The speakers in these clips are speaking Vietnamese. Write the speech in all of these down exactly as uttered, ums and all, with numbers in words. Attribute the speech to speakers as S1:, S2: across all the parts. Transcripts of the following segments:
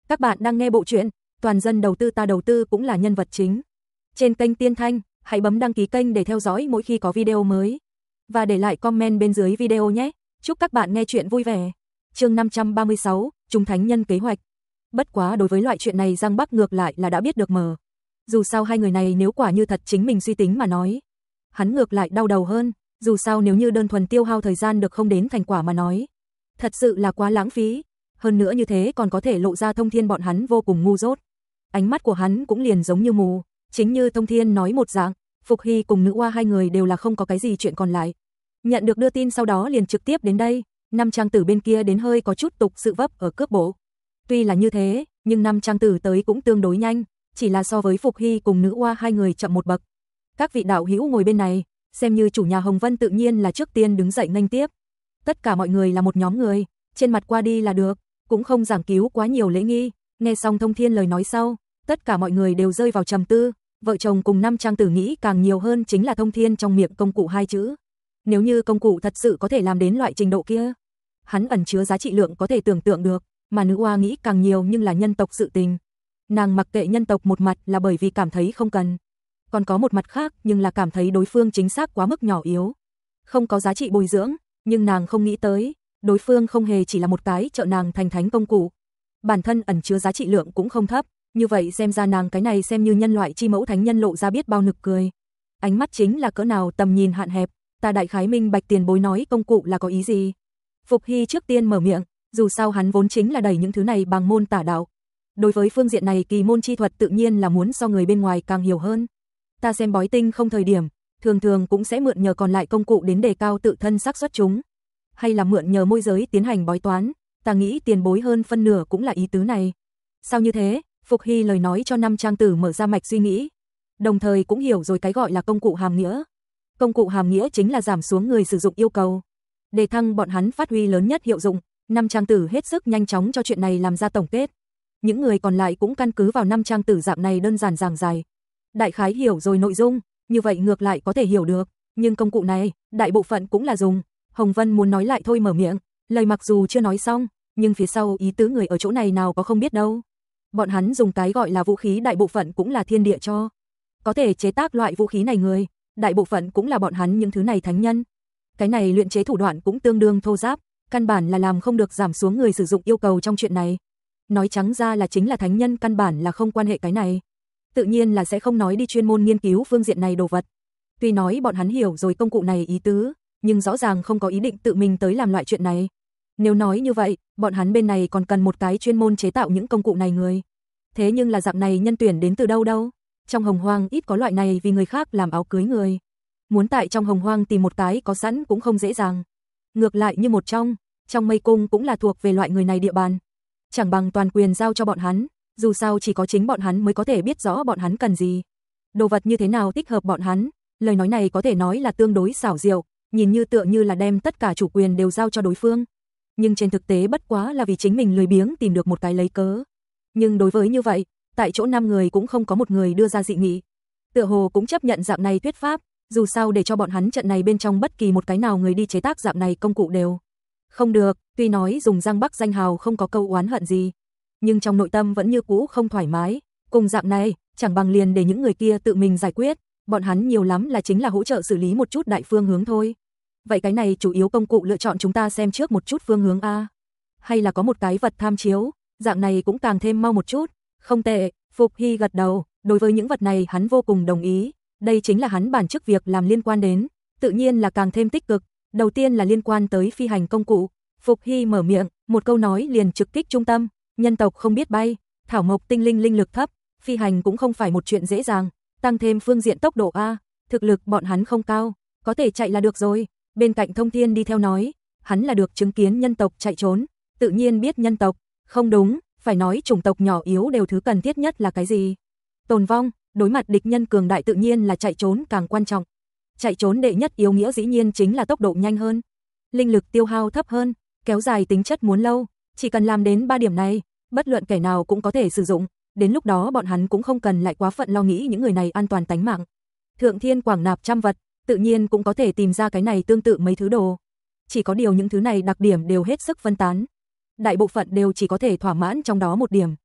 S1: Các bạn đang nghe bộ truyện Toàn dân đầu tư ta đầu tư cũng là nhân vật chính. Trên kênh Tiên Thanh, hãy bấm đăng ký kênh để theo dõi mỗi khi có video mới. Và để lại comment bên dưới video nhé. Chúc các bạn nghe chuyện vui vẻ. Chương năm trăm ba mươi sáu, Chúng Thánh Nhân Kế Hoạch. Bất quá đối với loại chuyện này Giang Bắc ngược lại là đã biết được mờ. Dù sao hai người này nếu quả như thật chính mình suy tính mà nói, hắn ngược lại đau đầu hơn. Dù sao nếu như đơn thuần tiêu hao thời gian được không đến thành quả mà nói, thật sự là quá lãng phí. Hơn nữa như thế còn có thể lộ ra Thông Thiên bọn hắn vô cùng ngu dốt. Ánh mắt của hắn cũng liền giống như mù, chính như Thông Thiên nói một dạng, Phục Hy cùng nữ oa hai người đều là không có cái gì chuyện còn lại. Nhận được đưa tin sau đó liền trực tiếp đến đây, năm trang tử bên kia đến hơi có chút tục sự vấp ở cướp bộ. Tuy là như thế, nhưng năm trang tử tới cũng tương đối nhanh, chỉ là so với Phục Hy cùng nữ oa hai người chậm một bậc. Các vị đạo hữu ngồi bên này, xem như chủ nhà Hồng Vân tự nhiên là trước tiên đứng dậy nghênh tiếp. Tất cả mọi người là một nhóm người, trên mặt qua đi là được, cũng không giảng cứu quá nhiều lễ nghi. Nghe xong Thông Thiên lời nói sau, tất cả mọi người đều rơi vào trầm tư. Vợ chồng cùng năm trang tử nghĩ càng nhiều hơn chính là Thông Thiên trong miệng công cụ hai chữ. Nếu như công cụ thật sự có thể làm đến loại trình độ kia, hắn ẩn chứa giá trị lượng có thể tưởng tượng được, mà nữ oa nghĩ càng nhiều nhưng là nhân tộc sự tình. Nàng mặc kệ nhân tộc một mặt là bởi vì cảm thấy không cần, còn có một mặt khác nhưng là cảm thấy đối phương chính xác quá mức nhỏ yếu, không có giá trị bồi dưỡng, nhưng nàng không nghĩ tới, đối phương không hề chỉ là một cái trợ nàng thành thánh công cụ, bản thân ẩn chứa giá trị lượng cũng không thấp, như vậy xem ra nàng cái này xem như nhân loại chi mẫu thánh nhân lộ ra biết bao nực cười. Ánh mắt chính là cỡ nào tầm nhìn hạn hẹp, ta đại khái minh bạch tiền bối nói công cụ là có ý gì. Phục Hy trước tiên mở miệng, dù sao hắn vốn chính là đẩy những thứ này bằng môn tả đạo. Đối với phương diện này kỳ môn chi thuật tự nhiên là muốn so người bên ngoài càng hiểu hơn. Ta xem bói tinh không thời điểm, thường thường cũng sẽ mượn nhờ còn lại công cụ đến đề cao tự thân xác suất chúng. Hay là mượn nhờ môi giới tiến hành bói toán, ta nghĩ tiền bối hơn phân nửa cũng là ý tứ này. Sao như thế? Phục Hy lời nói cho năm trang tử mở ra mạch suy nghĩ, đồng thời cũng hiểu rồi cái gọi là công cụ hàm nghĩa. Công cụ hàm nghĩa chính là giảm xuống người sử dụng yêu cầu, để thăng bọn hắn phát huy lớn nhất hiệu dụng. Năm trang tử hết sức nhanh chóng cho chuyện này làm ra tổng kết. Những người còn lại cũng căn cứ vào năm trang tử dạng này đơn giản giảng dài. Đại khái hiểu rồi nội dung, như vậy ngược lại có thể hiểu được, nhưng công cụ này, đại bộ phận cũng là dùng. Hồng Vân muốn nói lại thôi mở miệng, lời mặc dù chưa nói xong, nhưng phía sau ý tứ người ở chỗ này nào có không biết đâu. Bọn hắn dùng cái gọi là vũ khí đại bộ phận cũng là thiên địa cho. Có thể chế tác loại vũ khí này người, đại bộ phận cũng là bọn hắn những thứ này thánh nhân. Cái này luyện chế thủ đoạn cũng tương đương thô ráp, căn bản là làm không được giảm xuống người sử dụng yêu cầu trong chuyện này. Nói trắng ra là chính là thánh nhân căn bản là không quan hệ cái này. Tự nhiên là sẽ không nói đi chuyên môn nghiên cứu phương diện này đồ vật. Tuy nói bọn hắn hiểu rồi công cụ này ý tứ, nhưng rõ ràng không có ý định tự mình tới làm loại chuyện này. Nếu nói như vậy, bọn hắn bên này còn cần một cái chuyên môn chế tạo những công cụ này người. Thế nhưng là dạng này nhân tuyển đến từ đâu đâu? Trong Hồng Hoang ít có loại này vì người khác làm áo cưới người. Muốn tại trong Hồng Hoang tìm một cái có sẵn cũng không dễ dàng. Ngược lại như một trong, trong Mây Cung cũng là thuộc về loại người này địa bàn. Chẳng bằng toàn quyền giao cho bọn hắn, dù sao chỉ có chính bọn hắn mới có thể biết rõ bọn hắn cần gì. Đồ vật như thế nào thích hợp bọn hắn, lời nói này có thể nói là tương đối xảo diệu, nhìn như tựa như là đem tất cả chủ quyền đều giao cho đối phương. Nhưng trên thực tế bất quá là vì chính mình lười biếng tìm được một cái lấy cớ. Nhưng đối với như vậy, tại chỗ năm người cũng không có một người đưa ra dị nghị. Tựa hồ cũng chấp nhận dạng này thuyết pháp, dù sao để cho bọn hắn trận này bên trong bất kỳ một cái nào người đi chế tác dạng này công cụ đều không được. Tuy nói dùng Giang Bắc danh hào không có câu oán hận gì, nhưng trong nội tâm vẫn như cũ không thoải mái. Cùng dạng này, chẳng bằng liền để những người kia tự mình giải quyết, bọn hắn nhiều lắm là chính là hỗ trợ xử lý một chút đại phương hướng thôi. Vậy cái này chủ yếu công cụ lựa chọn chúng ta xem trước một chút phương hướng a, hay là có một cái vật tham chiếu, dạng này cũng càng thêm mau một chút. Không tệ, Phục Hy gật đầu, đối với những vật này hắn vô cùng đồng ý, đây chính là hắn bản chức việc làm liên quan đến, tự nhiên là càng thêm tích cực. Đầu tiên là liên quan tới phi hành công cụ. Phục Hy mở miệng, một câu nói liền trực kích trung tâm. Nhân tộc không biết bay, thảo mộc tinh linh linh lực thấp, phi hành cũng không phải một chuyện dễ dàng, tăng thêm phương diện tốc độ a, thực lực bọn hắn không cao, có thể chạy là được rồi. Bên cạnh Thông Thiên đi theo nói, hắn là được chứng kiến nhân tộc chạy trốn, tự nhiên biết nhân tộc, không đúng, phải nói chủng tộc nhỏ yếu đều thứ cần thiết nhất là cái gì? Tồn vong, đối mặt địch nhân cường đại tự nhiên là chạy trốn càng quan trọng. Chạy trốn đệ nhất yếu nghĩa dĩ nhiên chính là tốc độ nhanh hơn, linh lực tiêu hao thấp hơn, kéo dài tính chất muốn lâu, chỉ cần làm đến ba điểm này, bất luận kẻ nào cũng có thể sử dụng, đến lúc đó bọn hắn cũng không cần lại quá phận lo nghĩ những người này an toàn tánh mạng. Thượng Thiên quảng nạp trăm vật, tự nhiên cũng có thể tìm ra cái này tương tự mấy thứ đồ. Chỉ có điều những thứ này đặc điểm đều hết sức phân tán. Đại bộ phận đều chỉ có thể thỏa mãn trong đó một điểm.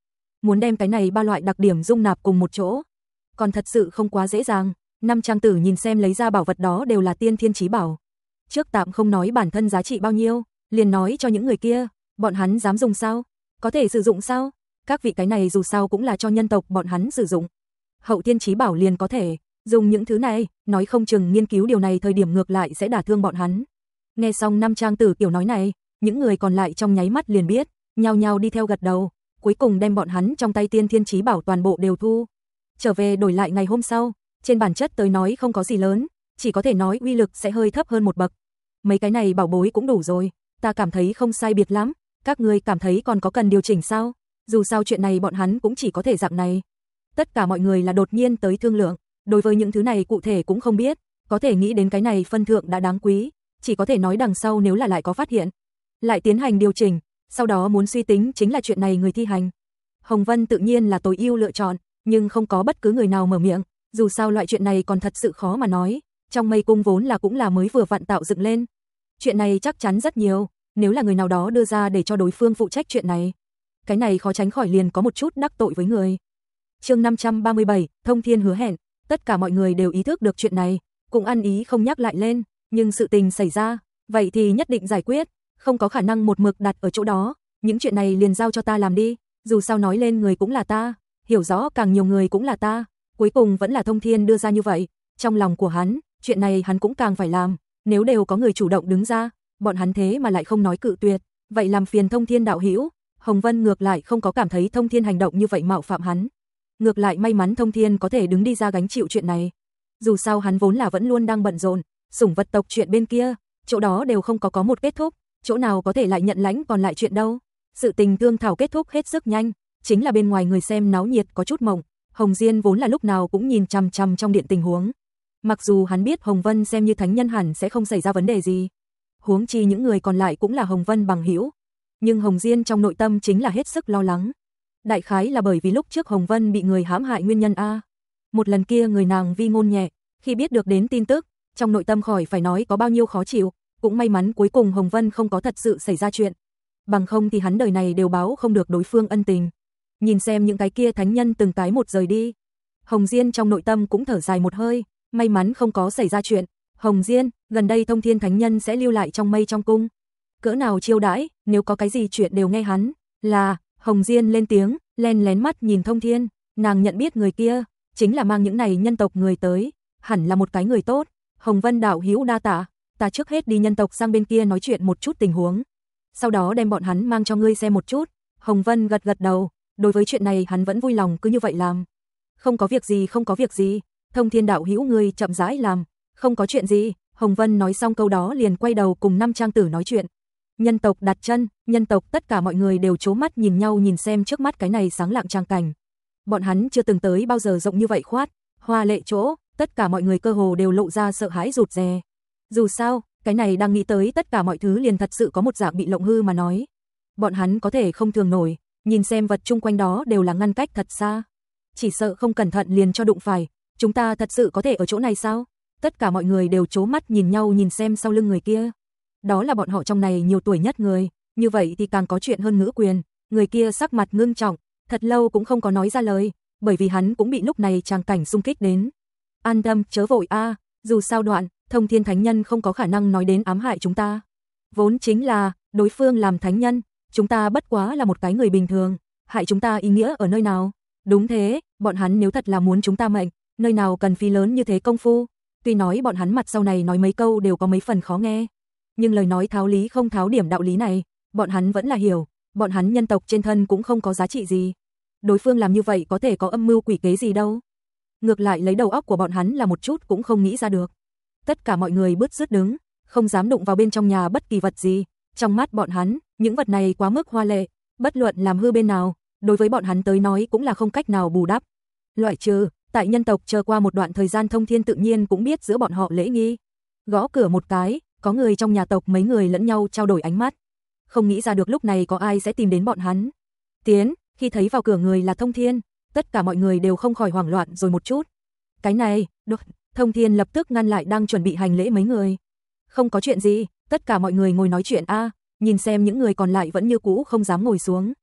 S1: muốn đem cái này ba loại đặc điểm dung nạp cùng một chỗ, còn thật sự không quá dễ dàng. Năm trang tử nhìn xem lấy ra bảo vật đó đều là tiên thiên chí bảo. Trước tạm không nói bản thân giá trị bao nhiêu, liền nói cho những người kia, bọn hắn dám dùng sao? Có thể sử dụng sao? Các vị cái này dù sao cũng là cho nhân tộc bọn hắn sử dụng. Hậu thiên chí bảo liền có thể dùng những thứ này, nói không chừng nghiên cứu điều này thời điểm ngược lại sẽ đả thương bọn hắn. Nghe xong năm trang tử kiểu nói này, những người còn lại trong nháy mắt liền biết, nhao nhao đi theo gật đầu, cuối cùng đem bọn hắn trong tay tiên thiên chí bảo toàn bộ đều thu. Trở về đổi lại ngày hôm sau, trên bản chất tới nói không có gì lớn, chỉ có thể nói uy lực sẽ hơi thấp hơn một bậc. Mấy cái này bảo bối cũng đủ rồi, ta cảm thấy không sai biệt lắm, các ngươi cảm thấy còn có cần điều chỉnh sao? Dù sao chuyện này bọn hắn cũng chỉ có thể dạng này. Tất cả mọi người là đột nhiên tới thương lượng, đối với những thứ này cụ thể cũng không biết, có thể nghĩ đến cái này phân thượng đã đáng quý, chỉ có thể nói đằng sau nếu là lại có phát hiện, lại tiến hành điều chỉnh, sau đó muốn suy tính chính là chuyện này người thi hành. Hồng Vân tự nhiên là tối ưu lựa chọn, nhưng không có bất cứ người nào mở miệng, dù sao loại chuyện này còn thật sự khó mà nói, trong mây cung vốn là cũng là mới vừa vặn tạo dựng lên. Chuyện này chắc chắn rất nhiều, nếu là người nào đó đưa ra để cho đối phương phụ trách chuyện này, cái này khó tránh khỏi liền có một chút đắc tội với người. Chương năm trăm ba mươi bảy, Thông Thiên hứa hẹn, tất cả mọi người đều ý thức được chuyện này, cũng ăn ý không nhắc lại lên, nhưng sự tình xảy ra, vậy thì nhất định giải quyết, không có khả năng một mực đặt ở chỗ đó, những chuyện này liền giao cho ta làm đi, dù sao nói lên người cũng là ta, hiểu rõ càng nhiều người cũng là ta, cuối cùng vẫn là Thông Thiên đưa ra như vậy, trong lòng của hắn, chuyện này hắn cũng càng phải làm, nếu đều có người chủ động đứng ra, bọn hắn thế mà lại không nói cự tuyệt, vậy làm phiền Thông Thiên đạo hữu. Hồng Vân ngược lại không có cảm thấy Thông Thiên hành động như vậy mạo phạm hắn, ngược lại may mắn Thông Thiên có thể đứng đi ra gánh chịu chuyện này. Dù sao hắn vốn là vẫn luôn đang bận rộn, sủng vật tộc chuyện bên kia, chỗ đó đều không có có một kết thúc, chỗ nào có thể lại nhận lãnh còn lại chuyện đâu. Sự tình thương thảo kết thúc hết sức nhanh, chính là bên ngoài người xem náo nhiệt có chút mộng. Hồng Diên vốn là lúc nào cũng nhìn chằm chằm trong điện tình huống. Mặc dù hắn biết Hồng Vân xem như thánh nhân hẳn sẽ không xảy ra vấn đề gì, huống chi những người còn lại cũng là Hồng Vân bằng hữu, nhưng Hồng Diên trong nội tâm chính là hết sức lo lắng. Đại khái là bởi vì lúc trước Hồng Vân bị người hãm hại nguyên nhân a. Một lần kia người nàng vi ngôn nhẹ, khi biết được đến tin tức, trong nội tâm khỏi phải nói có bao nhiêu khó chịu, cũng may mắn cuối cùng Hồng Vân không có thật sự xảy ra chuyện. Bằng không thì hắn đời này đều báo không được đối phương ân tình. Nhìn xem những cái kia thánh nhân từng cái một rời đi, Hồng Diên trong nội tâm cũng thở dài một hơi, may mắn không có xảy ra chuyện. Hồng Diên, gần đây Thông Thiên thánh nhân sẽ lưu lại trong mây trong cung. Cỡ nào chiêu đãi, nếu có cái gì chuyện đều nghe hắn. Là, Hồng Diên lên tiếng, len lén mắt nhìn Thông Thiên, nàng nhận biết người kia, chính là mang những này nhân tộc người tới, hẳn là một cái người tốt. Hồng Vân đạo hữu đa tạ, ta trước hết đi nhân tộc sang bên kia nói chuyện một chút tình huống, sau đó đem bọn hắn mang cho ngươi xem một chút. Hồng Vân gật gật đầu, đối với chuyện này hắn vẫn vui lòng cứ như vậy làm. Không có việc gì, không có việc gì, Thông Thiên đạo hữu ngươi chậm rãi làm, không có chuyện gì. Hồng Vân nói xong câu đó liền quay đầu cùng năm trang tử nói chuyện. Nhân tộc đặt chân, nhân tộc tất cả mọi người đều trố mắt nhìn nhau nhìn xem trước mắt cái này sáng lạng trang cảnh. Bọn hắn chưa từng tới bao giờ rộng như vậy khoát, hoa lệ chỗ, tất cả mọi người cơ hồ đều lộ ra sợ hãi rụt rè. Dù sao, cái này đang nghĩ tới tất cả mọi thứ liền thật sự có một dạng bị lộng hư mà nói. Bọn hắn có thể không thường nổi, nhìn xem vật chung quanh đó đều là ngăn cách thật xa. Chỉ sợ không cẩn thận liền cho đụng phải, chúng ta thật sự có thể ở chỗ này sao? Tất cả mọi người đều trố mắt nhìn nhau nhìn xem sau lưng người kia. Đó là bọn họ trong này nhiều tuổi nhất người, như vậy thì càng có chuyện hơn ngữ quyền. Người kia sắc mặt ngưng trọng, thật lâu cũng không có nói ra lời, bởi vì hắn cũng bị lúc này tràng cảnh xung kích đến. An tâm, chớ vội a, dù sao đoạn, Thông Thiên thánh nhân không có khả năng nói đến ám hại chúng ta. Vốn chính là, đối phương làm thánh nhân, chúng ta bất quá là một cái người bình thường, hại chúng ta ý nghĩa ở nơi nào? Đúng thế, bọn hắn nếu thật là muốn chúng ta mệnh, nơi nào cần phí lớn như thế công phu. Tuy nói bọn hắn mặt sau này nói mấy câu đều có mấy phần khó nghe, nhưng lời nói tháo lý không tháo điểm đạo lý này, bọn hắn vẫn là hiểu, bọn hắn nhân tộc trên thân cũng không có giá trị gì. Đối phương làm như vậy có thể có âm mưu quỷ kế gì đâu. Ngược lại lấy đầu óc của bọn hắn là một chút cũng không nghĩ ra được. Tất cả mọi người bứt rứt đứng, không dám đụng vào bên trong nhà bất kỳ vật gì. Trong mắt bọn hắn, những vật này quá mức hoa lệ, bất luận làm hư bên nào, đối với bọn hắn tới nói cũng là không cách nào bù đắp. Loại trừ, tại nhân tộc chờ qua một đoạn thời gian Thông Thiên tự nhiên cũng biết giữa bọn họ lễ nghi. Gõ cửa một cái, có người trong nhà tộc mấy người lẫn nhau trao đổi ánh mắt. Không nghĩ ra được lúc này có ai sẽ tìm đến bọn hắn. Tiến, khi thấy vào cửa người là Thông Thiên, tất cả mọi người đều không khỏi hoảng loạn rồi một chút. Cái này, đột, Thông Thiên lập tức ngăn lại đang chuẩn bị hành lễ mấy người. Không có chuyện gì, tất cả mọi người ngồi nói chuyện a, nhìn xem những người còn lại vẫn như cũ không dám ngồi xuống.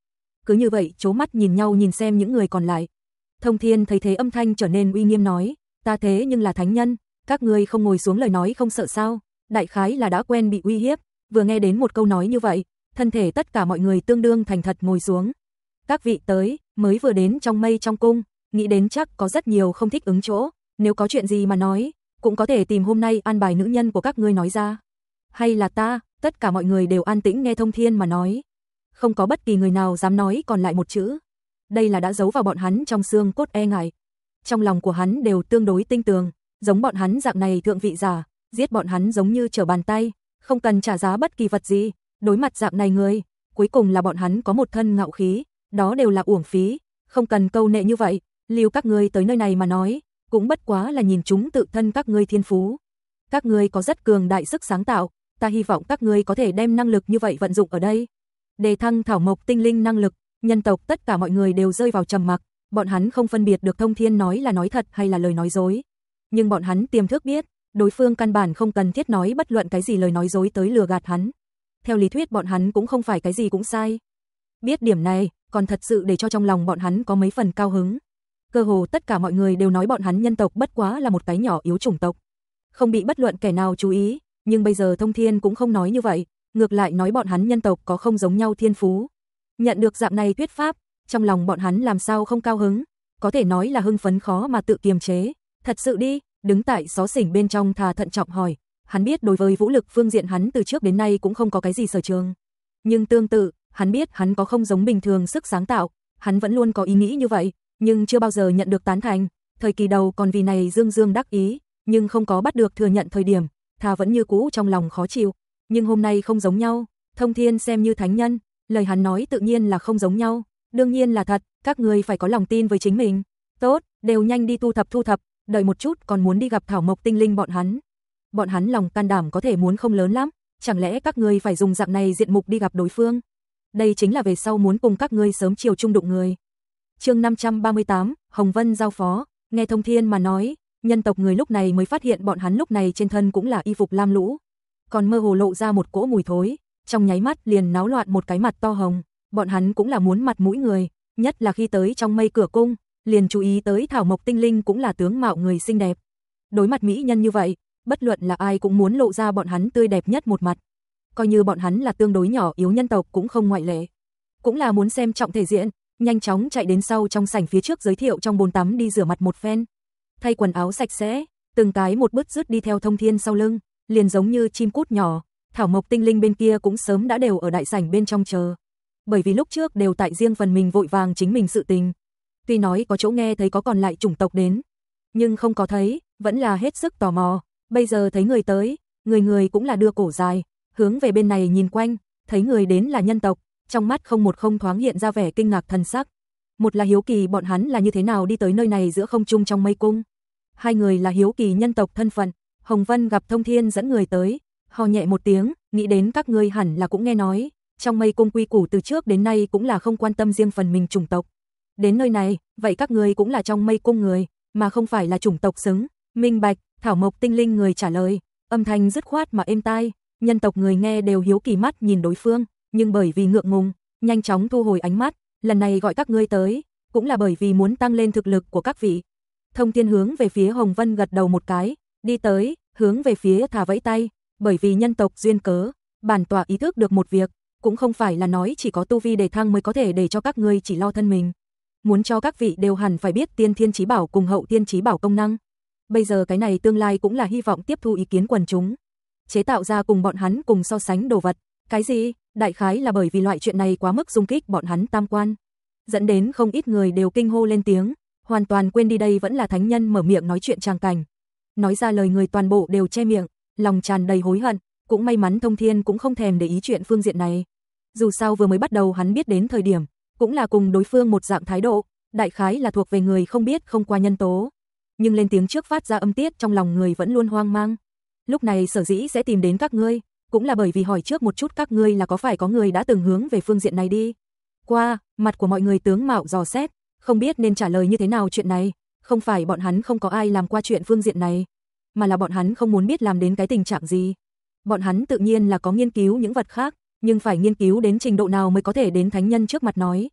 S1: cứ như vậy chố mắt nhìn nhau nhìn xem những người còn lại. Thông Thiên thấy thế âm thanh trở nên uy nghiêm nói, ta thế nhưng là thánh nhân, các ngươi không ngồi xuống lời nói không sợ sao? Đại khái là đã quen bị uy hiếp, vừa nghe đến một câu nói như vậy, thân thể tất cả mọi người tương đương thành thật ngồi xuống. Các vị tới, mới vừa đến trong mây trong cung, nghĩ đến chắc có rất nhiều không thích ứng chỗ, nếu có chuyện gì mà nói, cũng có thể tìm hôm nay an bài nữ nhân của các ngươi nói ra. Hay là ta? Tất cả mọi người đều an tĩnh nghe Thông Thiên mà nói. Không có bất kỳ người nào dám nói còn lại một chữ. Đây là đã giấu vào bọn hắn trong xương cốt e ngại. Trong lòng của hắn đều tương đối tinh tường, giống bọn hắn dạng này thượng vị giả, giết bọn hắn giống như trở bàn tay, không cần trả giá bất kỳ vật gì, đối mặt dạng này người, cuối cùng là bọn hắn có một thân ngạo khí, đó đều là uổng phí, không cần câu nệ như vậy, lưu các ngươi tới nơi này mà nói, cũng bất quá là nhìn chúng tự thân các ngươi thiên phú. Các ngươi có rất cường đại sức sáng tạo, ta hy vọng các ngươi có thể đem năng lực như vậy vận dụng ở đây. Đề thăng thảo mộc tinh linh năng lực, nhân tộc tất cả mọi người đều rơi vào trầm mặc, bọn hắn không phân biệt được Thông Thiên nói là nói thật hay là lời nói dối. Nhưng bọn hắn tiềm thức biết, đối phương căn bản không cần thiết nói bất luận cái gì lời nói dối tới lừa gạt hắn. Theo lý thuyết bọn hắn cũng không phải cái gì cũng sai. Biết điểm này, còn thật sự để cho trong lòng bọn hắn có mấy phần cao hứng. Cơ hồ tất cả mọi người đều nói bọn hắn nhân tộc bất quá là một cái nhỏ yếu chủng tộc, không bị bất luận kẻ nào chú ý, nhưng bây giờ Thông Thiên cũng không nói như vậy, ngược lại nói bọn hắn nhân tộc có không giống nhau thiên phú. Nhận được dạng này thuyết pháp, trong lòng bọn hắn làm sao không cao hứng, có thể nói là hưng phấn khó mà tự kiềm chế. Thật sự đi, đứng tại xó xỉnh bên trong thà thận trọng hỏi, hắn biết đối với vũ lực phương diện hắn từ trước đến nay cũng không có cái gì sở trường. Nhưng tương tự, hắn biết hắn có không giống bình thường sức sáng tạo, hắn vẫn luôn có ý nghĩ như vậy, nhưng chưa bao giờ nhận được tán thành, thời kỳ đầu còn vì này dương dương đắc ý, nhưng không có bắt được thừa nhận thời điểm, thà vẫn như cũ trong lòng khó chịu, nhưng hôm nay không giống nhau, Thông Thiên xem như thánh nhân, lời hắn nói tự nhiên là không giống nhau, đương nhiên là thật, các người phải có lòng tin với chính mình. Tốt, đều nhanh đi thu thập thu thập, đợi một chút còn muốn đi gặp thảo mộc tinh linh bọn hắn. Bọn hắn lòng can đảm có thể muốn không lớn lắm, chẳng lẽ các người phải dùng dạng này diện mục đi gặp đối phương? Đây chính là về sau muốn cùng các ngươi sớm chiều chung đụng người. Chương năm trăm ba mươi tám, Hồng Vân giao phó, nghe Thông Thiên mà nói, nhân tộc người lúc này mới phát hiện bọn hắn lúc này trên thân cũng là y phục lam lũ, còn mơ hồ lộ ra một cỗ mùi thối, trong nháy mắt liền náo loạn một cái mặt to hồng, bọn hắn cũng là muốn mặt mũi người, nhất là khi tới trong mây cửa cung, liền chú ý tới thảo mộc tinh linh cũng là tướng mạo người xinh đẹp. Đối mặt mỹ nhân như vậy, bất luận là ai cũng muốn lộ ra bọn hắn tươi đẹp nhất một mặt. Coi như bọn hắn là tương đối nhỏ yếu nhân tộc cũng không ngoại lệ. Cũng là muốn xem trọng thể diện, nhanh chóng chạy đến sau trong sảnh phía trước giới thiệu trong bồn tắm đi rửa mặt một phen. Thay quần áo sạch sẽ, từng cái một bứt rứt đi theo Thông Thiên sau lưng, liền giống như chim cút nhỏ, thảo mộc tinh linh bên kia cũng sớm đã đều ở đại sảnh bên trong chờ. Bởi vì lúc trước đều tại riêng phần mình vội vàng chính mình sự tình. Tuy nói có chỗ nghe thấy có còn lại chủng tộc đến, nhưng không có thấy, vẫn là hết sức tò mò. Bây giờ thấy người tới, người người cũng là đưa cổ dài, hướng về bên này nhìn quanh, thấy người đến là nhân tộc, trong mắt không một không thoáng hiện ra vẻ kinh ngạc thần sắc. Một là hiếu kỳ bọn hắn là như thế nào đi tới nơi này giữa không trung trong mây cung. Hai người là hiếu kỳ nhân tộc thân phận. Hồng Vân gặp Thông Thiên dẫn người tới, ho nhẹ một tiếng, nghĩ đến các ngươi hẳn là cũng nghe nói, trong mây cung quy củ từ trước đến nay cũng là không quan tâm riêng phần mình chủng tộc. Đến nơi này, vậy các ngươi cũng là trong mây cung người, mà không phải là chủng tộc xứng. Minh bạch, thảo mộc tinh linh người trả lời, âm thanh dứt khoát mà êm tai, nhân tộc người nghe đều hiếu kỳ mắt nhìn đối phương, nhưng bởi vì ngượng ngùng, nhanh chóng thu hồi ánh mắt, lần này gọi các ngươi tới, cũng là bởi vì muốn tăng lên thực lực của các vị. Thông Thiên hướng về phía Hồng Vân gật đầu một cái, đi tới, hướng về phía thả vẫy tay, bởi vì nhân tộc duyên cớ, bản tọa ý thức được một việc, cũng không phải là nói chỉ có tu vi đề thăng mới có thể để cho các ngươi chỉ lo thân mình. Muốn cho các vị đều hẳn phải biết tiên thiên chí bảo cùng hậu tiên chí bảo công năng. Bây giờ cái này tương lai cũng là hy vọng tiếp thu ý kiến quần chúng, chế tạo ra cùng bọn hắn cùng so sánh đồ vật. Cái gì? Đại khái là bởi vì loại chuyện này quá mức xung kích bọn hắn tam quan, dẫn đến không ít người đều kinh hô lên tiếng, hoàn toàn quên đi đây vẫn là thánh nhân mở miệng nói chuyện trang cảnh. Nói ra lời người toàn bộ đều che miệng, lòng tràn đầy hối hận, cũng may mắn Thông Thiên cũng không thèm để ý chuyện phương diện này. Dù sao vừa mới bắt đầu hắn biết đến thời điểm, cũng là cùng đối phương một dạng thái độ, đại khái là thuộc về người không biết không qua nhân tố. Nhưng lên tiếng trước phát ra âm tiết trong lòng người vẫn luôn hoang mang. Lúc này sở dĩ sẽ tìm đến các ngươi, cũng là bởi vì hỏi trước một chút các ngươi là có phải có người đã từng hướng về phương diện này đi qua. Mặt của mọi người tướng mạo dò xét, không biết nên trả lời như thế nào chuyện này. Không phải bọn hắn không có ai làm qua chuyện phương diện này, mà là bọn hắn không muốn biết làm đến cái tình trạng gì. Bọn hắn tự nhiên là có nghiên cứu những vật khác, nhưng phải nghiên cứu đến trình độ nào mới có thể đến thánh nhân trước mặt nói.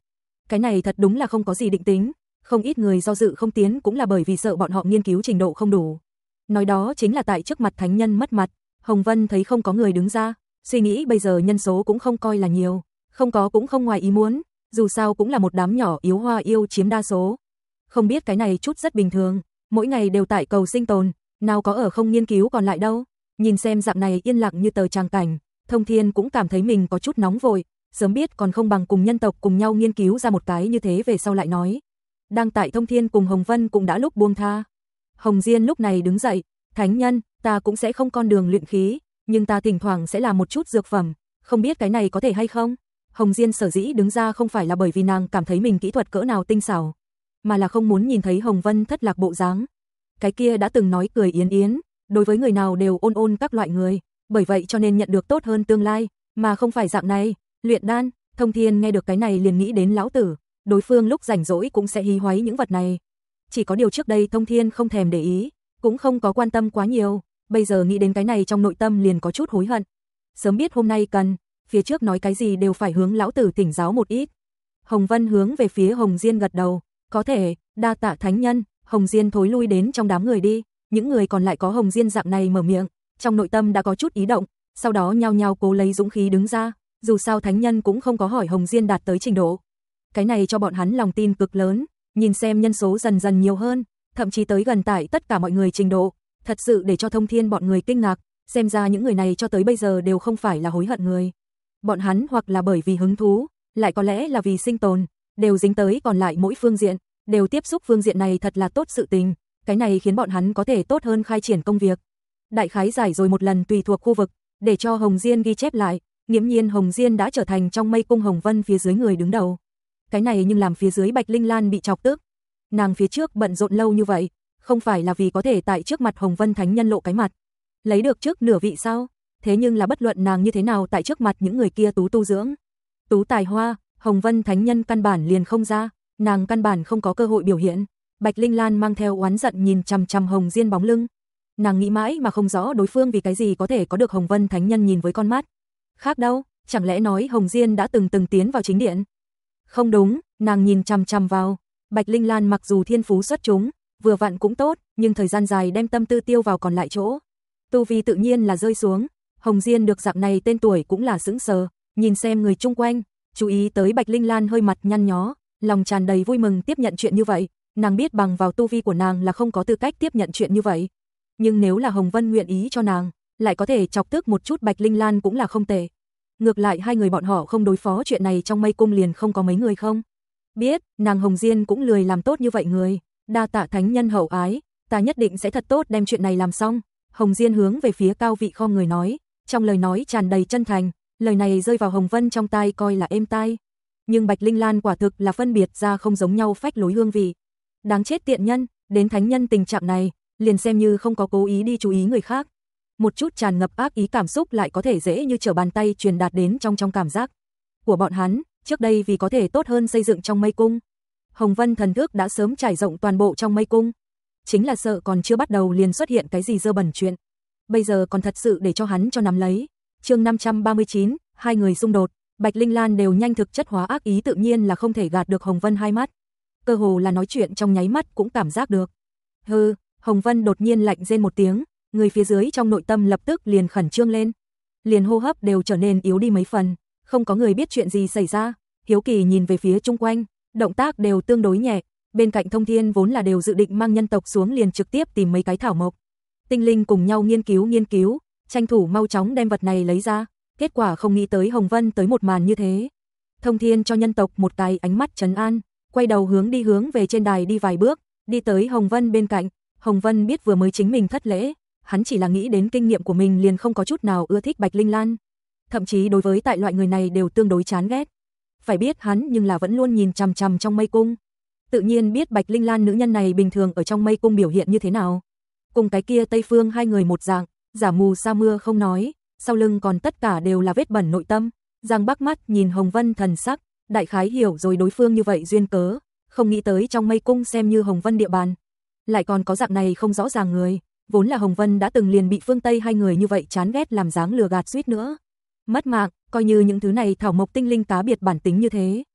S1: Cái này thật đúng là không có gì định tính, không ít người do dự không tiến cũng là bởi vì sợ bọn họ nghiên cứu trình độ không đủ. Nói đó chính là tại trước mặt thánh nhân mất mặt. Hồng Vân thấy không có người đứng ra, suy nghĩ bây giờ nhân số cũng không coi là nhiều, không có cũng không ngoài ý muốn, dù sao cũng là một đám nhỏ yếu hoa yêu chiếm đa số. Không biết cái này chút rất bình thường, mỗi ngày đều tại cầu sinh tồn, nào có ở không nghiên cứu còn lại đâu. Nhìn xem dạng này yên lặng như tờ tràng cảnh, Thông Thiên cũng cảm thấy mình có chút nóng vội, sớm biết còn không bằng cùng nhân tộc cùng nhau nghiên cứu ra một cái như thế về sau lại nói. Đang tại Thông Thiên cùng Hồng Vân cũng đã lúc buông tha. Hồng Diên lúc này đứng dậy, thánh nhân, ta cũng sẽ không con đường luyện khí, nhưng ta thỉnh thoảng sẽ làm một chút dược phẩm, không biết cái này có thể hay không? Hồng Diên sở dĩ đứng ra không phải là bởi vì nàng cảm thấy mình kỹ thuật cỡ nào tinh xảo, mà là không muốn nhìn thấy Hồng Vân thất lạc bộ dáng. Cái kia đã từng nói cười yến yến, đối với người nào đều ôn ôn các loại người, bởi vậy cho nên nhận được tốt hơn tương lai, mà không phải dạng này. Luyện đan, Thông Thiên nghe được cái này liền nghĩ đến lão tử, đối phương lúc rảnh rỗi cũng sẽ hí hoáy những vật này. Chỉ có điều trước đây Thông Thiên không thèm để ý, cũng không có quan tâm quá nhiều, bây giờ nghĩ đến cái này trong nội tâm liền có chút hối hận. Sớm biết hôm nay cần, phía trước nói cái gì đều phải hướng lão tử thỉnh giáo một ít. Hồng Vân hướng về phía Hồng Diên gật đầu, có thể, đa tạ thánh nhân. Hồng Diên thối lui đến trong đám người đi, những người còn lại có Hồng Diên dạng này mở miệng, trong nội tâm đã có chút ý động, sau đó nhao nhao cố lấy dũng khí đứng ra, dù sao thánh nhân cũng không có hỏi Hồng Diên đạt tới trình độ. Cái này cho bọn hắn lòng tin cực lớn, nhìn xem nhân số dần dần nhiều hơn, thậm chí tới gần tại tất cả mọi người trình độ, thật sự để cho Thông Thiên bọn người kinh ngạc, xem ra những người này cho tới bây giờ đều không phải là hối hận người. Bọn hắn hoặc là bởi vì hứng thú, lại có lẽ là vì sinh tồn, đều dính tới còn lại mỗi phương diện, đều tiếp xúc phương diện này thật là tốt sự tình, cái này khiến bọn hắn có thể tốt hơn khai triển công việc. Đại khái giải rồi một lần tùy thuộc khu vực, để cho Hồng Diên ghi chép lại, nghiễm nhiên Hồng Diên đã trở thành trong mây cung Hồng Vân phía dưới người đứng đầu. Cái này nhưng làm phía dưới Bạch Linh Lan bị chọc tức. Nàng phía trước bận rộn lâu như vậy, không phải là vì có thể tại trước mặt Hồng Vân thánh nhân lộ cái mặt, lấy được trước nửa vị sao? Thế nhưng là bất luận nàng như thế nào tại trước mặt những người kia tú tu dưỡng, tú tài hoa, Hồng Vân thánh nhân căn bản liền không ra, nàng căn bản không có cơ hội biểu hiện. Bạch Linh Lan mang theo oán giận nhìn chằm chằm Hồng Diên bóng lưng. Nàng nghĩ mãi mà không rõ đối phương vì cái gì có thể có được Hồng Vân thánh nhân nhìn với con mắt khác đâu, chẳng lẽ nói Hồng Diên đã từng từng tiến vào chính điện? Không đúng, nàng nhìn chằm chằm vào. Bạch Linh Lan mặc dù thiên phú xuất chúng, vừa vặn cũng tốt, nhưng thời gian dài đem tâm tư tiêu vào còn lại chỗ, tu vi tự nhiên là rơi xuống. Hồng Diên được dạng này tên tuổi cũng là sững sờ, nhìn xem người chung quanh, chú ý tới Bạch Linh Lan hơi mặt nhăn nhó, lòng tràn đầy vui mừng tiếp nhận chuyện như vậy, nàng biết bằng vào tu vi của nàng là không có tư cách tiếp nhận chuyện như vậy. Nhưng nếu là Hồng Vân nguyện ý cho nàng, lại có thể chọc tức một chút Bạch Linh Lan cũng là không tệ. Ngược lại hai người bọn họ không đối phó chuyện này trong mây cung liền không có mấy người không biết, nàng Hồng Diên cũng lười làm tốt như vậy người, đa tạ thánh nhân hậu ái, ta nhất định sẽ thật tốt đem chuyện này làm xong. Hồng Diên hướng về phía cao vị khom người nói, trong lời nói tràn đầy chân thành, lời này rơi vào Hồng Vân trong tai coi là êm tai. Nhưng Bạch Linh Lan quả thực là phân biệt ra không giống nhau phách lối hương vị. Đáng chết tiện nhân, đến thánh nhân tình trạng này, liền xem như không có cố ý đi chú ý người khác. Một chút tràn ngập ác ý cảm xúc lại có thể dễ như trở bàn tay truyền đạt đến trong trong cảm giác của bọn hắn, trước đây vì có thể tốt hơn xây dựng trong mây cung. Hồng Vân thần thức đã sớm trải rộng toàn bộ trong mây cung. Chính là sợ còn chưa bắt đầu liền xuất hiện cái gì dơ bẩn chuyện. Bây giờ còn thật sự để cho hắn cho nắm lấy. Chương năm trăm ba mươi chín, hai người xung đột, Bạch Linh Lan đều nhanh thực chất hóa ác ý tự nhiên là không thể gạt được Hồng Vân hai mắt. Cơ hồ là nói chuyện trong nháy mắt cũng cảm giác được. Hừ, Hồng Vân đột nhiên lạnh rên một tiếng, người phía dưới trong nội tâm lập tức liền khẩn trương lên. Liền hô hấp đều trở nên yếu đi mấy phần, không có người biết chuyện gì xảy ra, hiếu kỳ nhìn về phía chung quanh, động tác đều tương đối nhẹ, bên cạnh Thông Thiên vốn là đều dự định mang nhân tộc xuống liền trực tiếp tìm mấy cái thảo mộc, tinh linh cùng nhau nghiên cứu nghiên cứu, tranh thủ mau chóng đem vật này lấy ra, kết quả không nghĩ tới Hồng Vân tới một màn như thế. Thông Thiên cho nhân tộc một cái ánh mắt trấn an, quay đầu hướng đi hướng về trên đài đi vài bước, đi tới Hồng Vân bên cạnh. Hồng Vân biết vừa mới chính mình thất lễ, hắn chỉ là nghĩ đến kinh nghiệm của mình liền không có chút nào ưa thích Bạch Linh Lan, thậm chí đối với tại loại người này đều tương đối chán ghét. Phải biết hắn nhưng là vẫn luôn nhìn chằm chằm trong mây cung, tự nhiên biết Bạch Linh Lan nữ nhân này bình thường ở trong mây cung biểu hiện như thế nào. Cùng cái kia Tây Phương hai người một dạng, giả mù sa mưa không nói, sau lưng còn tất cả đều là vết bẩn nội tâm. Giang Bắc mắt nhìn Hồng Vân thần sắc, đại khái hiểu rồi đối phương như vậy duyên cớ, không nghĩ tới trong mây cung xem như Hồng Vân địa bàn, lại còn có dạng này không rõ ràng người, vốn là Hồng Vân đã từng liền bị phương Tây hai người như vậy chán ghét làm dáng lừa gạt suýt nữa mất mạng, coi như những thứ này thảo mộc tinh linh cá biệt bản tính như thế,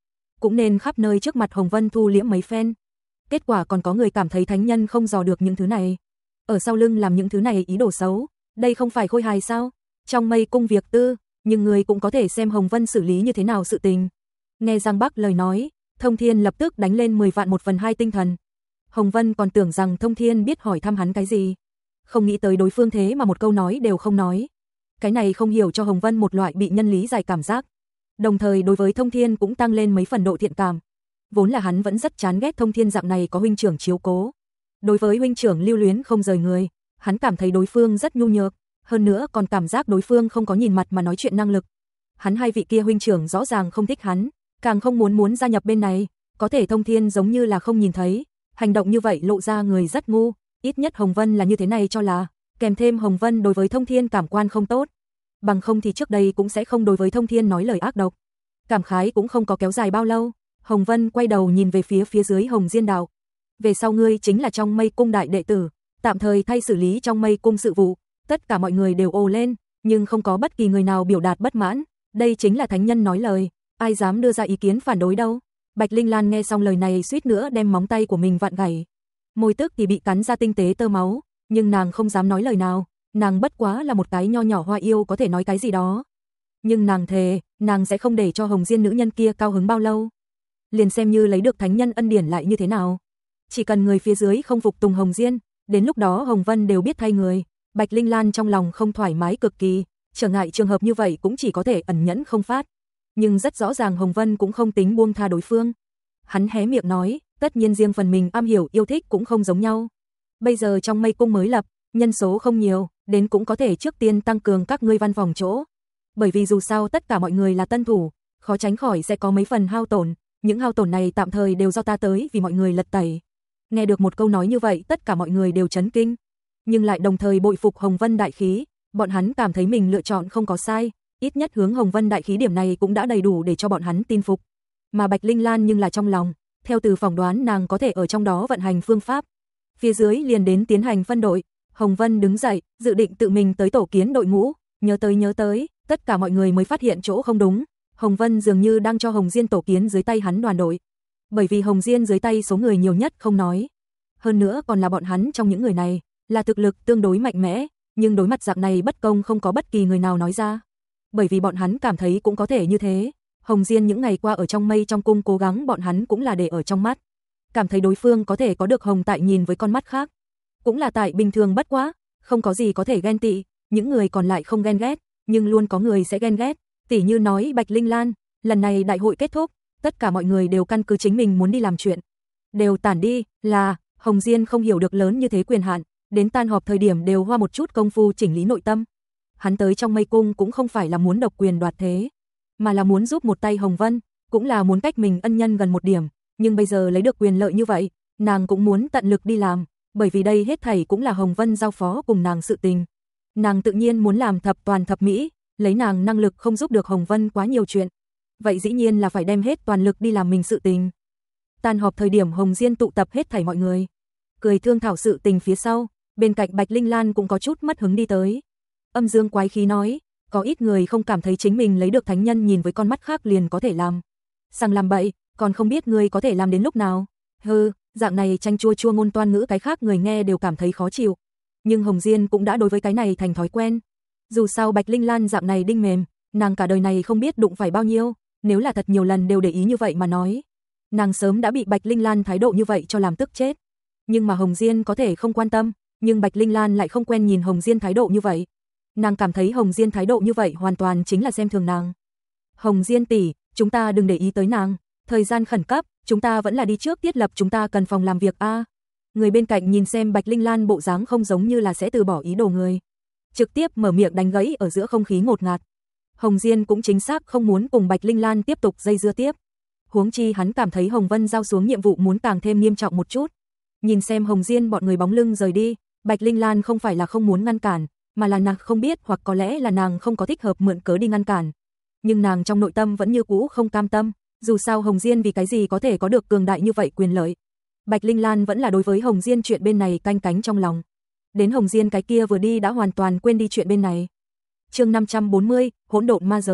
S1: cũng nên khắp nơi trước mặt Hồng Vân thu liễm mấy phen. Kết quả còn có người cảm thấy thánh nhân không dò được những thứ này, ở sau lưng làm những thứ này ý đồ xấu, đây không phải khôi hài sao? Trong mây cung việc tư, nhưng người cũng có thể xem Hồng Vân xử lý như thế nào sự tình. Nghe Giang Bắc lời nói, Thông Thiên lập tức đánh lên mười vạn một phần hai tinh thần. Hồng Vân còn tưởng rằng Thông Thiên biết hỏi thăm hắn cái gì, không nghĩ tới đối phương thế mà một câu nói đều không nói. Cái này không hiểu cho Hồng Vân một loại bị nhân lý giải cảm giác. Đồng thời đối với Thông Thiên cũng tăng lên mấy phần độ thiện cảm. Vốn là hắn vẫn rất chán ghét Thông Thiên dạng này có huynh trưởng chiếu cố. Đối với huynh trưởng lưu luyến không rời người, hắn cảm thấy đối phương rất nhu nhược, hơn nữa còn cảm giác đối phương không có nhìn mặt mà nói chuyện năng lực. Hắn hai vị kia huynh trưởng rõ ràng không thích hắn, càng không muốn muốn gia nhập bên này, có thể Thông Thiên giống như là không nhìn thấy, hành động như vậy lộ ra người rất ngu, ít nhất Hồng Vân là như thế này cho là, kèm thêm Hồng Vân đối với Thông Thiên cảm quan không tốt, bằng không thì trước đây cũng sẽ không đối với Thông Thiên nói lời ác độc. Cảm khái cũng không có kéo dài bao lâu, Hồng Vân quay đầu nhìn về phía phía dưới Hồng Diên Đạo. Về sau ngươi chính là trong mây cung đại đệ tử, tạm thời thay xử lý trong mây cung sự vụ. Tất cả mọi người đều ồ lên, nhưng không có bất kỳ người nào biểu đạt bất mãn. Đây chính là thánh nhân nói lời, ai dám đưa ra ý kiến phản đối đâu. Bạch Linh Lan nghe xong lời này suýt nữa đem móng tay của mình vặn gãy. Môi tức thì bị cắn ra tinh tế tơ máu, nhưng nàng không dám nói lời nào. Nàng bất quá là một cái nho nhỏ hoa yêu có thể nói cái gì đó. Nhưng nàng thề, nàng sẽ không để cho Hồng Diên nữ nhân kia cao hứng bao lâu. Liền xem như lấy được thánh nhân ân điển lại như thế nào. Chỉ cần người phía dưới không phục tùng Hồng Diên, đến lúc đó Hồng Vân đều biết thay người. Bạch Linh Lan trong lòng không thoải mái cực kỳ, trở ngại trường hợp như vậy cũng chỉ có thể ẩn nhẫn không phát. Nhưng rất rõ ràng Hồng Vân cũng không tính buông tha đối phương. Hắn hé miệng nói, tất nhiên riêng phần mình am hiểu yêu thích cũng không giống nhau. Bây giờ trong mây cung mới lập, nhân số không nhiều, đến cũng có thể trước tiên tăng cường các ngươi văn phòng chỗ. Bởi vì dù sao tất cả mọi người là tân thủ, khó tránh khỏi sẽ có mấy phần hao tổn, những hao tổn này tạm thời đều do ta tới vì mọi người lật tẩy. Nghe được một câu nói như vậy tất cả mọi người đều chấn kinh, nhưng lại đồng thời bội phục Hồng Vân đại khí, bọn hắn cảm thấy mình lựa chọn không có sai, ít nhất hướng Hồng Vân đại khí điểm này cũng đã đầy đủ để cho bọn hắn tin phục. Mà Bạch Linh Lan nhưng là trong lòng, theo từ phỏng đoán nàng có thể ở trong đó vận hành phương pháp. Phía dưới liền đến tiến hành phân đội, Hồng Vân đứng dậy, dự định tự mình tới tổ kiến đội ngũ, nhớ tới nhớ tới, tất cả mọi người mới phát hiện chỗ không đúng. Hồng Vân dường như đang cho Hồng Diên tổ kiến dưới tay hắn đoàn đội. Bởi vì Hồng Diên dưới tay số người nhiều nhất không nói. Hơn nữa còn là bọn hắn trong những người này, là thực lực tương đối mạnh mẽ, nhưng đối mặt dạng này bất công không có bất kỳ người nào nói ra. Bởi vì bọn hắn cảm thấy cũng có thể như thế. Hồng Diên những ngày qua ở trong mây trong cung cố gắng bọn hắn cũng là để ở trong mắt. Cảm thấy đối phương có thể có được Hồng Tại nhìn với con mắt khác. Cũng là tại bình thường bất quá, không có gì có thể ghen tị, những người còn lại không ghen ghét, nhưng luôn có người sẽ ghen ghét. Tỉ như nói Bạch Linh Lan, lần này đại hội kết thúc, tất cả mọi người đều căn cứ chính mình muốn đi làm chuyện. Đều tản đi, là, Hồng Diên không hiểu được lớn như thế quyền hạn, đến tan họp thời điểm đều hoa một chút công phu chỉnh lý nội tâm. Hắn tới trong mây cung cũng không phải là muốn độc quyền đoạt thế, mà là muốn giúp một tay Hồng Vân, cũng là muốn cách mình ân nhân gần một điểm, nhưng bây giờ lấy được quyền lợi như vậy, nàng cũng muốn tận lực đi làm, bởi vì đây hết thảy cũng là Hồng Vân giao phó cùng nàng sự tình. Nàng tự nhiên muốn làm thập toàn thập mỹ, lấy nàng năng lực không giúp được Hồng Vân quá nhiều chuyện. Vậy dĩ nhiên là phải đem hết toàn lực đi làm mình sự tình. Tan họp thời điểm Hồng Diên tụ tập hết thảy mọi người, cười thương thảo sự tình phía sau, bên cạnh Bạch Linh Lan cũng có chút mất hứng đi tới. Âm dương quái khí nói, có ít người không cảm thấy chính mình lấy được thánh nhân nhìn với con mắt khác liền có thể làm. Sang làm bậy, còn không biết người có thể làm đến lúc nào. Hừ, dạng này tranh chua chua ngôn toan ngữ cái khác người nghe đều cảm thấy khó chịu. Nhưng Hồng Diên cũng đã đối với cái này thành thói quen. Dù sao Bạch Linh Lan dạng này đinh mềm, nàng cả đời này không biết đụng phải bao nhiêu, nếu là thật nhiều lần đều để ý như vậy mà nói. Nàng sớm đã bị Bạch Linh Lan thái độ như vậy cho làm tức chết. Nhưng mà Hồng Diên có thể không quan tâm, nhưng Bạch Linh Lan lại không quen nhìn Hồng Diên thái độ như vậy. Nàng cảm thấy Hồng Diên thái độ như vậy hoàn toàn chính là xem thường nàng. Hồng Diên tỷ, chúng ta đừng để ý tới nàng, thời gian khẩn cấp, chúng ta vẫn là đi trước thiết lập chúng ta cần phòng làm việc a. À. Người bên cạnh nhìn xem Bạch Linh Lan bộ dáng không giống như là sẽ từ bỏ ý đồ người, trực tiếp mở miệng đánh gãy ở giữa không khí ngột ngạt. Hồng Diên cũng chính xác không muốn cùng Bạch Linh Lan tiếp tục dây dưa tiếp. Huống chi hắn cảm thấy Hồng Vân giao xuống nhiệm vụ muốn càng thêm nghiêm trọng một chút. Nhìn xem Hồng Diên bọn người bóng lưng rời đi, Bạch Linh Lan không phải là không muốn ngăn cản, mà là nàng không biết hoặc có lẽ là nàng không có thích hợp mượn cớ đi ngăn cản. Nhưng nàng trong nội tâm vẫn như cũ không cam tâm, dù sao Hồng Diên vì cái gì có thể có được cường đại như vậy quyền lợi. Bạch Linh Lan vẫn là đối với Hồng Diên chuyện bên này canh cánh trong lòng. Đến Hồng Diên cái kia vừa đi đã hoàn toàn quên đi chuyện bên này. Chương năm trăm bốn mươi, hỗn độn ma giới,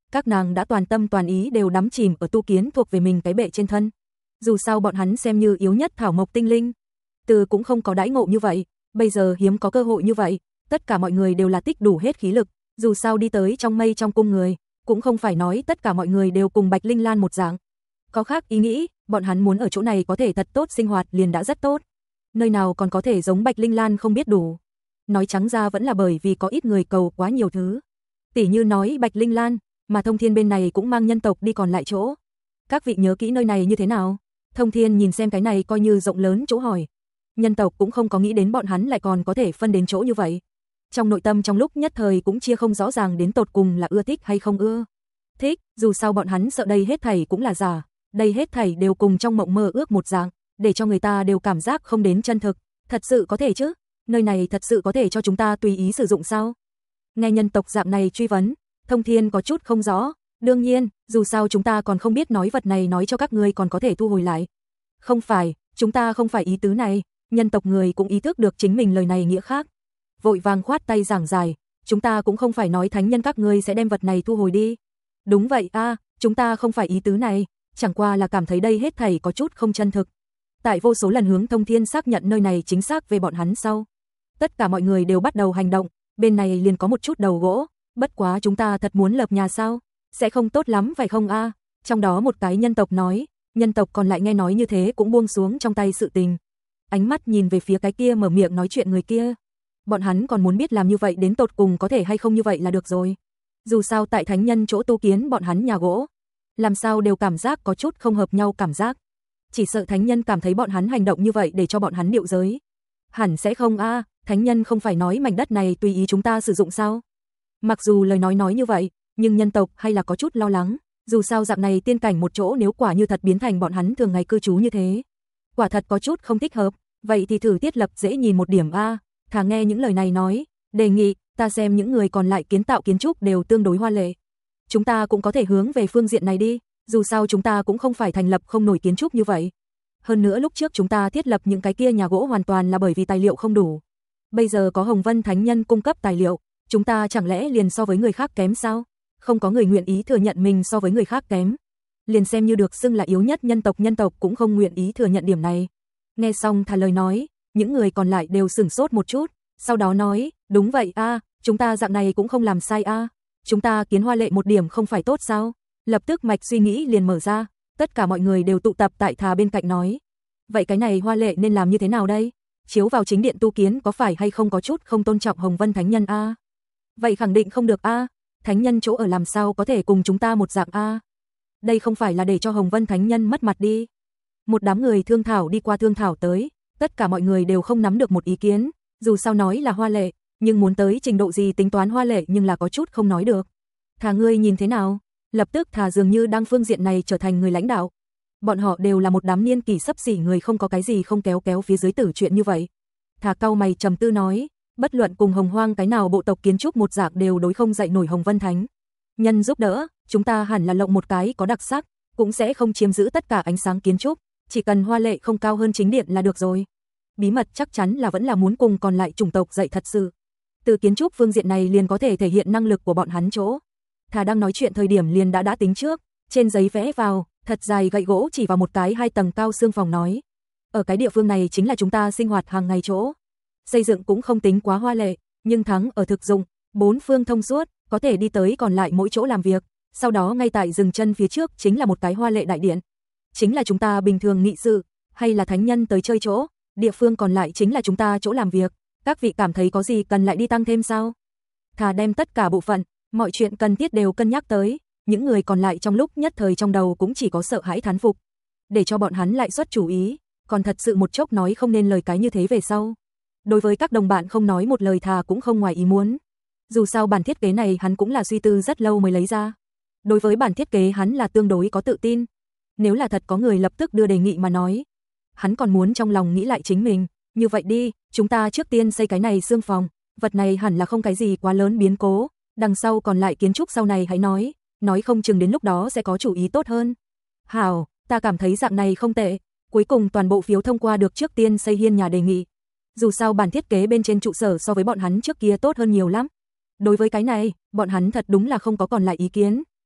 S1: Các nàng đã toàn tâm toàn ý đều đắm chìm ở tu kiến thuộc về mình cái bệ trên thân. Dù sao bọn hắn xem như yếu nhất thảo mộc tinh linh, từ cũng không có đãi ngộ như vậy, bây giờ hiếm có cơ hội như vậy, tất cả mọi người đều là tích đủ hết khí lực, dù sao đi tới trong mây trong cung người, cũng không phải nói tất cả mọi người đều cùng Bạch Linh Lan một dạng. Có khác ý nghĩ, bọn hắn muốn ở chỗ này có thể thật tốt sinh hoạt liền đã rất tốt. Nơi nào còn có thể giống Bạch Linh Lan không biết đủ. Nói trắng ra vẫn là bởi vì có ít người cầu quá nhiều thứ. Tỷ như nói Bạch Linh Lan, mà Thông Thiên bên này cũng mang nhân tộc đi còn lại chỗ. Các vị nhớ kỹ nơi này như thế nào? Thông Thiên nhìn xem cái này coi như rộng lớn chỗ hỏi. Nhân tộc cũng không có nghĩ đến bọn hắn lại còn có thể phân đến chỗ như vậy. Trong nội tâm trong lúc nhất thời cũng chia không rõ ràng đến tột cùng là ưa thích hay không ưa thích, dù sao bọn hắn sợ đây hết thảy cũng là giả, đây hết thảy đều cùng trong mộng mơ ước một dạng, để cho người ta đều cảm giác không đến chân thực. Thật sự có thể chứ? Nơi này thật sự có thể cho chúng ta tùy ý sử dụng sao? Nghe nhân tộc dạng này truy vấn, Thông Thiên có chút không rõ. Đương nhiên, dù sao chúng ta còn không biết nói vật này nói cho các ngươi còn có thể thu hồi lại. Không phải, chúng ta không phải ý tứ này. Nhân tộc người cũng ý thức được chính mình lời này nghĩa khác. Vội vàng khoát tay giảng giải, chúng ta cũng không phải nói thánh nhân các ngươi sẽ đem vật này thu hồi đi. Đúng vậy a, à, chúng ta không phải ý tứ này, chẳng qua là cảm thấy đây hết thảy có chút không chân thực. Tại vô số lần hướng Thông Thiên xác nhận nơi này chính xác về bọn hắn sau, tất cả mọi người đều bắt đầu hành động, bên này liền có một chút đầu gỗ, bất quá chúng ta thật muốn lập nhà sao? Sẽ không tốt lắm phải không a? À? Trong đó một cái nhân tộc nói, nhân tộc còn lại nghe nói như thế cũng buông xuống trong tay sự tình. Ánh mắt nhìn về phía cái kia mở miệng nói chuyện người kia. Bọn hắn còn muốn biết làm như vậy đến tột cùng có thể hay không như vậy là được rồi. Dù sao tại thánh nhân chỗ tu kiến bọn hắn nhà gỗ, làm sao đều cảm giác có chút không hợp nhau cảm giác. Chỉ sợ thánh nhân cảm thấy bọn hắn hành động như vậy để cho bọn hắn điệu giới. Hẳn sẽ không a, à, thánh nhân không phải nói mảnh đất này tùy ý chúng ta sử dụng sao? Mặc dù lời nói nói như vậy, nhưng nhân tộc hay là có chút lo lắng, dù sao dạng này tiên cảnh một chỗ nếu quả như thật biến thành bọn hắn thường ngày cư trú như thế, quả thật có chút không thích hợp, vậy thì thử thiết lập dễ nhìn một điểm a. Thà nghe những lời này nói, đề nghị ta xem những người còn lại kiến tạo kiến trúc đều tương đối hoa lệ. Chúng ta cũng có thể hướng về phương diện này đi, dù sao chúng ta cũng không phải thành lập không nổi kiến trúc như vậy. Hơn nữa lúc trước chúng ta thiết lập những cái kia nhà gỗ hoàn toàn là bởi vì tài liệu không đủ. Bây giờ có Hồng Vân Thánh Nhân cung cấp tài liệu, chúng ta chẳng lẽ liền so với người khác kém sao? Không có người nguyện ý thừa nhận mình so với người khác kém. Liền xem như được xưng là yếu nhất nhân tộc nhân tộc cũng không nguyện ý thừa nhận điểm này. Nghe xong Thà lời nói, những người còn lại đều sửng sốt một chút, sau đó nói, đúng vậy a, à, chúng ta dạng này cũng không làm sai a, à. Chúng ta kiến hoa lệ một điểm không phải tốt sao? Lập tức mạch suy nghĩ liền mở ra, tất cả mọi người đều tụ tập tại Thà bên cạnh nói. Vậy cái này hoa lệ nên làm như thế nào đây? Chiếu vào chính điện tu kiến có phải hay không có chút không tôn trọng Hồng Vân Thánh Nhân a? À? Vậy khẳng định không được a, à? Thánh Nhân chỗ ở làm sao có thể cùng chúng ta một dạng a? À? Đây không phải là để cho Hồng Vân Thánh Nhân mất mặt đi. Một đám người thương thảo đi qua thương thảo tới, tất cả mọi người đều không nắm được một ý kiến, dù sao nói là hoa lệ, nhưng muốn tới trình độ gì tính toán hoa lệ nhưng là có chút không nói được. Thà ngươi nhìn thế nào? Lập tức Thà dường như đang phương diện này trở thành người lãnh đạo. Bọn họ đều là một đám niên kỷ sắp xỉ người không có cái gì không kéo kéo phía dưới tử chuyện như vậy. Thà cau mày trầm tư nói, bất luận cùng Hồng Hoang cái nào bộ tộc kiến trúc một dạng đều đối không dậy nổi Hồng Vân Thánh Nhân giúp đỡ, chúng ta hẳn là lộng một cái có đặc sắc, cũng sẽ không chiếm giữ tất cả ánh sáng kiến trúc, chỉ cần hoa lệ không cao hơn chính điện là được rồi. Bí mật chắc chắn là vẫn là muốn cùng còn lại chủng tộc dạy thật sự. Từ kiến trúc phương diện này liền có thể thể hiện năng lực của bọn hắn chỗ. Thà đang nói chuyện thời điểm liền đã đã tính trước, trên giấy vẽ vào, thật dài gậy gỗ chỉ vào một cái hai tầng cao xương phòng nói. Ở cái địa phương này chính là chúng ta sinh hoạt hàng ngày chỗ. Xây dựng cũng không tính quá hoa lệ, nhưng thắng ở thực dụng, bốn phương thông suốt, có thể đi tới còn lại mỗi chỗ làm việc. Sau đó ngay tại dừng chân phía trước chính là một cái hoa lệ đại điện. Chính là chúng ta bình thường nghị sự, hay là thánh nhân tới chơi chỗ, địa phương còn lại chính là chúng ta chỗ làm việc. Các vị cảm thấy có gì cần lại đi tăng thêm sao? Thà đem tất cả bộ phận, mọi chuyện cần thiết đều cân nhắc tới, những người còn lại trong lúc nhất thời trong đầu cũng chỉ có sợ hãi thán phục. Để cho bọn hắn lại xuất chủ ý, còn thật sự một chốc nói không nên lời cái như thế về sau. Đối với các đồng bạn không nói một lời Thà cũng không ngoài ý muốn. Dù sao bản thiết kế này hắn cũng là suy tư rất lâu mới lấy ra. Đối với bản thiết kế hắn là tương đối có tự tin. Nếu là thật có người lập tức đưa đề nghị mà nói, hắn còn muốn trong lòng nghĩ lại chính mình. Như vậy đi, chúng ta trước tiên xây cái này xương phòng, vật này hẳn là không cái gì quá lớn biến cố, đằng sau còn lại kiến trúc sau này hãy nói, nói không chừng đến lúc đó sẽ có chủ ý tốt hơn. Hảo, ta cảm thấy dạng này không tệ, cuối cùng toàn bộ phiếu thông qua được trước tiên xây hiên nhà đề nghị. Dù sao bản thiết kế bên trên trụ sở so với bọn hắn trước kia tốt hơn nhiều lắm. Đối với cái này, bọn hắn thật đúng là không có còn lại ý kiến,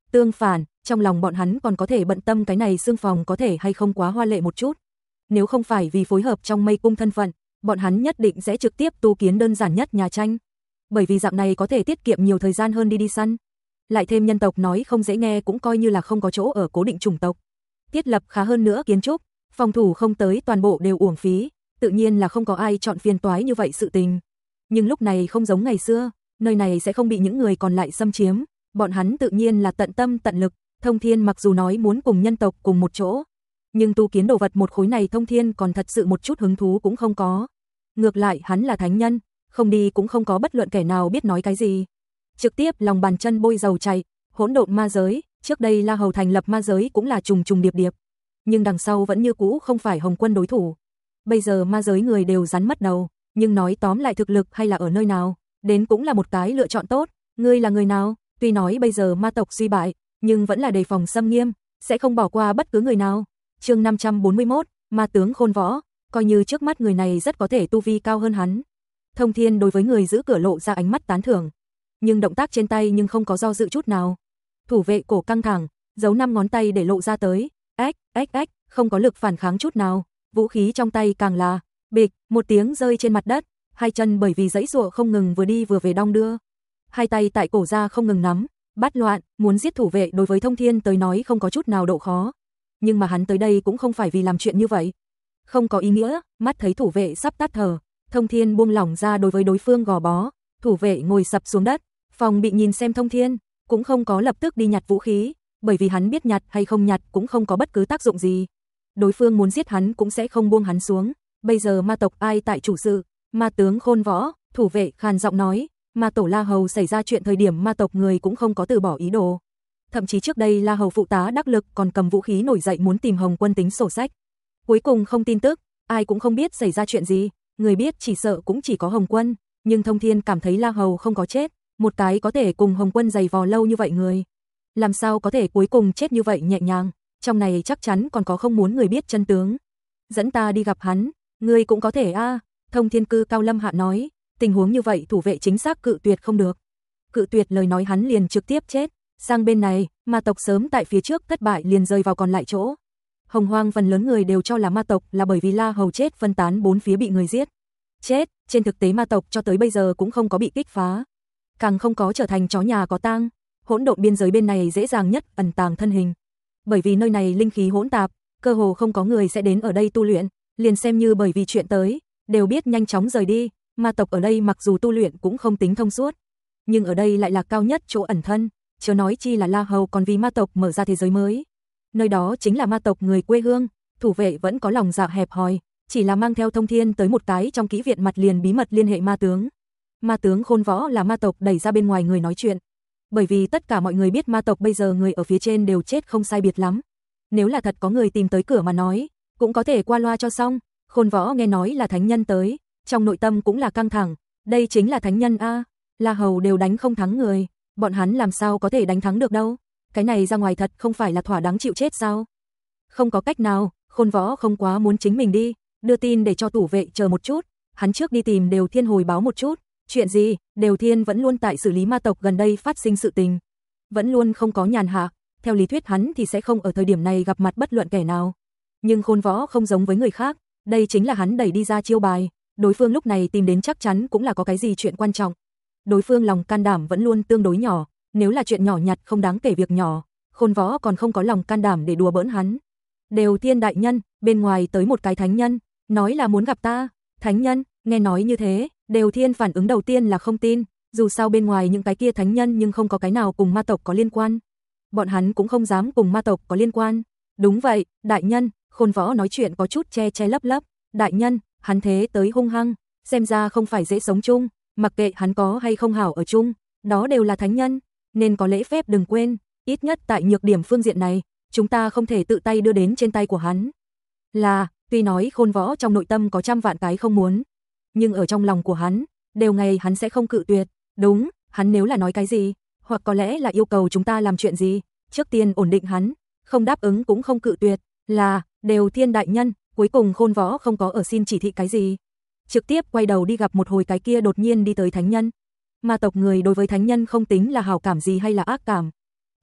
S1: Tương phản, trong lòng bọn hắn còn có thể bận tâm cái này xương phòng có thể hay không quá hoa lệ một chút. Nếu không phải vì phối hợp trong mây cung thân phận, bọn hắn nhất định sẽ trực tiếp tu kiến đơn giản nhất nhà tranh. Bởi vì dạng này có thể tiết kiệm nhiều thời gian hơn đi đi săn. Lại thêm nhân tộc nói không dễ nghe cũng coi như là không có chỗ ở cố định chủng tộc. Thiết lập khá hơn nữa kiến trúc, phòng thủ không tới toàn bộ đều uổng phí, tự nhiên là không có ai chọn phiền toái như vậy sự tình. Nhưng lúc này không giống ngày xưa, nơi này sẽ không bị những người còn lại xâm chiếm, bọn hắn tự nhiên là tận tâm tận lực. Thông Thiên mặc dù nói muốn cùng nhân tộc cùng một chỗ, nhưng tu kiến đồ vật một khối này Thông Thiên còn thật sự một chút hứng thú cũng không có. Ngược lại hắn là thánh nhân, không đi cũng không có bất luận kẻ nào biết nói cái gì. Trực tiếp lòng bàn chân bôi dầu chạy, hỗn độn ma giới, trước đây La Hầu thành lập ma giới cũng là trùng trùng điệp điệp, nhưng đằng sau vẫn như cũ không phải Hồng Quân đối thủ. Bây giờ ma giới người đều rắn mất đầu, nhưng nói tóm lại thực lực hay là ở nơi nào, đến cũng là một cái lựa chọn tốt. Ngươi là người nào? Tuy nói bây giờ ma tộc suy bại, nhưng vẫn là đề phòng xâm nghiêm, sẽ không bỏ qua bất cứ người nào. Chương năm trăm bốn mươi mốt, ma tướng khôn võ, coi như trước mắt người này rất có thể tu vi cao hơn hắn. Thông Thiên đối với người giữ cửa lộ ra ánh mắt tán thưởng, nhưng động tác trên tay nhưng không có do dự chút nào. Thủ vệ cổ căng thẳng, giấu năm ngón tay để lộ ra tới, ếch, ếch ếch, không có lực phản kháng chút nào, vũ khí trong tay càng là bịch, một tiếng rơi trên mặt đất, hai chân bởi vì giãy giụa không ngừng vừa đi vừa về đong đưa. Hai tay tại cổ ra không ngừng nắm, bắt loạn, muốn giết thủ vệ đối với Thông Thiên tới nói không có chút nào độ khó. Nhưng mà hắn tới đây cũng không phải vì làm chuyện như vậy. Không có ý nghĩa, mắt thấy thủ vệ sắp tắt thở, Thông Thiên buông lỏng ra đối với đối phương gò bó, thủ vệ ngồi sập xuống đất, phòng bị nhìn xem Thông Thiên, cũng không có lập tức đi nhặt vũ khí, bởi vì hắn biết nhặt hay không nhặt cũng không có bất cứ tác dụng gì. Đối phương muốn giết hắn cũng sẽ không buông hắn xuống, bây giờ ma tộc ai tại chủ sự, ma tướng khôn võ, thủ vệ khàn giọng nói, ma tổ La Hầu xảy ra chuyện thời điểm ma tộc người cũng không có từ bỏ ý đồ. Thậm chí trước đây La Hầu phụ tá đắc lực còn cầm vũ khí nổi dậy muốn tìm Hồng Quân tính sổ sách. Cuối cùng không tin tức, ai cũng không biết xảy ra chuyện gì, người biết chỉ sợ cũng chỉ có Hồng Quân, nhưng Thông Thiên cảm thấy La Hầu không có chết, một cái có thể cùng Hồng Quân giày vò lâu như vậy người, làm sao có thể cuối cùng chết như vậy nhẹ nhàng, trong này chắc chắn còn có không muốn người biết chân tướng. Dẫn ta đi gặp hắn, ngươi cũng có thể a, à. Thông Thiên cư cao lâm hạ nói, tình huống như vậy thủ vệ chính xác cự tuyệt không được. Cự tuyệt lời nói hắn liền trực tiếp chết, sang bên này, ma tộc sớm tại phía trước thất bại liền rơi vào còn lại chỗ. Hồng Hoang phần lớn người đều cho là ma tộc là bởi vì La Hầu chết phân tán bốn phía bị người giết. Chết, trên thực tế ma tộc cho tới bây giờ cũng không có bị kích phá, càng không có trở thành chó nhà có tang. Hỗn độn biên giới bên này dễ dàng nhất ẩn tàng thân hình, bởi vì nơi này linh khí hỗn tạp, cơ hồ không có người sẽ đến ở đây tu luyện, liền xem như bởi vì chuyện tới, đều biết nhanh chóng rời đi. Ma tộc ở đây mặc dù tu luyện cũng không tính thông suốt, nhưng ở đây lại là cao nhất chỗ ẩn thân, chớ nói chi là La Hầu còn vì ma tộc mở ra thế giới mới. Nơi đó chính là ma tộc người quê hương, thủ vệ vẫn có lòng dạ hẹp hòi, chỉ là mang theo Thông Thiên tới một cái trong kỹ viện mặt liền bí mật liên hệ ma tướng. Ma tướng khôn võ là ma tộc đẩy ra bên ngoài người nói chuyện, bởi vì tất cả mọi người biết ma tộc bây giờ người ở phía trên đều chết không sai biệt lắm. Nếu là thật có người tìm tới cửa mà nói, cũng có thể qua loa cho xong. Khôn võ nghe nói là thánh nhân tới, trong nội tâm cũng là căng thẳng, đây chính là thánh nhân a, La Hầu đều đánh không thắng người, bọn hắn làm sao có thể đánh thắng được đâu, cái này ra ngoài thật không phải là thỏa đáng chịu chết sao? Không có cách nào, Khôn võ không quá muốn chính mình đi, đưa tin để cho thủ vệ chờ một chút, hắn trước đi tìm Đều Thiên hồi báo một chút. Chuyện gì? Đều Thiên vẫn luôn tại xử lý ma tộc gần đây phát sinh sự tình, vẫn luôn không có nhàn hạ, theo lý thuyết hắn thì sẽ không ở thời điểm này gặp mặt bất luận kẻ nào. Nhưng Khôn võ không giống với người khác, đây chính là hắn đẩy đi ra chiêu bài, đối phương lúc này tìm đến chắc chắn cũng là có cái gì chuyện quan trọng. Đối phương lòng can đảm vẫn luôn tương đối nhỏ, nếu là chuyện nhỏ nhặt không đáng kể việc nhỏ, Khôn võ còn không có lòng can đảm để đùa bỡn hắn. Đều Thiên đại nhân, bên ngoài tới một cái thánh nhân, nói là muốn gặp ta. Thánh nhân? Nghe nói như thế, Đều Thiên phản ứng đầu tiên là không tin, dù sao bên ngoài những cái kia thánh nhân nhưng không có cái nào cùng ma tộc có liên quan. Bọn hắn cũng không dám cùng ma tộc có liên quan. Đúng vậy, đại nhân, Khôn võ nói chuyện có chút che che lấp lấp. Đại nhân, hắn thế tới hung hăng, xem ra không phải dễ sống chung, mặc kệ hắn có hay không hảo ở chung, đó đều là thánh nhân, nên có lễ phép đừng quên, ít nhất tại nhược điểm phương diện này, chúng ta không thể tự tay đưa đến trên tay của hắn. Là, tuy nói Khôn võ trong nội tâm có trăm vạn cái không muốn, nhưng ở trong lòng của hắn, đều ngày hắn sẽ không cự tuyệt. Đúng, hắn nếu là nói cái gì, hoặc có lẽ là yêu cầu chúng ta làm chuyện gì, trước tiên ổn định hắn, không đáp ứng cũng không cự tuyệt. Là, Đều Thiên đại nhân. Cuối cùng Khôn võ không có ở xin chỉ thị cái gì, trực tiếp quay đầu đi gặp một hồi cái kia đột nhiên đi tới thánh nhân. Ma tộc người đối với thánh nhân không tính là hảo cảm gì hay là ác cảm,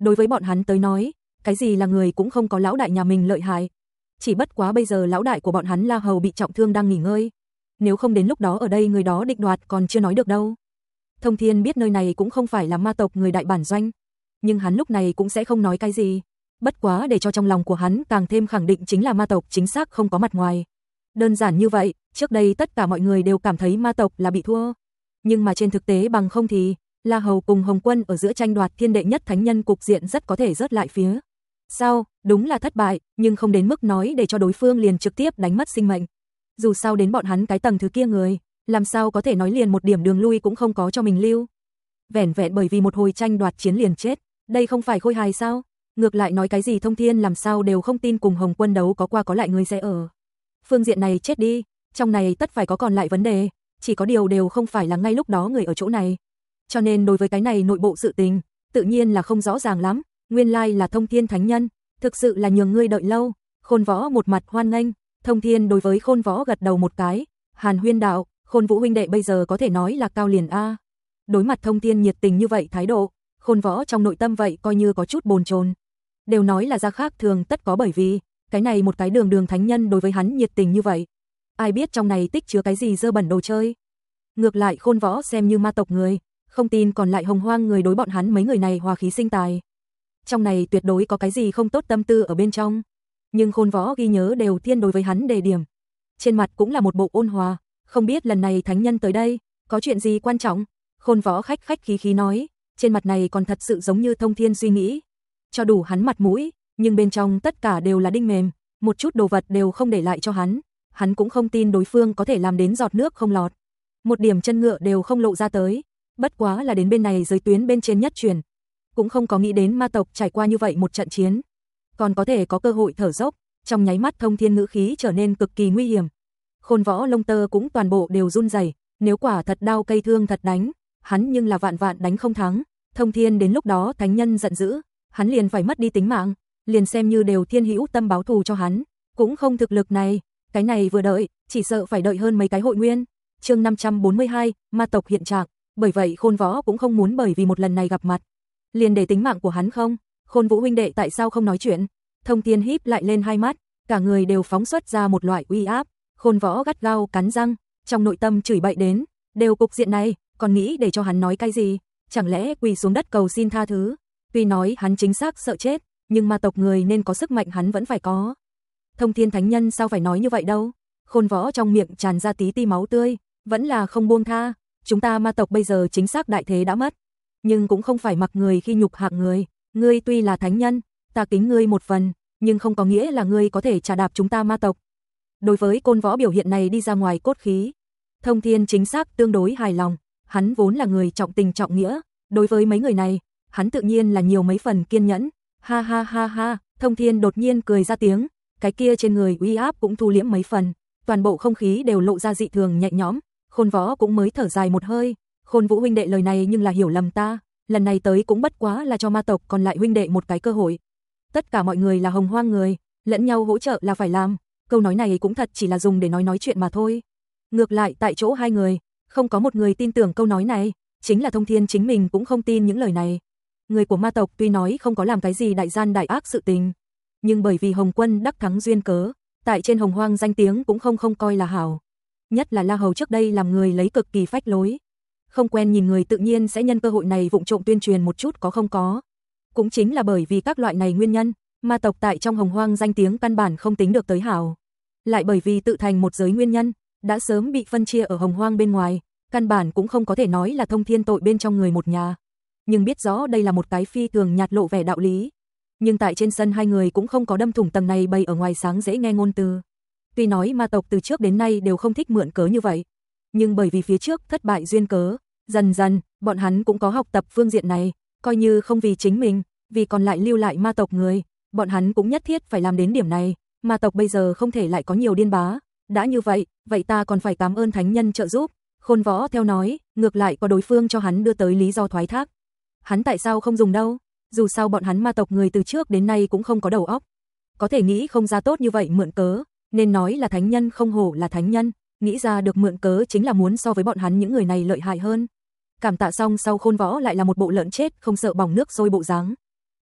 S1: Đối với bọn hắn tới nói, cái gì là người cũng không có lão đại nhà mình lợi hại. Chỉ bất quá bây giờ lão đại của bọn hắn La Hầu bị trọng thương đang nghỉ ngơi. Nếu không đến lúc đó ở đây người đó định đoạt còn chưa nói được đâu. Thông Thiên biết nơi này cũng không phải là ma tộc người đại bản doanh, nhưng hắn lúc này cũng sẽ không nói cái gì. Bất quá để cho trong lòng của hắn càng thêm khẳng định chính là ma tộc chính xác không có mặt ngoài. Đơn giản như vậy, trước đây tất cả mọi người đều cảm thấy ma tộc là bị thua. Nhưng mà trên thực tế bằng không thì, La Hầu cùng Hồng Quân ở giữa tranh đoạt thiên đệ nhất thánh nhân cục diện rất có thể rớt lại phía sau, đúng là thất bại, nhưng không đến mức nói để cho đối phương liền trực tiếp đánh mất sinh mệnh. Dù sao đến bọn hắn cái tầng thứ kia người, làm sao có thể nói liền một điểm đường lui cũng không có cho mình lưu. Vẻn vẹn bởi vì một hồi tranh đoạt chiến liền chết, đây không phải khôi hài sao? Ngược lại nói cái gì Thông Thiên làm sao đều không tin cùng Hồng Quân đấu có qua có lại người sẽ ở phương diện này chết đi, trong này tất phải có còn lại vấn đề, chỉ có điều đều không phải là ngay lúc đó người ở chỗ này. Cho nên đối với cái này nội bộ sự tình, tự nhiên là không rõ ràng lắm, nguyên lai là Thông Thiên thánh nhân, thực sự là nhường ngươi đợi lâu. Khôn Võ một mặt hoan nghênh, Thông Thiên đối với Khôn Võ gật đầu một cái, Hàn Huyên đạo, Khôn Vũ huynh đệ bây giờ có thể nói là cao liền a. Đối mặt Thông Thiên nhiệt tình như vậy thái độ, Khôn Võ trong nội tâm vậy coi như có chút bồn chồn. Đều nói là ra khác thường tất có bởi vì, cái này một cái đường đường thánh nhân đối với hắn nhiệt tình như vậy. Ai biết trong này tích chứa cái gì dơ bẩn đồ chơi. Ngược lại Khôn Võ xem như ma tộc người, không tin còn lại Hồng Hoang người đối bọn hắn mấy người này hòa khí sinh tài. Trong này tuyệt đối có cái gì không tốt tâm tư ở bên trong. Nhưng Khôn Võ ghi nhớ đều thiên đối với hắn đề điểm. Trên mặt cũng là một bộ ôn hòa, không biết lần này thánh nhân tới đây, có chuyện gì quan trọng? Khôn Võ khách khách khí khí nói, trên mặt này còn thật sự giống như Thông Thiên suy nghĩ. Cho đủ hắn mặt mũi, nhưng bên trong tất cả đều là đinh mềm, một chút đồ vật đều không để lại cho hắn. Hắn cũng không tin đối phương có thể làm đến giọt nước không lọt. Một điểm chân ngựa đều không lộ ra tới. Bất quá là đến bên này giới tuyến bên trên nhất truyền. Cũng không có nghĩ đến ma tộc trải qua như vậy một trận chiến. Còn có thể có cơ hội thở dốc, trong nháy mắt Thông Thiên ngữ khí trở nên cực kỳ nguy hiểm. Khôn Võ lông tơ cũng toàn bộ đều run rẩy, nếu quả thật đao cây thương thật đánh, hắn nhưng là vạn vạn đánh không thắng. Thông Thiên đến lúc đó thánh nhân giận dữ, hắn liền phải mất đi tính mạng, liền xem như đều thiên hữu tâm báo thù cho hắn, cũng không thực lực này, cái này vừa đợi, chỉ sợ phải đợi hơn mấy cái hội nguyên. Chương năm trăm bốn mươi hai, ma tộc hiện trạng, bởi vậy Khôn Võ cũng không muốn bởi vì một lần này gặp mặt, liền để tính mạng của hắn không. Khôn Vũ huynh đệ tại sao không nói chuyện? Thông Thiên híp lại lên hai mắt, cả người đều phóng xuất ra một loại uy áp. Khôn Võ gắt gao cắn răng, trong nội tâm chửi bậy đến, đều cục diện này, còn nghĩ để cho hắn nói cái gì? Chẳng lẽ quỳ xuống đất cầu xin tha thứ? Tuy nói hắn chính xác sợ chết, nhưng ma tộc người nên có sức mạnh hắn vẫn phải có. Thông Thiên thánh nhân sao phải nói như vậy đâu? Khôn Võ trong miệng tràn ra tí ti máu tươi, vẫn là không buông tha. Chúng ta ma tộc bây giờ chính xác đại thế đã mất, nhưng cũng không phải mặc người khi nhục hạng người. Ngươi tuy là thánh nhân, ta kính ngươi một phần, nhưng không có nghĩa là ngươi có thể trà đạp chúng ta ma tộc. Đối với Khôn Võ biểu hiện này đi ra ngoài cốt khí, Thông Thiên chính xác tương đối hài lòng. Hắn vốn là người trọng tình trọng nghĩa, đối với mấy người này, hắn tự nhiên là nhiều mấy phần kiên nhẫn. Ha ha ha ha, Thông Thiên đột nhiên cười ra tiếng, cái kia trên người uy áp cũng thu liễm mấy phần, toàn bộ không khí đều lộ ra dị thường nhẹ nhõm. Khôn Võ cũng mới thở dài một hơi, Khôn Vũ huynh đệ lời này nhưng là hiểu lầm ta, lần này tới cũng bất quá là cho ma tộc còn lại huynh đệ một cái cơ hội. Tất cả mọi người là Hồng Hoang người, lẫn nhau hỗ trợ là phải làm, câu nói này cũng thật chỉ là dùng để nói nói chuyện mà thôi. Ngược lại tại chỗ hai người, không có một người tin tưởng câu nói này, chính là Thông Thiên chính mình cũng không tin những lời này. Người của ma tộc tuy nói không có làm cái gì đại gian đại ác sự tình, nhưng bởi vì Hồng Quân đắc thắng duyên cớ, tại trên Hồng Hoang danh tiếng cũng không không coi là hảo. Nhất là La Hầu trước đây làm người lấy cực kỳ phách lối, không quen nhìn người tự nhiên sẽ nhân cơ hội này vụng trộm tuyên truyền một chút có không có. Cũng chính là bởi vì các loại này nguyên nhân, ma tộc tại trong Hồng Hoang danh tiếng căn bản không tính được tới hảo. Lại bởi vì tự thành một giới nguyên nhân, đã sớm bị phân chia ở Hồng Hoang bên ngoài, căn bản cũng không có thể nói là Thông Thiên tội bên trong người một nhà. Nhưng biết rõ đây là một cái phi thường nhạt lộ vẻ đạo lý. Nhưng tại trên sân hai người cũng không có đâm thủng tầng này bày ở ngoài sáng dễ nghe ngôn từ. Tuy nói ma tộc từ trước đến nay đều không thích mượn cớ như vậy, nhưng bởi vì phía trước thất bại duyên cớ, dần dần, bọn hắn cũng có học tập phương diện này, coi như không vì chính mình, vì còn lại lưu lại ma tộc người, bọn hắn cũng nhất thiết phải làm đến điểm này. Ma tộc bây giờ không thể lại có nhiều điên bá, đã như vậy, vậy ta còn phải cảm ơn thánh nhân trợ giúp. Khôn Võ theo nói, ngược lại có đối phương cho hắn đưa tới lý do thoái thác. Hắn tại sao không dùng đâu? Dù sao bọn hắn ma tộc người từ trước đến nay cũng không có đầu óc, có thể nghĩ không ra tốt như vậy mượn cớ, nên nói là thánh nhân không hổ là thánh nhân, nghĩ ra được mượn cớ chính là muốn so với bọn hắn những người này lợi hại hơn. Cảm tạ xong sau Khôn Võ lại là một bộ lợn chết không sợ bỏng nước sôi bộ dáng.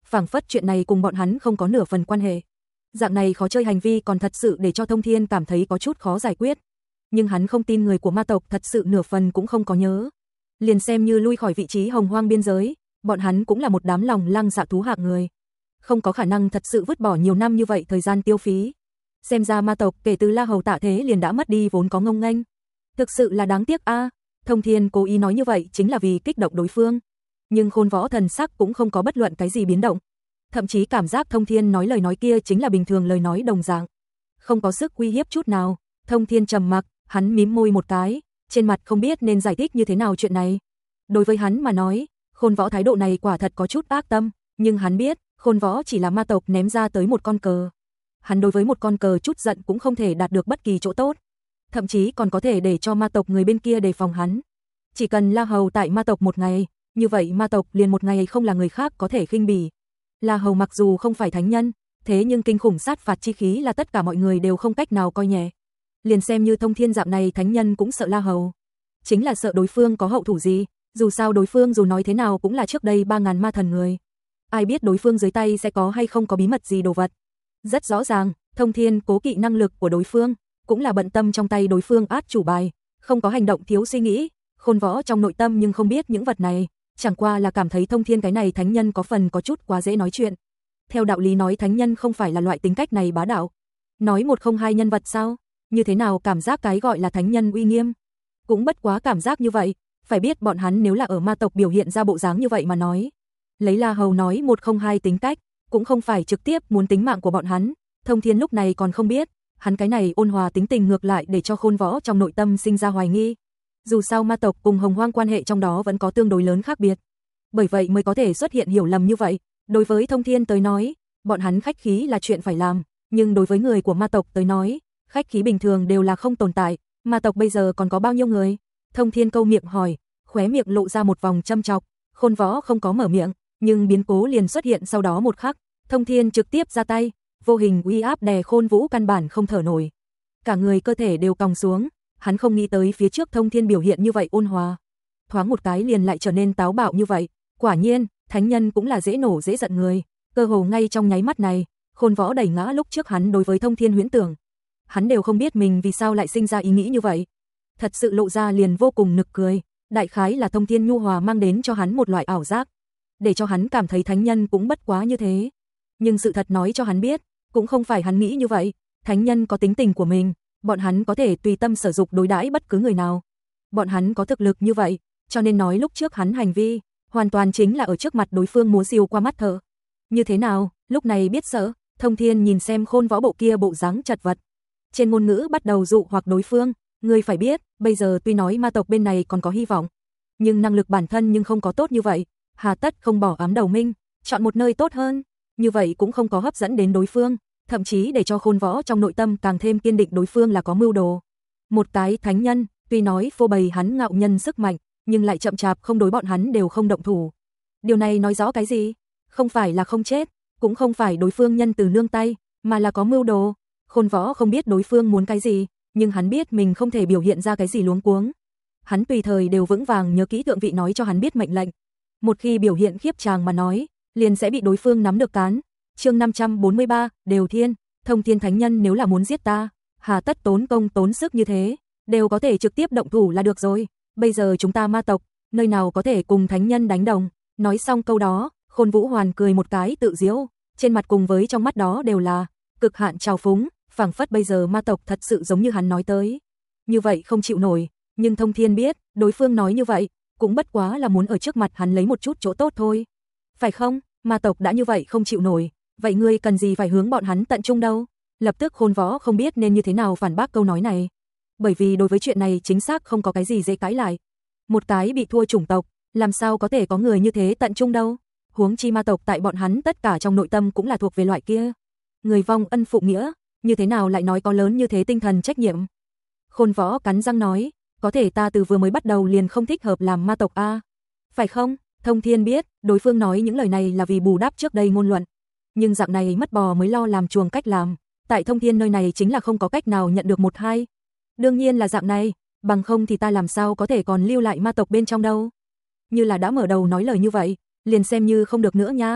S1: phảng phất chuyện này cùng bọn hắn không có nửa phần quan hệ. Dạng này khó chơi hành vi còn thật sự để cho Thông Thiên cảm thấy có chút khó giải quyết. Nhưng hắn không tin người của ma tộc thật sự nửa phần cũng không có nhớ. Liền xem như lui khỏi vị trí hồng hoang biên giới, bọn hắn cũng là một đám lòng lăng dạ thú hạng người. Không có khả năng thật sự vứt bỏ nhiều năm như vậy thời gian tiêu phí. Xem ra ma tộc kể từ La Hầu tạ thế liền đã mất đi vốn có ngông nghênh. Thực sự là đáng tiếc a. À, Thông Thiên cố ý nói như vậy chính là vì kích động đối phương. Nhưng Khôn Võ thần sắc cũng không có bất luận cái gì biến động. Thậm chí cảm giác Thông Thiên nói lời nói kia chính là bình thường lời nói đồng dạng. Không có sức uy hiếp chút nào. Thông Thiên trầm mặc, hắn mím môi một cái, trên mặt không biết nên giải thích như thế nào chuyện này. Đối với hắn mà nói, Khôn Võ thái độ này quả thật có chút ác tâm, nhưng hắn biết, Khôn Võ chỉ là ma tộc ném ra tới một con cờ. Hắn đối với một con cờ chút giận cũng không thể đạt được bất kỳ chỗ tốt. Thậm chí còn có thể để cho ma tộc người bên kia đề phòng hắn. Chỉ cần La Hầu tại ma tộc một ngày, như vậy ma tộc liền một ngày không là người khác có thể khinh bỉ. La Hầu mặc dù không phải thánh nhân, thế nhưng kinh khủng sát phạt chi khí là tất cả mọi người đều không cách nào coi nhẹ. Liền xem như Thông Thiên dạng này thánh nhân cũng sợ La Hầu. Chính là sợ đối phương có hậu thủ gì, dù sao đối phương dù nói thế nào cũng là trước đây ba ngàn ma thần người. Ai biết đối phương dưới tay sẽ có hay không có bí mật gì đồ vật. Rất rõ ràng, Thông Thiên cố kỵ năng lực của đối phương, cũng là bận tâm trong tay đối phương át chủ bài, không có hành động thiếu suy nghĩ. Khôn Võ trong nội tâm nhưng không biết những vật này, chẳng qua là cảm thấy Thông Thiên cái này thánh nhân có phần có chút quá dễ nói chuyện. Theo đạo lý nói thánh nhân không phải là loại tính cách này bá đạo. Nói một không hai nhân vật sao? Như thế nào cảm giác cái gọi là thánh nhân uy nghiêm? Cũng bất quá cảm giác như vậy, phải biết bọn hắn nếu là ở ma tộc biểu hiện ra bộ dáng như vậy mà nói. Lấy La Hầu nói một không hai tính cách, cũng không phải trực tiếp muốn tính mạng của bọn hắn. Thông Thiên lúc này còn không biết, hắn cái này ôn hòa tính tình ngược lại để cho Khôn Võ trong nội tâm sinh ra hoài nghi. Dù sao ma tộc cùng hồng hoang quan hệ trong đó vẫn có tương đối lớn khác biệt. Bởi vậy mới có thể xuất hiện hiểu lầm như vậy. Đối với Thông Thiên tới nói, bọn hắn khách khí là chuyện phải làm, nhưng đối với người của ma tộc tới nói, khách khí bình thường đều là không tồn tại. Ma tộc bây giờ còn có bao nhiêu người? Thông Thiên câu miệng hỏi, khóe miệng lộ ra một vòng châm chọc. Khôn Võ không có mở miệng, nhưng biến cố liền xuất hiện sau đó một khắc. Thông Thiên trực tiếp ra tay, vô hình uy áp đè Khôn Vũ căn bản không thở nổi. Cả người cơ thể đều còng xuống, hắn không nghĩ tới phía trước Thông Thiên biểu hiện như vậy ôn hòa. Thoáng một cái liền lại trở nên táo bạo như vậy. Quả nhiên, thánh nhân cũng là dễ nổ dễ giận người. Cơ hồ ngay trong nháy mắt này, Khôn Võ đẩy ngã lúc trước hắn đối với Thông Thiên huyễn tưởng. Hắn đều không biết mình vì sao lại sinh ra ý nghĩ như vậy. Thật sự lộ ra liền vô cùng nực cười. Đại khái là Thông Thiên nhu hòa mang đến cho hắn một loại ảo giác, để cho hắn cảm thấy thánh nhân cũng bất quá như thế. Nhưng sự thật nói cho hắn biết, cũng không phải hắn nghĩ như vậy. Thánh nhân có tính tình của mình, bọn hắn có thể tùy tâm sử dụng đối đãi bất cứ người nào. Bọn hắn có thực lực như vậy, cho nên nói lúc trước hắn hành vi, hoàn toàn chính là ở trước mặt đối phương múa rìu qua mắt thợ. Như thế nào, lúc này biết sợ, Thông Thiên nhìn xem Khôn Võ bộ kia bộ dáng chật vật. Trên ngôn ngữ bắt đầu dụ hoặc đối phương, ngươi phải biết, bây giờ tuy nói ma tộc bên này còn có hy vọng, nhưng năng lực bản thân nhưng không có tốt như vậy, hà tất không bỏ ám đầu minh, chọn một nơi tốt hơn, như vậy cũng không có hấp dẫn đến đối phương, thậm chí để cho Khôn Võ trong nội tâm càng thêm kiên định đối phương là có mưu đồ. Một cái thánh nhân, tuy nói phô bày hắn ngạo nhân sức mạnh, nhưng lại chậm chạp không đối bọn hắn đều không động thủ. Điều này nói rõ cái gì? Không phải là không chết, cũng không phải đối phương nhân từ nương tay, mà là có mưu đồ. Khôn Võ không biết đối phương muốn cái gì, nhưng hắn biết mình không thể biểu hiện ra cái gì luống cuống. Hắn tùy thời đều vững vàng nhớ kỹ thượng vị nói cho hắn biết mệnh lệnh. Một khi biểu hiện khiếp tràng mà nói, liền sẽ bị đối phương nắm được cán. Chương năm trăm bốn mươi ba, Đều Thiên, Thông Thiên thánh nhân nếu là muốn giết ta, hà tất tốn công tốn sức như thế, đều có thể trực tiếp động thủ là được rồi. Bây giờ chúng ta ma tộc, nơi nào có thể cùng thánh nhân đánh đồng. Nói xong câu đó, Khôn Vũ Hoàn cười một cái tự giễu, trên mặt cùng với trong mắt đó đều là cực hạn trào phúng, phảng phất bây giờ ma tộc thật sự giống như hắn nói tới. Như vậy không chịu nổi, nhưng Thông Thiên biết, đối phương nói như vậy, cũng bất quá là muốn ở trước mặt hắn lấy một chút chỗ tốt thôi. Phải không? Ma tộc đã như vậy không chịu nổi, vậy ngươi cần gì phải hướng bọn hắn tận trung đâu? Lập tức Khôn Võ không biết nên như thế nào phản bác câu nói này. Bởi vì đối với chuyện này chính xác không có cái gì dễ cãi lại. Một cái bị thua chủng tộc, làm sao có thể có người như thế tận trung đâu? Huống chi ma tộc tại bọn hắn tất cả trong nội tâm cũng là thuộc về loại kia. Người vong ân phụ nghĩa, như thế nào lại nói có lớn như thế tinh thần trách nhiệm? Khôn Võ cắn răng nói, có thể ta từ vừa mới bắt đầu liền không thích hợp làm ma tộc a. Phải không? Thông Thiên biết, đối phương nói những lời này là vì bù đắp trước đây ngôn luận. Nhưng dạng này mất bò mới lo làm chuồng cách làm, tại Thông Thiên nơi này chính là không có cách nào nhận được một hai. Đương nhiên là dạng này, bằng không thì ta làm sao có thể còn lưu lại ma tộc bên trong đâu. Như là đã mở đầu nói lời như vậy, liền xem như không được nữa nha.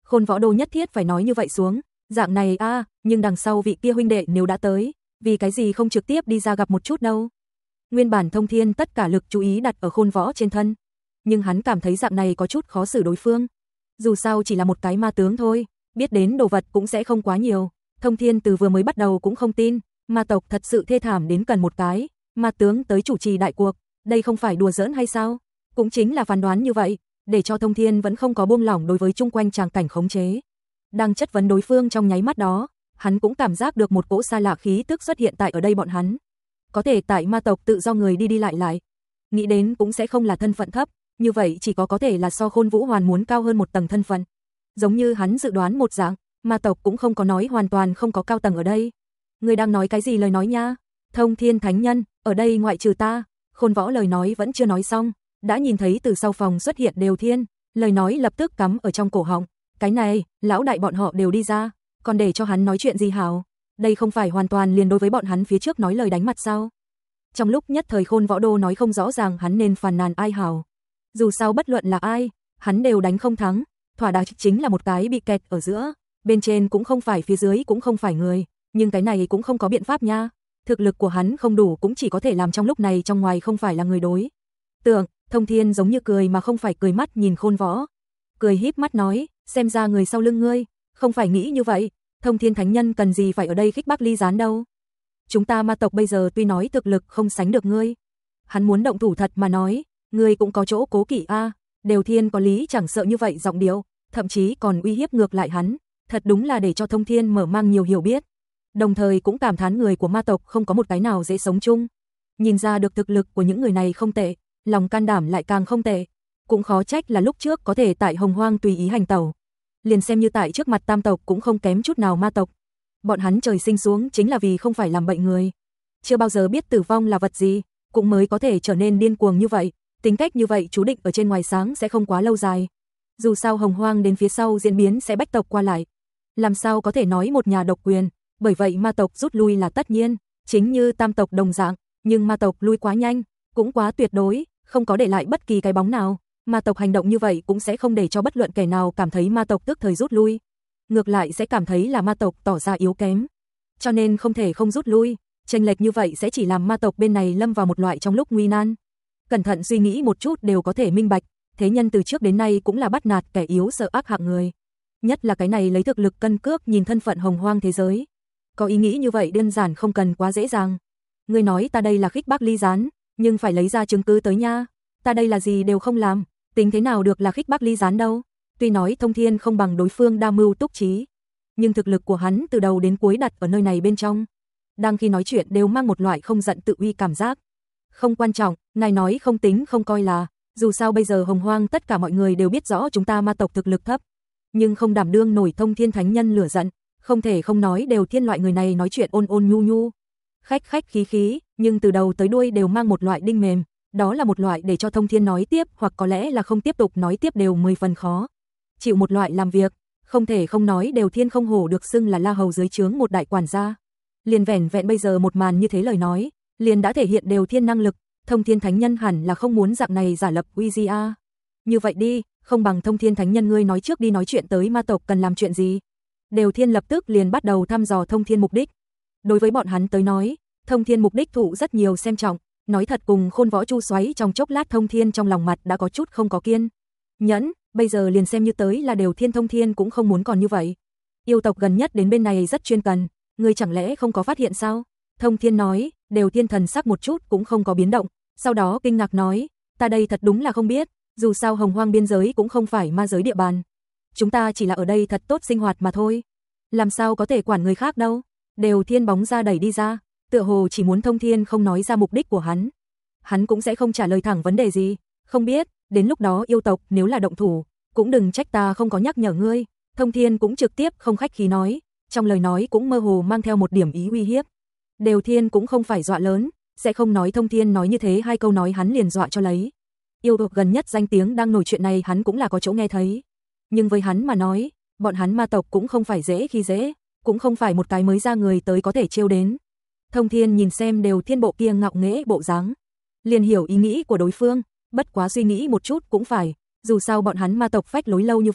S1: Khôn Võ Đô nhất thiết phải nói như vậy xuống, dạng này a, à, nhưng đằng sau vị kia huynh đệ nếu đã tới, vì cái gì không trực tiếp đi ra gặp một chút đâu. Nguyên bản Thông Thiên tất cả lực chú ý đặt ở Khôn Võ trên thân, nhưng hắn cảm thấy dạng này có chút khó xử đối phương. Dù sao chỉ là một cái ma tướng thôi, biết đến đồ vật cũng sẽ không quá nhiều. Thông Thiên từ vừa mới bắt đầu cũng không tin, ma tộc thật sự thê thảm đến cần một cái ma tướng tới chủ trì đại cuộc, đây không phải đùa giỡn hay sao? Cũng chính là phán đoán như vậy, để cho Thông Thiên vẫn không có buông lỏng đối với chung quanh tràng cảnh khống chế. Đang chất vấn đối phương trong nháy mắt đó, hắn cũng cảm giác được một cỗ xa lạ khí tức xuất hiện tại ở đây bọn hắn. Có thể tại ma tộc tự do người đi đi lại lại, nghĩ đến cũng sẽ không là thân phận thấp, như vậy chỉ có có thể là so Khôn Vũ Hoàn muốn cao hơn một tầng thân phận. Giống như hắn dự đoán một dạng, ma tộc cũng không có nói hoàn toàn không có cao tầng ở đây. Người đang nói cái gì lời nói nha? Thông Thiên Thánh Nhân, ở đây ngoại trừ ta. Khôn Võ lời nói vẫn chưa nói xong, đã nhìn thấy từ sau phòng xuất hiện Đều Thiên, lời nói lập tức cắm ở trong cổ họng. Cái này, lão đại bọn họ đều đi ra, còn để cho hắn nói chuyện gì hảo? Đây không phải hoàn toàn liền đối với bọn hắn phía trước nói lời đánh mặt sao? Trong lúc nhất thời Khôn Võ Đô nói không rõ ràng hắn nên phàn nàn ai hảo. Dù sao bất luận là ai, hắn đều đánh không thắng, thỏa đáng chính là một cái bị kẹt ở giữa, bên trên cũng không phải phía dưới cũng không phải người, nhưng cái này cũng không có biện pháp nha. Thực lực của hắn không đủ cũng chỉ có thể làm trong lúc này trong ngoài không phải là người đối. Tưởng, Thông Thiên giống như cười mà không phải cười mắt nhìn Khôn Võ. Cười híp mắt nói, xem ra người sau lưng ngươi, không phải nghĩ như vậy, Thông Thiên Thánh Nhân cần gì phải ở đây khích bác ly gián đâu. Chúng ta ma tộc bây giờ tuy nói thực lực không sánh được ngươi. Hắn muốn động thủ thật mà nói, ngươi cũng có chỗ cố kỵ a. Đều Thiên có lý chẳng sợ như vậy giọng điệu, thậm chí còn uy hiếp ngược lại hắn, thật đúng là để cho Thông Thiên mở mang nhiều hiểu biết. Đồng thời cũng cảm thán người của ma tộc không có một cái nào dễ sống chung. Nhìn ra được thực lực của những người này không tệ, lòng can đảm lại càng không tệ. Cũng khó trách là lúc trước có thể tại Hồng Hoang tùy ý hành tẩu. Liền xem như tại trước mặt tam tộc cũng không kém chút nào ma tộc. Bọn hắn trời sinh xuống chính là vì không phải làm bệnh người. Chưa bao giờ biết tử vong là vật gì, cũng mới có thể trở nên điên cuồng như vậy. Tính cách như vậy chú định ở trên ngoài sáng sẽ không quá lâu dài. Dù sao Hồng Hoang đến phía sau diễn biến sẽ bách tộc qua lại. Làm sao có thể nói một nhà độc quyền, bởi vậy ma tộc rút lui là tất nhiên, chính như tam tộc đồng dạng, nhưng ma tộc lui quá nhanh, cũng quá tuyệt đối, không có để lại bất kỳ cái bóng nào. Ma tộc hành động như vậy cũng sẽ không để cho bất luận kẻ nào cảm thấy ma tộc tức thời rút lui. Ngược lại sẽ cảm thấy là ma tộc tỏ ra yếu kém. Cho nên không thể không rút lui, chênh lệch như vậy sẽ chỉ làm ma tộc bên này lâm vào một loại trong lúc nguy nan. Cẩn thận suy nghĩ một chút đều có thể minh bạch, thế nhân từ trước đến nay cũng là bắt nạt kẻ yếu sợ ác hạng người. Nhất là cái này lấy thực lực cân cước nhìn thân phận Hồng Hoang thế giới. Có ý nghĩ như vậy đơn giản không cần quá dễ dàng. Ngươi nói ta đây là khích bác ly gián, nhưng phải lấy ra chứng cứ tới nha. Ta đây là gì đều không làm, tính thế nào được là khích bác ly gián đâu. Tuy nói Thông Thiên không bằng đối phương đa mưu túc trí, nhưng thực lực của hắn từ đầu đến cuối đặt ở nơi này bên trong. Đang khi nói chuyện đều mang một loại không giận tự uy cảm giác. Không quan trọng, ngài nói không tính không coi là, dù sao bây giờ Hồng Hoang tất cả mọi người đều biết rõ chúng ta ma tộc thực lực thấp, nhưng không đảm đương nổi Thông Thiên Thánh Nhân lửa giận, không thể không nói Đều Thiên loại người này nói chuyện ôn ôn nhu nhu, khách khách khí khí, nhưng từ đầu tới đuôi đều mang một loại đinh mềm, đó là một loại để cho Thông Thiên nói tiếp hoặc có lẽ là không tiếp tục nói tiếp đều mười phần khó. Chịu một loại làm việc, không thể không nói Đều Thiên không hổ được xưng là La Hầu dưới trướng một đại quản gia. Liền vẻn vẹn bây giờ một màn như thế lời nói, liền đã thể hiện Đều Thiên năng lực, Thông Thiên Thánh Nhân hẳn là không muốn dạng này giả lập uy di a. Như vậy đi, không bằng Thông Thiên Thánh Nhân ngươi nói trước đi nói chuyện tới ma tộc cần làm chuyện gì. Đều Thiên lập tức liền bắt đầu thăm dò Thông Thiên mục đích. Đối với bọn hắn tới nói, Thông Thiên mục đích thụ rất nhiều xem trọng, nói thật cùng Khôn Võ Chu xoáy trong chốc lát Thông Thiên trong lòng mặt đã có chút không có kiên nhẫn, bây giờ liền xem như tới là Đều Thiên Thông Thiên cũng không muốn còn như vậy. Yêu tộc gần nhất đến bên này rất chuyên cần, ngươi chẳng lẽ không có phát hiện sao? Thông Thiên nói, Đều Thiên thần sắc một chút cũng không có biến động, sau đó kinh ngạc nói, ta đây thật đúng là không biết, dù sao Hồng Hoang biên giới cũng không phải ma giới địa bàn. Chúng ta chỉ là ở đây thật tốt sinh hoạt mà thôi. Làm sao có thể quản người khác đâu? Đều Thiên bóng ra đẩy đi ra, tựa hồ chỉ muốn Thông Thiên không nói ra mục đích của hắn. Hắn cũng sẽ không trả lời thẳng vấn đề gì, không biết, đến lúc đó yêu tộc nếu là động thủ, cũng đừng trách ta không có nhắc nhở ngươi. Thông Thiên cũng trực tiếp không khách khí nói, trong lời nói cũng mơ hồ mang theo một điểm ý uy hiếp. Đều Thiên cũng không phải dọa lớn, sẽ không nói Thông Thiên nói như thế hai câu nói hắn liền dọa cho lấy. Yêu tộc gần nhất danh tiếng đang nổi chuyện này hắn cũng là có chỗ nghe thấy. Nhưng với hắn mà nói, bọn hắn ma tộc cũng không phải dễ khi dễ, cũng không phải một cái mới ra người tới có thể trêu đến. Thông Thiên nhìn xem Đều Thiên bộ kia ngạo nghễ bộ dáng, liền hiểu ý nghĩ của đối phương, bất quá suy nghĩ một chút cũng phải, dù sao bọn hắn ma tộc phách lối lâu như vậy,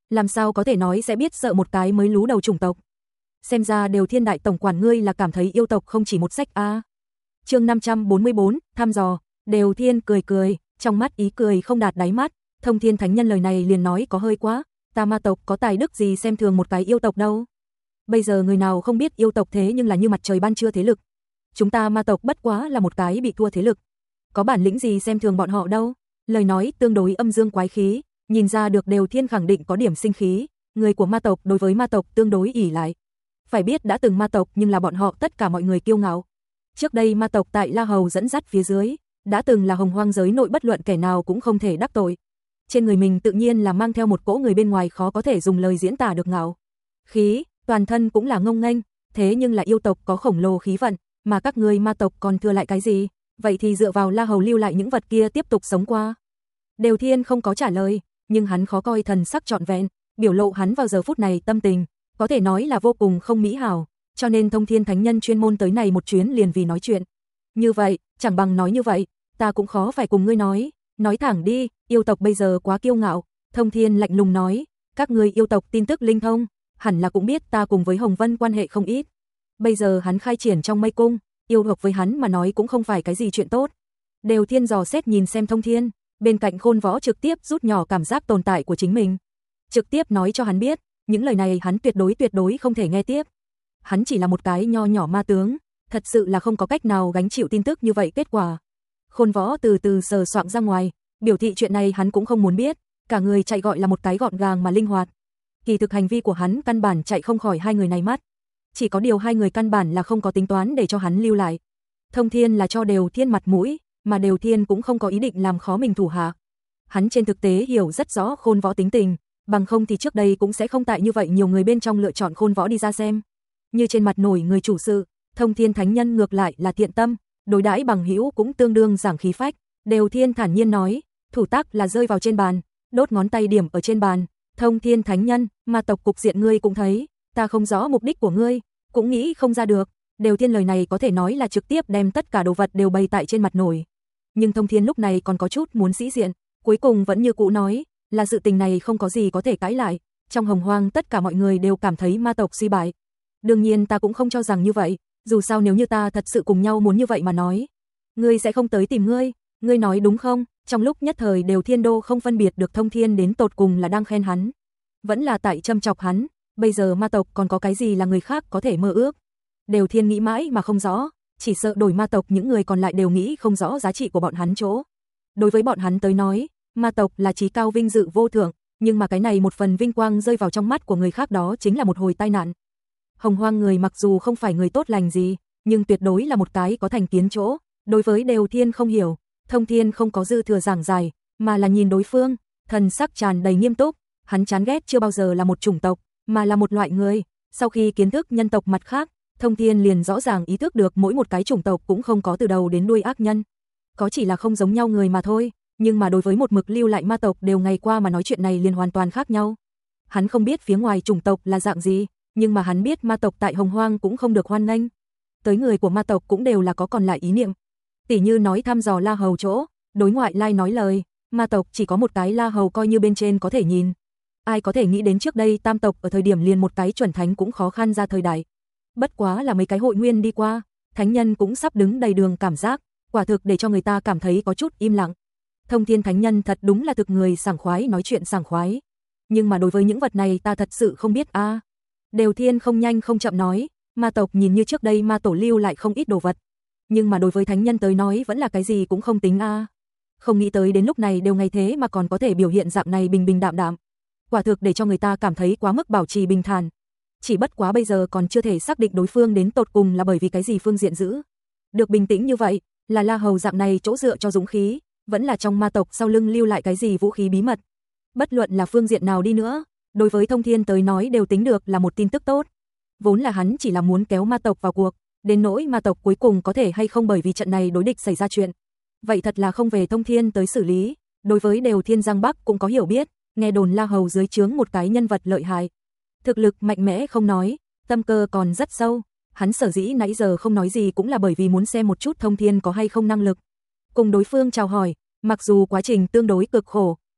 S1: làm sao có thể nói sẽ biết sợ một cái mới lú đầu chủng tộc. Xem ra Đều Thiên đại tổng quản ngươi là cảm thấy yêu tộc không chỉ một sách a. À. Chương năm trăm bốn mươi bốn, thăm dò. Đều Thiên cười cười, trong mắt ý cười không đạt đáy mắt. Thông Thiên Thánh Nhân lời này liền nói có hơi quá, ta ma tộc có tài đức gì xem thường một cái yêu tộc đâu. Bây giờ người nào không biết yêu tộc thế nhưng là như mặt trời ban trưa thế lực. Chúng ta ma tộc bất quá là một cái bị thua thế lực. Có bản lĩnh gì xem thường bọn họ đâu. Lời nói tương đối âm dương quái khí, nhìn ra được Đều Thiên khẳng định có điểm sinh khí, người của ma tộc đối với ma tộc tương đối ỷ lại. Phải biết đã từng ma tộc nhưng là bọn họ tất cả mọi người kiêu ngạo. Trước đây ma tộc tại La Hầu dẫn dắt phía dưới, đã từng là hồng hoang giới nội bất luận kẻ nào cũng không thể đắc tội. Trên người mình tự nhiên là mang theo một cỗ người bên ngoài khó có thể dùng lời diễn tả được ngạo khí, toàn thân cũng là ngông nghênh, thế nhưng là yêu tộc có khổng lồ khí vận, mà các ngươi ma tộc còn thừa lại cái gì? Vậy thì dựa vào La Hầu lưu lại những vật kia tiếp tục sống qua. Đều Thiên không có trả lời, nhưng hắn khó coi thần sắc trọn vẹn, biểu lộ hắn vào giờ phút này tâm tình, có thể nói là vô cùng không mỹ hảo, cho nên Thông Thiên Thánh Nhân chuyên môn tới này một chuyến liền vì nói chuyện. Như vậy, chẳng bằng nói như vậy, ta cũng khó phải cùng ngươi nói, nói thẳng đi, yêu tộc bây giờ quá kiêu ngạo. Thông Thiên lạnh lùng nói, các ngươi yêu tộc tin tức linh thông, hẳn là cũng biết ta cùng với Hồng Vân quan hệ không ít. Bây giờ hắn khai triển trong mây cung, yêu tộc với hắn mà nói cũng không phải cái gì chuyện tốt. Đều Thiên dò xét nhìn xem Thông Thiên, bên cạnh Khôn Võ trực tiếp rút nhỏ cảm giác tồn tại của chính mình. Trực tiếp nói cho hắn biết, những lời này hắn tuyệt đối tuyệt đối không thể nghe tiếp. Hắn chỉ là một cái nho nhỏ ma tướng, thật sự là không có cách nào gánh chịu tin tức như vậy kết quả. Khôn Võ từ từ sờ soạng ra ngoài, biểu thị chuyện này hắn cũng không muốn biết, cả người chạy gọi là một cái gọn gàng mà linh hoạt. Kỳ thực hành vi của hắn căn bản chạy không khỏi hai người này mắt. Chỉ có điều hai người căn bản là không có tính toán để cho hắn lưu lại. Thông Thiên là cho Đều Thiên mặt mũi, mà Đều Thiên cũng không có ý định làm khó mình thủ hạ. Hắn trên thực tế hiểu rất rõ Khôn Võ tính tình, bằng không thì trước đây cũng sẽ không tại như vậy nhiều người bên trong lựa chọn Khôn Võ đi ra xem. Như trên mặt nổi người chủ sự, Thông Thiên Thánh Nhân ngược lại là thiện tâm, đối đãi bằng hữu cũng tương đương giảng khí phách. Đều Thiên thản nhiên nói, thủ tác là rơi vào trên bàn, đốt ngón tay điểm ở trên bàn. Thông Thiên Thánh Nhân, ma tộc cục diện ngươi cũng thấy, ta không rõ mục đích của ngươi, cũng nghĩ không ra được. Đều Thiên lời này có thể nói là trực tiếp đem tất cả đồ vật đều bày tại trên mặt nổi. Nhưng Thông Thiên lúc này còn có chút muốn sĩ diện, cuối cùng vẫn như cũ nói, là sự tình này không có gì có thể cãi lại, trong hồng hoang tất cả mọi người đều cảm thấy ma tộc suy bại. Đương nhiên ta cũng không cho rằng như vậy, dù sao nếu như ta thật sự cùng nhau muốn như vậy mà nói, ngươi sẽ không tới tìm ngươi, ngươi nói đúng không? Trong lúc nhất thời Đều Thiên đô không phân biệt được Thông Thiên đến tột cùng là đang khen hắn, vẫn là tại châm chọc hắn. Bây giờ ma tộc còn có cái gì là người khác có thể mơ ước? Đều Thiên nghĩ mãi mà không rõ, chỉ sợ đổi ma tộc những người còn lại đều nghĩ không rõ giá trị của bọn hắn chỗ. Đối với bọn hắn tới nói, ma tộc là chí cao vinh dự vô thượng, nhưng mà cái này một phần vinh quang rơi vào trong mắt của người khác đó chính là một hồi tai nạn. Hồng hoang người mặc dù không phải người tốt lành gì, nhưng tuyệt đối là một cái có thành kiến chỗ. Đối với Đều Thiên không hiểu, Thông Thiên không có dư thừa giảng giải, mà là nhìn đối phương, thần sắc tràn đầy nghiêm túc. Hắn chán ghét chưa bao giờ là một chủng tộc, mà là một loại người. Sau khi kiến thức nhân tộc mặt khác, Thông Thiên liền rõ ràng ý thức được mỗi một cái chủng tộc cũng không có từ đầu đến đuôi ác nhân, có chỉ là không giống nhau người mà thôi. Nhưng mà đối với một mực lưu lại ma tộc đều ngày qua mà nói chuyện này liền hoàn toàn khác nhau. Hắn không biết phía ngoài chủng tộc là dạng gì, nhưng mà hắn biết ma tộc tại Hồng Hoang cũng không được hoan nghênh. Tới người của ma tộc cũng đều là có còn lại ý niệm. Tỉ như nói thăm dò La Hầu chỗ, đối ngoại lai nói lời, ma tộc chỉ có một cái La Hầu coi như bên trên có thể nhìn. Ai có thể nghĩ đến trước đây tam tộc ở thời điểm liền một cái chuẩn thánh cũng khó khăn ra thời đại. Bất quá là mấy cái hội nguyên đi qua, thánh nhân cũng sắp đứng đầy đường cảm giác, quả thực để cho người ta cảm thấy có chút im lặng. Thông Thiên Thánh Nhân thật đúng là thực người sảng khoái nói chuyện sảng khoái. Nhưng mà đối với những vật này ta thật sự không biết a. À. Đều Thiên không nhanh không chậm nói, ma tộc nhìn như trước đây ma tổ lưu lại không ít đồ vật. Nhưng mà đối với thánh nhân tới nói vẫn là cái gì cũng không tính a. À. Không nghĩ tới đến lúc này đều ngày thế mà còn có thể biểu hiện dạng này bình bình đạm đạm. Quả thực để cho người ta cảm thấy quá mức bảo trì bình thản. Chỉ bất quá bây giờ còn chưa thể xác định đối phương đến tột cùng là bởi vì cái gì phương diện giữ. Được bình tĩnh như vậy, là La Hầu dạng này chỗ dựa cho dũng khí, vẫn là trong ma tộc sau lưng lưu lại cái gì vũ khí bí mật. Bất luận là phương diện nào đi nữa, đối với Thông Thiên tới nói đều tính được là một tin tức tốt. Vốn là hắn chỉ là muốn kéo ma tộc vào cuộc, đến nỗi ma tộc cuối cùng có thể hay không bởi vì trận này đối địch xảy ra chuyện. Vậy thật là không về Thông Thiên tới xử lý, đối với Đều Thiên Giang Bắc cũng có hiểu biết, nghe đồn La Hầu dưới trướng một cái nhân vật lợi hại. Thực lực mạnh mẽ không nói, tâm cơ còn rất sâu, hắn sở dĩ nãy giờ không nói gì cũng là bởi vì muốn xem một chút Thông Thiên có hay không năng lực cùng đối phương chào hỏi, mặc dù quá trình tương đối cực khổ,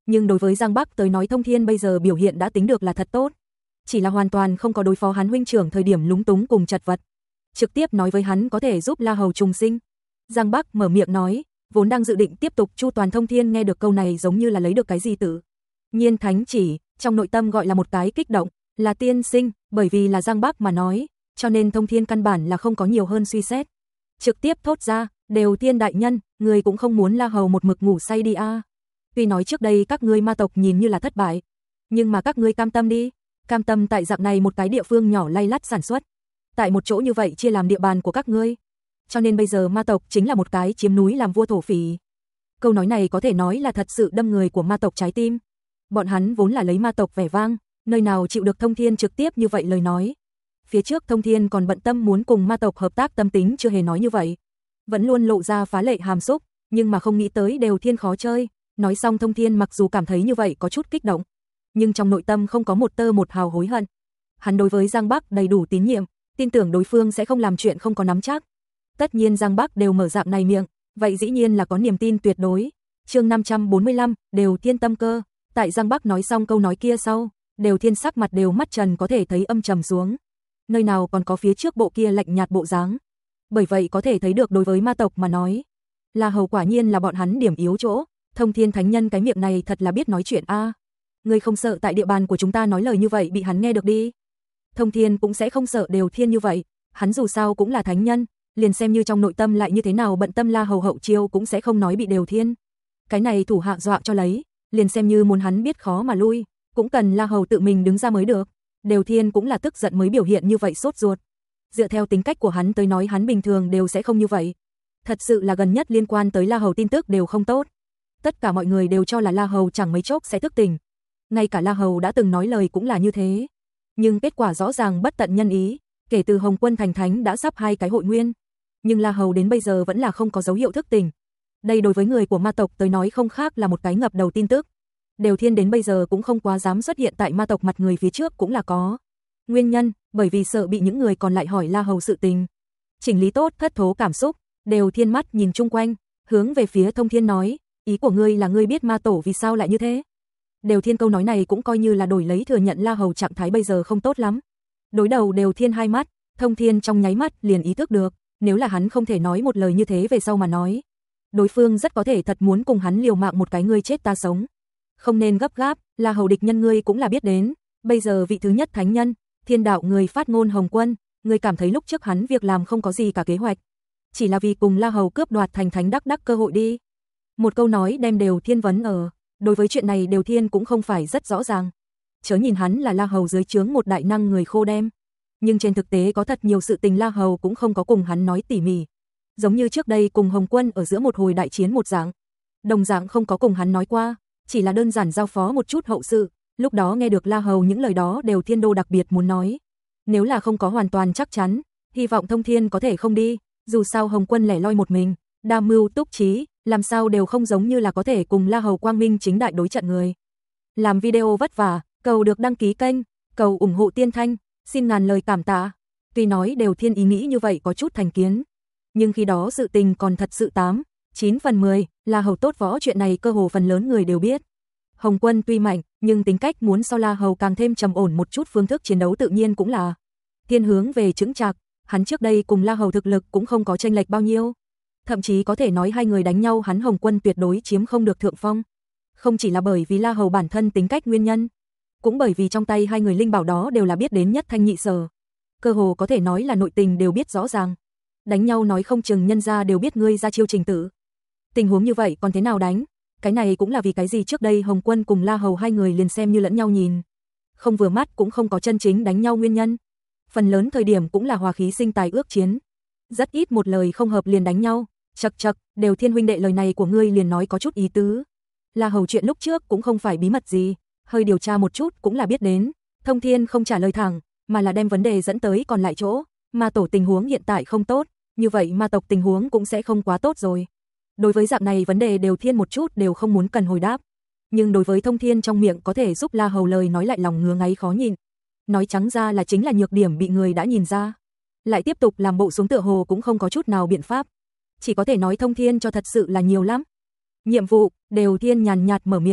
S1: Nhưng đối với Giang Bắc tới nói Thông Thiên bây giờ biểu hiện đã tính được là thật tốt. Chỉ là hoàn toàn không có đối phó hắn huynh trưởng thời điểm lúng túng cùng chật vật. Trực tiếp nói với hắn có thể giúp La Hầu trùng sinh. Giang Bắc mở miệng nói, vốn đang dự định tiếp tục chu toàn Thông Thiên nghe được câu này giống như là lấy được cái gì tự nhiên thánh chỉ, trong nội tâm gọi là một cái kích động, là tiên sinh, bởi vì là Giang Bắc mà nói, cho nên Thông Thiên căn bản là không có nhiều hơn suy xét. Trực tiếp thốt ra, đều Thiên đại nhân, người cũng không muốn La Hầu một mực ngủ say đi a. À. Tuy nói trước đây các ngươi ma tộc nhìn như là thất bại, nhưng mà các ngươi cam tâm đi, cam tâm tại dạng này một cái địa phương nhỏ lay lắt sản xuất, tại một chỗ như vậy chia làm địa bàn của các ngươi. Cho nên bây giờ ma tộc chính là một cái chiếm núi làm vua thổ phỉ. Câu nói này có thể nói là thật sự đâm người của ma tộc trái tim. Bọn hắn vốn là lấy ma tộc vẻ vang, nơi nào chịu được Thông Thiên trực tiếp như vậy lời nói. Phía trước Thông Thiên còn bận tâm muốn cùng ma tộc hợp tác, tâm tính chưa hề nói như vậy. Vẫn luôn lộ ra phá lệ hàm xúc, nhưng mà không nghĩ tới đều Thiên khó chơi. Nói xong Thông Thiên mặc dù cảm thấy như vậy có chút kích động, nhưng trong nội tâm không có một tơ một hào hối hận. Hắn đối với Giang Bắc đầy đủ tín nhiệm, tin tưởng đối phương sẽ không làm chuyện không có nắm chắc. Tất nhiên Giang Bắc đều mở dạng này miệng, vậy dĩ nhiên là có niềm tin tuyệt đối. Chương năm trăm bốn mươi lăm, đều Thiên tâm cơ. Tại Giang Bắc nói xong câu nói kia sau, đều Thiên sắc mặt đều mắt trần có thể thấy âm trầm xuống. Nơi nào còn có phía trước bộ kia lạnh nhạt bộ dáng. Bởi vậy có thể thấy được đối với ma tộc mà nói, La Hầu quả nhiên là bọn hắn điểm yếu chỗ. Thông Thiên thánh nhân cái miệng này thật là biết nói chuyện a. À. Ngươi không sợ tại địa bàn của chúng ta nói lời như vậy bị hắn nghe được đi. Thông Thiên cũng sẽ không sợ đều Thiên như vậy, hắn dù sao cũng là thánh nhân, liền xem như trong nội tâm lại như thế nào bận tâm La Hầu hậu chiêu cũng sẽ không nói bị đều Thiên. Cái này thủ hạ dọa cho lấy, liền xem như muốn hắn biết khó mà lui, cũng cần La Hầu tự mình đứng ra mới được. Đều Thiên cũng là tức giận mới biểu hiện như vậy sốt ruột. Dựa theo tính cách của hắn tới nói hắn bình thường đều sẽ không như vậy. Thật sự là gần nhất liên quan tới La Hầu tin tức đều không tốt. Tất cả mọi người đều cho là La Hầu chẳng mấy chốc sẽ thức tỉnh. Ngay cả La Hầu đã từng nói lời cũng là như thế. Nhưng kết quả rõ ràng bất tận nhân ý, kể từ Hồng Quân thành thánh đã sắp hai cái hội nguyên. Nhưng La Hầu đến bây giờ vẫn là không có dấu hiệu thức tỉnh. Đây đối với người của ma tộc tới nói không khác là một cái ngập đầu tin tức. Đều Thiên đến bây giờ cũng không quá dám xuất hiện tại ma tộc mặt người phía trước cũng là có nguyên nhân, bởi vì sợ bị những người còn lại hỏi La Hầu sự tình. Chỉnh lý tốt thất thố cảm xúc, Đều Thiên mắt nhìn chung quanh, hướng về phía Thông Thiên nói, ý của ngươi là ngươi biết ma tổ vì sao lại như thế? Đều Thiên câu nói này cũng coi như là đổi lấy thừa nhận La Hầu trạng thái bây giờ không tốt lắm. Đối đầu Đều Thiên hai mắt, Thông Thiên trong nháy mắt liền ý thức được, nếu là hắn không thể nói một lời như thế về sau mà nói, đối phương rất có thể thật muốn cùng hắn liều mạng một cái ngươi chết ta sống. Không nên gấp gáp, La Hầu địch nhân ngươi cũng là biết đến, bây giờ vị thứ nhất thánh nhân, Thiên đạo người phát ngôn Hồng Quân, ngươi cảm thấy lúc trước hắn việc làm không có gì cả kế hoạch, chỉ là vì cùng La Hầu cướp đoạt thành thánh đắc đắc cơ hội đi. Một câu nói đem Đều Thiên vấn ở, đối với chuyện này Đều Thiên cũng không phải rất rõ ràng. Chớ nhìn hắn là La Hầu dưới trướng một đại năng người khô đem, nhưng trên thực tế có thật nhiều sự tình La Hầu cũng không có cùng hắn nói tỉ mỉ. Giống như trước đây cùng Hồng Quân ở giữa một hồi đại chiến một dạng, đồng dạng không có cùng hắn nói qua, chỉ là đơn giản giao phó một chút hậu sự, lúc đó nghe được La Hầu những lời đó Đều Thiên đô đặc biệt muốn nói. Nếu là không có hoàn toàn chắc chắn, hy vọng Thông Thiên có thể không đi, dù sao Hồng Quân lẻ loi một mình, đa mưu túc trí, làm sao đều không giống như là có thể cùng La Hầu quang minh chính đại đối trận người. Làm video vất vả, cầu được đăng ký kênh, cầu ủng hộ Tiên Thanh, xin ngàn lời cảm tạ. Tuy nói Đều Thiên ý nghĩ như vậy có chút thành kiến, nhưng khi đó sự tình còn thật sự tám, chín phần mười, La Hầu tốt võ chuyện này cơ hồ phần lớn người đều biết. Hồng Quân tuy mạnh, nhưng tính cách muốn so La Hầu càng thêm trầm ổn một chút, phương thức chiến đấu tự nhiên cũng là thiên hướng về chững chạc, hắn trước đây cùng La Hầu thực lực cũng không có chênh lệch bao nhiêu. Thậm chí có thể nói hai người đánh nhau hắn Hồng Quân tuyệt đối chiếm không được thượng phong. Không chỉ là bởi vì La Hầu bản thân tính cách nguyên nhân, cũng bởi vì trong tay hai người linh bảo đó đều là biết đến nhất thanh nhị sở. Cơ hồ có thể nói là nội tình đều biết rõ ràng. Đánh nhau nói không chừng nhân ra đều biết ngươi ra chiêu trình tự. Tình huống như vậy còn thế nào đánh? Cái này cũng là vì cái gì trước đây Hồng Quân cùng La Hầu hai người liền xem như lẫn nhau nhìn. Không vừa mắt cũng không có chân chính đánh nhau nguyên nhân. Phần lớn thời điểm cũng là hòa khí sinh tài ước chiến. Rất ít một lời không hợp liền đánh nhau. Chậc chậc, Đều Thiên huynh đệ lời này của ngươi liền nói có chút ý tứ. La Hầu chuyện lúc trước cũng không phải bí mật gì, hơi điều tra một chút cũng là biết đến. Thông Thiên không trả lời thẳng, mà là đem vấn đề dẫn tới còn lại chỗ. Ma tổ tình huống hiện tại không tốt, như vậy ma tộc tình huống cũng sẽ không quá tốt rồi. Đối với dạng này vấn đề Đều Thiên một chút đều không muốn cần hồi đáp. Nhưng đối với Thông Thiên trong miệng có thể giúp La Hầu lời nói lại lòng ngứa ngáy khó nhìn. Nói trắng ra là chính là nhược điểm bị người đã nhìn ra. Lại tiếp tục làm bộ xuống tựa hồ cũng không có chút nào biện pháp. Chỉ có thể nói Thông Thiên cho thật sự là nhiều lắm. Nhiệm vụ, Đều Thiên nhàn nhạt mở miệng,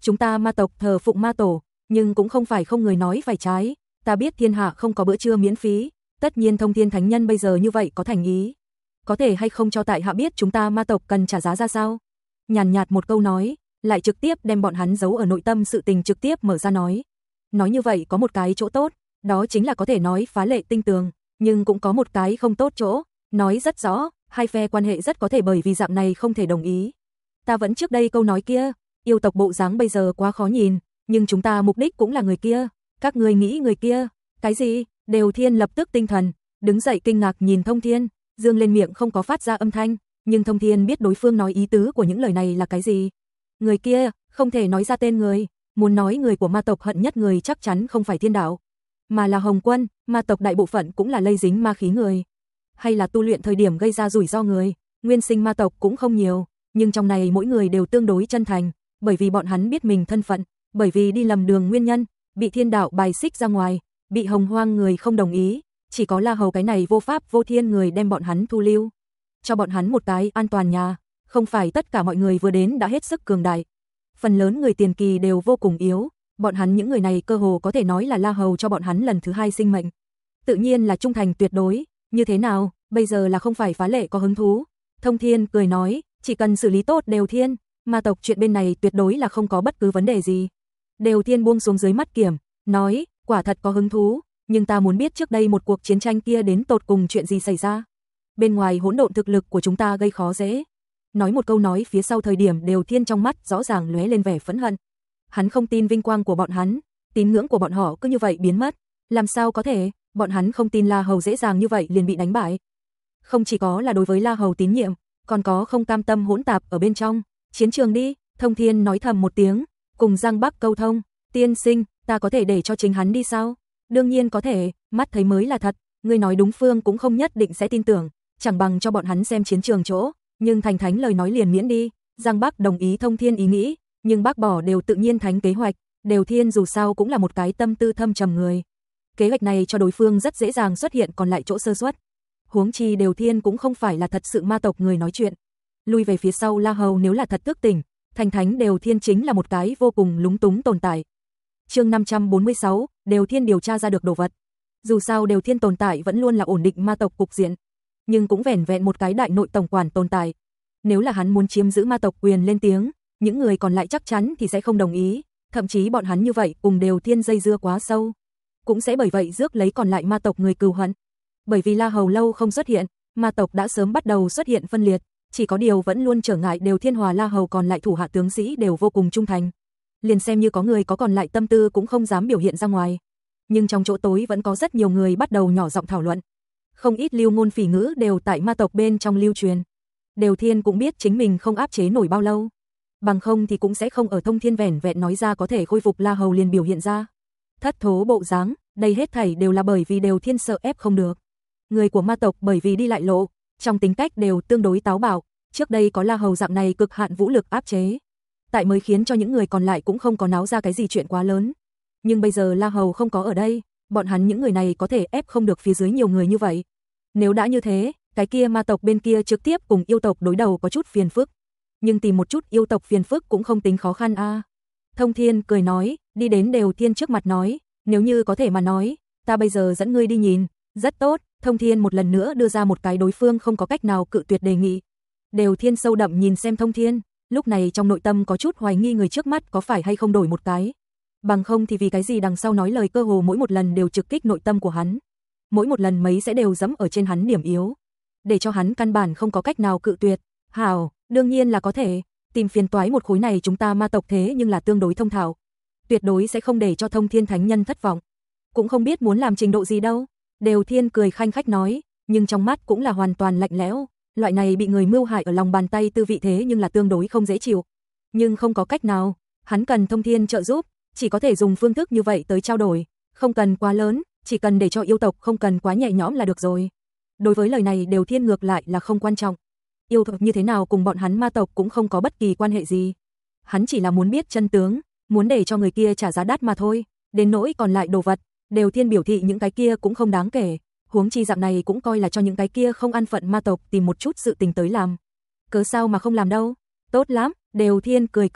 S1: chúng ta ma tộc thờ phụng ma tổ, nhưng cũng không phải không người nói phải trái, ta biết thiên hạ không có bữa trưa miễn phí, tất nhiên Thông Thiên Thánh Nhân bây giờ như vậy có thành ý. Có thể hay không cho tại hạ biết chúng ta ma tộc cần trả giá ra sao? Nhàn nhạt một câu nói, lại trực tiếp đem bọn hắn giấu ở nội tâm sự tình trực tiếp mở ra nói. Nói như vậy có một cái chỗ tốt, đó chính là có thể nói phá lệ tinh tường, nhưng cũng có một cái không tốt chỗ, nói rất rõ, hai phe quan hệ rất có thể bởi vì dạng này không thể đồng ý. Ta vẫn trước đây câu nói kia, yêu tộc bộ dáng bây giờ quá khó nhìn, nhưng chúng ta mục đích cũng là người kia, các ngươi nghĩ người kia, cái gì? Đều Thiên lập tức tinh thần, đứng dậy kinh ngạc nhìn Thông Thiên, dương lên miệng không có phát ra âm thanh, nhưng Thông Thiên biết đối phương nói ý tứ của những lời này là cái gì. Người kia, không thể nói ra tên người, muốn nói người của ma tộc hận nhất người chắc chắn không phải Thiên đạo, mà là Hồng Quân, ma tộc đại bộ phận cũng là lây dính ma khí người, hay là tu luyện thời điểm gây ra rủi ro người, nguyên sinh ma tộc cũng không nhiều, nhưng trong này mỗi người đều tương đối chân thành, bởi vì bọn hắn biết mình thân phận, bởi vì đi lầm đường nguyên nhân, bị Thiên đạo bài xích ra ngoài, bị Hồng Hoang người không đồng ý, chỉ có La Hầu cái này vô pháp vô thiên người đem bọn hắn thu lưu, cho bọn hắn một cái an toàn nhà, không phải tất cả mọi người vừa đến đã hết sức cường đại. Phần lớn người tiền kỳ đều vô cùng yếu, bọn hắn những người này cơ hồ có thể nói là La Hầu cho bọn hắn lần thứ hai sinh mệnh. Tự nhiên là trung thành tuyệt đối, như thế nào, bây giờ là không phải phá lệ có hứng thú. Thông Thiên cười nói, chỉ cần xử lý tốt Đều Thiên, ma tộc chuyện bên này tuyệt đối là không có bất cứ vấn đề gì. Đều Thiên buông xuống dưới mắt kiểm, nói, quả thật có hứng thú, nhưng ta muốn biết trước đây một cuộc chiến tranh kia đến tột cùng chuyện gì xảy ra. Bên ngoài hỗn độn thực lực của chúng ta gây khó dễ. Nói một câu nói phía sau thời điểm Đều Thiên trong mắt rõ ràng lóe lên vẻ phẫn hận. Hắn không tin vinh quang của bọn hắn, tín ngưỡng của bọn họ cứ như vậy biến mất. Làm sao có thể, bọn hắn không tin La Hầu dễ dàng như vậy liền bị đánh bại. Không chỉ có là đối với La Hầu tín nhiệm, còn có không cam tâm hỗn tạp ở bên trong. Chiến trường đi, Thông Thiên nói thầm một tiếng, cùng Giang Bắc câu thông, tiên sinh, ta có thể để cho chính hắn đi sao? Đương nhiên có thể, mắt thấy mới là thật, ngươi nói đúng phương cũng không nhất định sẽ tin tưởng, chẳng bằng cho bọn hắn xem chiến trường chỗ, nhưng thành thánh lời nói liền miễn đi. Giang Bắc đồng ý Thông Thiên ý nghĩ, nhưng bác bỏ đều tự nhiên thánh kế hoạch, Đều Thiên dù sao cũng là một cái tâm tư thâm trầm người. Kế hoạch này cho đối phương rất dễ dàng xuất hiện còn lại chỗ sơ suất. Huống chi Đều Thiên cũng không phải là thật sự ma tộc người nói chuyện. Lui về phía sau La Hầu nếu là thật thức tỉnh, thành thánh Đều Thiên chính là một cái vô cùng lúng túng tồn tại. Chương năm trăm bốn mươi sáu, Đều Thiên điều tra ra được đồ vật. Dù sao Đều Thiên tồn tại vẫn luôn là ổn định ma tộc cục diện, nhưng cũng vẻn vẹn một cái đại nội tổng quản tồn tại. Nếu là hắn muốn chiếm giữ ma tộc quyền lên tiếng, những người còn lại chắc chắn thì sẽ không đồng ý, thậm chí bọn hắn như vậy cùng Đều Thiên dây dưa quá sâu, cũng sẽ bởi vậy rước lấy còn lại ma tộc người cừu hận. Bởi vì La Hầu lâu không xuất hiện, ma tộc đã sớm bắt đầu xuất hiện phân liệt, chỉ có điều vẫn luôn trở ngại Đều Thiên hòa La Hầu còn lại thủ hạ tướng sĩ đều vô cùng trung thành. Liền xem như có người có còn lại tâm tư cũng không dám biểu hiện ra ngoài. Nhưng trong chỗ tối vẫn có rất nhiều người bắt đầu nhỏ giọng thảo luận. Không ít lưu ngôn phỉ ngữ đều tại ma tộc bên trong lưu truyền. Đều Thiên cũng biết chính mình không áp chế nổi bao lâu. Bằng không thì cũng sẽ không ở Thông Thiên vẻn vẹn nói ra có thể khôi phục La Hầu liền biểu hiện ra. Thất thố bộ dáng, đây hết thảy đều là bởi vì Đều Thiên sợ ép không được. Người của ma tộc bởi vì đi lại lộ, trong tính cách đều tương đối táo bạo, trước đây có La Hầu dạng này cực hạn vũ lực áp chế, tại mới khiến cho những người còn lại cũng không có náo ra cái gì chuyện quá lớn. Nhưng bây giờ La Hầu không có ở đây, bọn hắn những người này có thể ép không được phía dưới nhiều người như vậy. Nếu đã như thế, cái kia ma tộc bên kia trực tiếp cùng yêu tộc đối đầu có chút phiền phức. Nhưng tìm một chút yêu tộc phiền phức cũng không tính khó khăn a. À. Thông Thiên cười nói, đi đến Đều Thiên trước mặt nói, nếu như có thể mà nói, ta bây giờ dẫn ngươi đi nhìn. Rất tốt, Thông Thiên một lần nữa đưa ra một cái đối phương không có cách nào cự tuyệt đề nghị. Đều Thiên sâu đậm nhìn xem Thông Thiên, lúc này trong nội tâm có chút hoài nghi người trước mắt có phải hay không đổi một cái. Bằng không thì vì cái gì đằng sau nói lời cơ hồ mỗi một lần đều trực kích nội tâm của hắn. Mỗi một lần mấy sẽ đều dẫm ở trên hắn điểm yếu, để cho hắn căn bản không có cách nào cự tuyệt. Hảo, đương nhiên là có thể, tìm phiền toái một khối này chúng ta ma tộc thế nhưng là tương đối thông thạo. Tuyệt đối sẽ không để cho Thông Thiên Thánh Nhân thất vọng. Cũng không biết muốn làm trình độ gì đâu. Đều Thiên cười khanh khách nói, nhưng trong mắt cũng là hoàn toàn lạnh lẽo, loại này bị người mưu hại ở lòng bàn tay tư vị thế nhưng là tương đối không dễ chịu. Nhưng không có cách nào, hắn cần Thông Thiên trợ giúp, chỉ có thể dùng phương thức như vậy tới trao đổi, không cần quá lớn, chỉ cần để cho yêu tộc không cần quá nhẹ nhõm là được rồi. Đối với lời này Đều Thiên ngược lại là không quan trọng. Yêu tộc như thế nào cùng bọn hắn ma tộc cũng không có bất kỳ quan hệ gì. Hắn chỉ là muốn biết chân tướng, muốn để cho người kia trả giá đắt mà thôi, đến nỗi còn lại đồ vật, Đều Thiên biểu thị những cái kia cũng không đáng kể, huống chi dạng này cũng coi là cho những cái kia không an phận ma tộc tìm một chút sự tình tới làm. Cớ sao mà không làm đâu? Tốt lắm, Đều Thiên cười cười,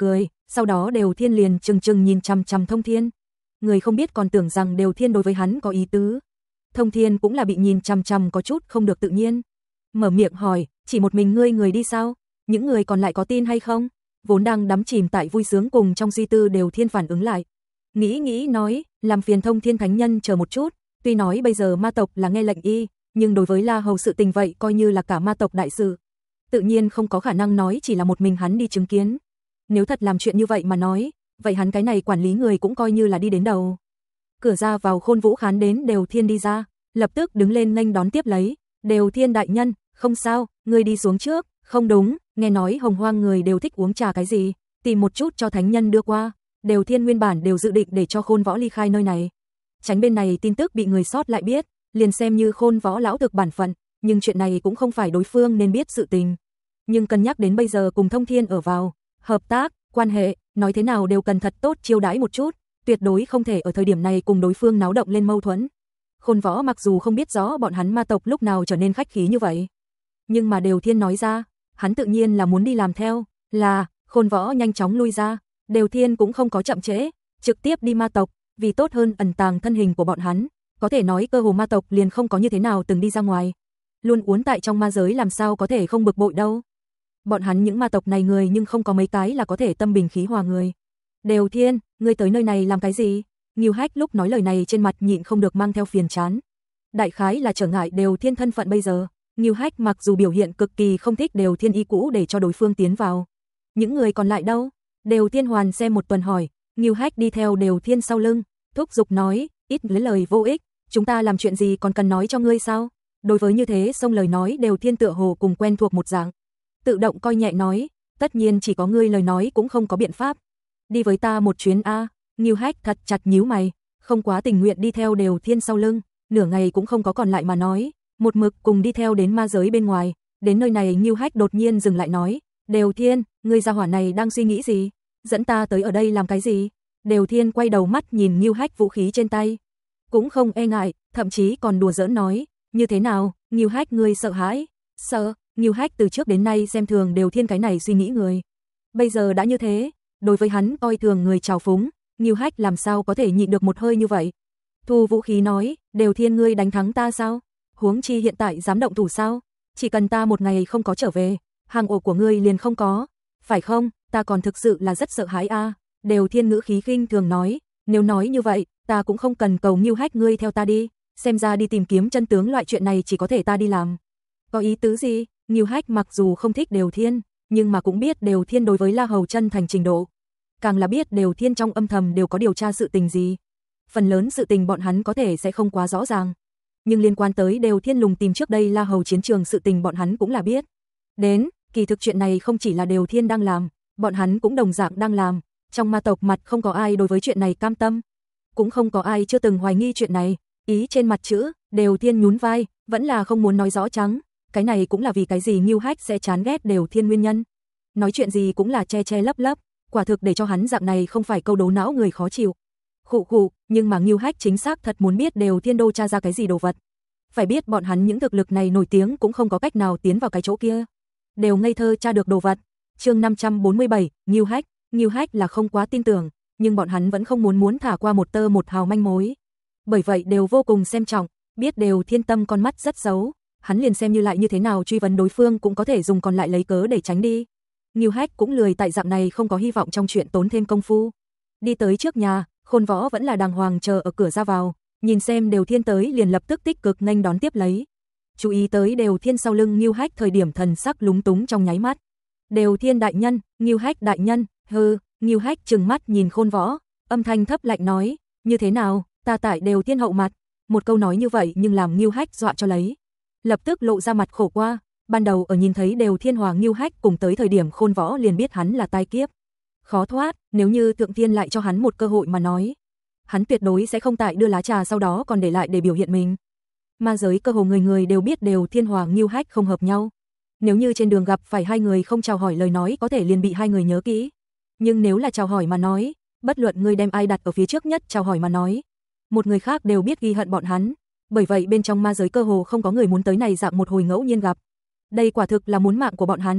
S1: sau đó Đều Thiên liền trừng trừng nhìn chằm chằm Thông Thiên. Người không biết còn tưởng rằng Đều Thiên đối với hắn có ý tứ. Thông Thiên cũng là bị nhìn chằm chằm có chút không được tự nhiên. Mở miệng hỏi, chỉ một mình ngươi người đi sao? Những người còn lại có tin hay không? Vốn đang đắm chìm tại vui sướng cùng trong suy tư Đều Thiên phản ứng lại. Nghĩ nghĩ nói, làm phiền Thông Thiên thánh nhân chờ một chút, tuy nói bây giờ ma tộc là nghe lệnh y, nhưng đối với La Hầu sự tình vậy coi như là cả ma tộc đại sự. Tự nhiên không có khả năng nói chỉ là một mình hắn đi chứng kiến. Nếu thật làm chuyện như vậy mà nói, vậy hắn cái này quản lý người cũng coi như là đi đến đầu. Cửa ra vào Khôn Vũ Khán đến Đều Thiên đi ra, lập tức đứng lên nghênh đón tiếp lấy. Đều Thiên đại nhân, không sao, ngươi đi xuống trước. Không đúng, nghe nói Hồng Hoang người đều thích uống trà cái gì, tìm một chút cho thánh nhân đưa qua. Đều Thiên nguyên bản đều dự định để cho Khôn Võ ly khai nơi này, tránh bên này tin tức bị người sót lại biết, liền xem như Khôn Võ lão thực bản phận, nhưng chuyện này cũng không phải đối phương nên biết sự tình. Nhưng cân nhắc đến bây giờ cùng Thông Thiên ở vào hợp tác, quan hệ, nói thế nào đều cần thật tốt chiêu đãi một chút, tuyệt đối không thể ở thời điểm này cùng đối phương náo động lên mâu thuẫn. Khôn Võ mặc dù không biết rõ bọn hắn ma tộc lúc nào trở nên khách khí như vậy, nhưng mà Đều Thiên nói ra, hắn tự nhiên là muốn đi làm theo, là, Khôn Võ nhanh chóng lui ra, Đều Thiên cũng không có chậm trễ, trực tiếp đi ma tộc, vì tốt hơn ẩn tàng thân hình của bọn hắn, có thể nói cơ hồ ma tộc liền không có như thế nào từng đi ra ngoài, luôn uốn tại trong ma giới làm sao có thể không bực bội đâu. Bọn hắn những ma tộc này người nhưng không có mấy cái là có thể tâm bình khí hòa người. Đều Thiên, ngươi tới nơi này làm cái gì? Ngưu Hách lúc nói lời này trên mặt nhịn không được mang theo phiền chán. Đại khái là trở ngại Đều Thiên thân phận bây giờ. Ngưu Hách mặc dù biểu hiện cực kỳ không thích Đều Thiên ý cũ để cho đối phương tiến vào. Những người còn lại đâu? Đều Thiên hoàn xem một tuần hỏi. Ngưu Hách đi theo Đều Thiên sau lưng, thúc giục nói, ít lấy lời vô ích, chúng ta làm chuyện gì còn cần nói cho ngươi sao? Đối với như thế xông lời nói Đều Thiên tựa hồ cùng quen thuộc một dạng. Tự động coi nhẹ nói, tất nhiên chỉ có ngươi lời nói cũng không có biện pháp. Đi với ta một chuyến a. À. Ngưu Hách thật chặt nhíu mày, không quá tình nguyện đi theo Đều Thiên sau lưng, nửa ngày cũng không có còn lại mà nói, một mực cùng đi theo đến ma giới bên ngoài. Đến nơi này Ngưu Hách đột nhiên dừng lại nói, Đều Thiên, ngươi gia hỏa này đang suy nghĩ gì? Dẫn ta tới ở đây làm cái gì? Đều Thiên quay đầu mắt nhìn Ngưu Hách vũ khí trên tay, cũng không e ngại, thậm chí còn đùa giỡn nói, như thế nào, Ngưu Hách ngươi sợ hãi? Sợ? Ngưu Hách từ trước đến nay xem thường Đều Thiên cái này suy nghĩ người. Bây giờ đã như thế, đối với hắn coi thường người trào phúng, Ngưu Hách làm sao có thể nhịn được một hơi như vậy. Thu vũ khí nói, Đều Thiên ngươi đánh thắng ta sao? Huống chi hiện tại dám động thủ sao? Chỉ cần ta một ngày không có trở về, hàng ổ của ngươi liền không có. Phải không? Ta còn thực sự là rất sợ hãi a. À. Đều Thiên ngữ khí khinh thường nói, nếu nói như vậy, ta cũng không cần cầu Ngưu Hách ngươi theo ta đi, xem ra đi tìm kiếm chân tướng loại chuyện này chỉ có thể ta đi làm. Có ý tứ gì? Ngưu Hách mặc dù không thích Đều Thiên, nhưng mà cũng biết Đều Thiên đối với La Hầu chân thành trình độ. Càng là biết Đều Thiên trong âm thầm đều có điều tra sự tình gì. Phần lớn sự tình bọn hắn có thể sẽ không quá rõ ràng. Nhưng liên quan tới Đều Thiên lùng tìm trước đây La Hầu chiến trường sự tình bọn hắn cũng là biết. Đến, kỳ thực chuyện này không chỉ là Đều Thiên đang làm, bọn hắn cũng đồng dạng đang làm. Trong ma tộc mặt không có ai đối với chuyện này cam tâm. Cũng không có ai chưa từng hoài nghi chuyện này. Ý trên mặt chữ, Đều Thiên nhún vai, vẫn là không muốn nói rõ trắng. Cái này cũng là vì cái gì Ngưu Hách sẽ chán ghét Đều Thiên nguyên nhân. Nói chuyện gì cũng là che che lấp lấp, quả thực để cho hắn dạng này không phải câu đấu não người khó chịu. Khụ khụ, nhưng mà Ngưu Hách chính xác thật muốn biết Đều Thiên đô tra ra cái gì đồ vật. Phải biết bọn hắn những thực lực này nổi tiếng cũng không có cách nào tiến vào cái chỗ kia. Đều ngây thơ tra được đồ vật. Chương năm trăm bốn mươi bảy, Ngưu Hách, Ngưu Hách là không quá tin tưởng, nhưng bọn hắn vẫn không muốn muốn thả qua một tơ một hào manh mối. Bởi vậy đều vô cùng xem trọng, biết Đều Thiên tâm con mắt rất xấu. Hắn liền xem như lại như thế nào truy vấn đối phương cũng có thể dùng còn lại lấy cớ để tránh đi. Ngưu Hách cũng lười tại dạng này không có hy vọng trong chuyện tốn thêm công phu. Đi tới trước nhà, Khôn Võ vẫn là đàng hoàng chờ ở cửa ra vào, nhìn xem Đều Thiên tới liền lập tức tích cực nghênh đón tiếp lấy. Chú ý tới Đều Thiên sau lưng Ngưu Hách thời điểm thần sắc lúng túng trong nháy mắt. Đều Thiên đại nhân, Ngưu Hách đại nhân, hừ, Ngưu Hách trừng mắt nhìn Khôn Võ, âm thanh thấp lạnh nói, như thế nào, ta tại Đều Thiên hậu mặt. Một câu nói như vậy nhưng làm Ngưu Hách dọa cho lấy. Lập tức lộ ra mặt khổ qua, ban đầu ở nhìn thấy Đều Thiên Hoàng Ngưu Hách cùng tới thời điểm Khôn Võ liền biết hắn là tai kiếp. Khó thoát, nếu như Thượng Thiên lại cho hắn một cơ hội mà nói, hắn tuyệt đối sẽ không tại đưa lá trà sau đó còn để lại để biểu hiện mình. Ma giới cơ hồ người người đều biết Đều Thiên Hoàng Ngưu Hách không hợp nhau. Nếu như trên đường gặp phải hai người không chào hỏi lời nói có thể liền bị hai người nhớ kỹ. Nhưng nếu là chào hỏi mà nói, bất luận người đem ai đặt ở phía trước nhất chào hỏi mà nói, một người khác đều biết ghi hận bọn hắn. Bởi vậy bên trong ma giới cơ hồ không có người muốn tới này dạng một hồi ngẫu nhiên gặp. Đây quả thực là muốn mạng của bọn hắn.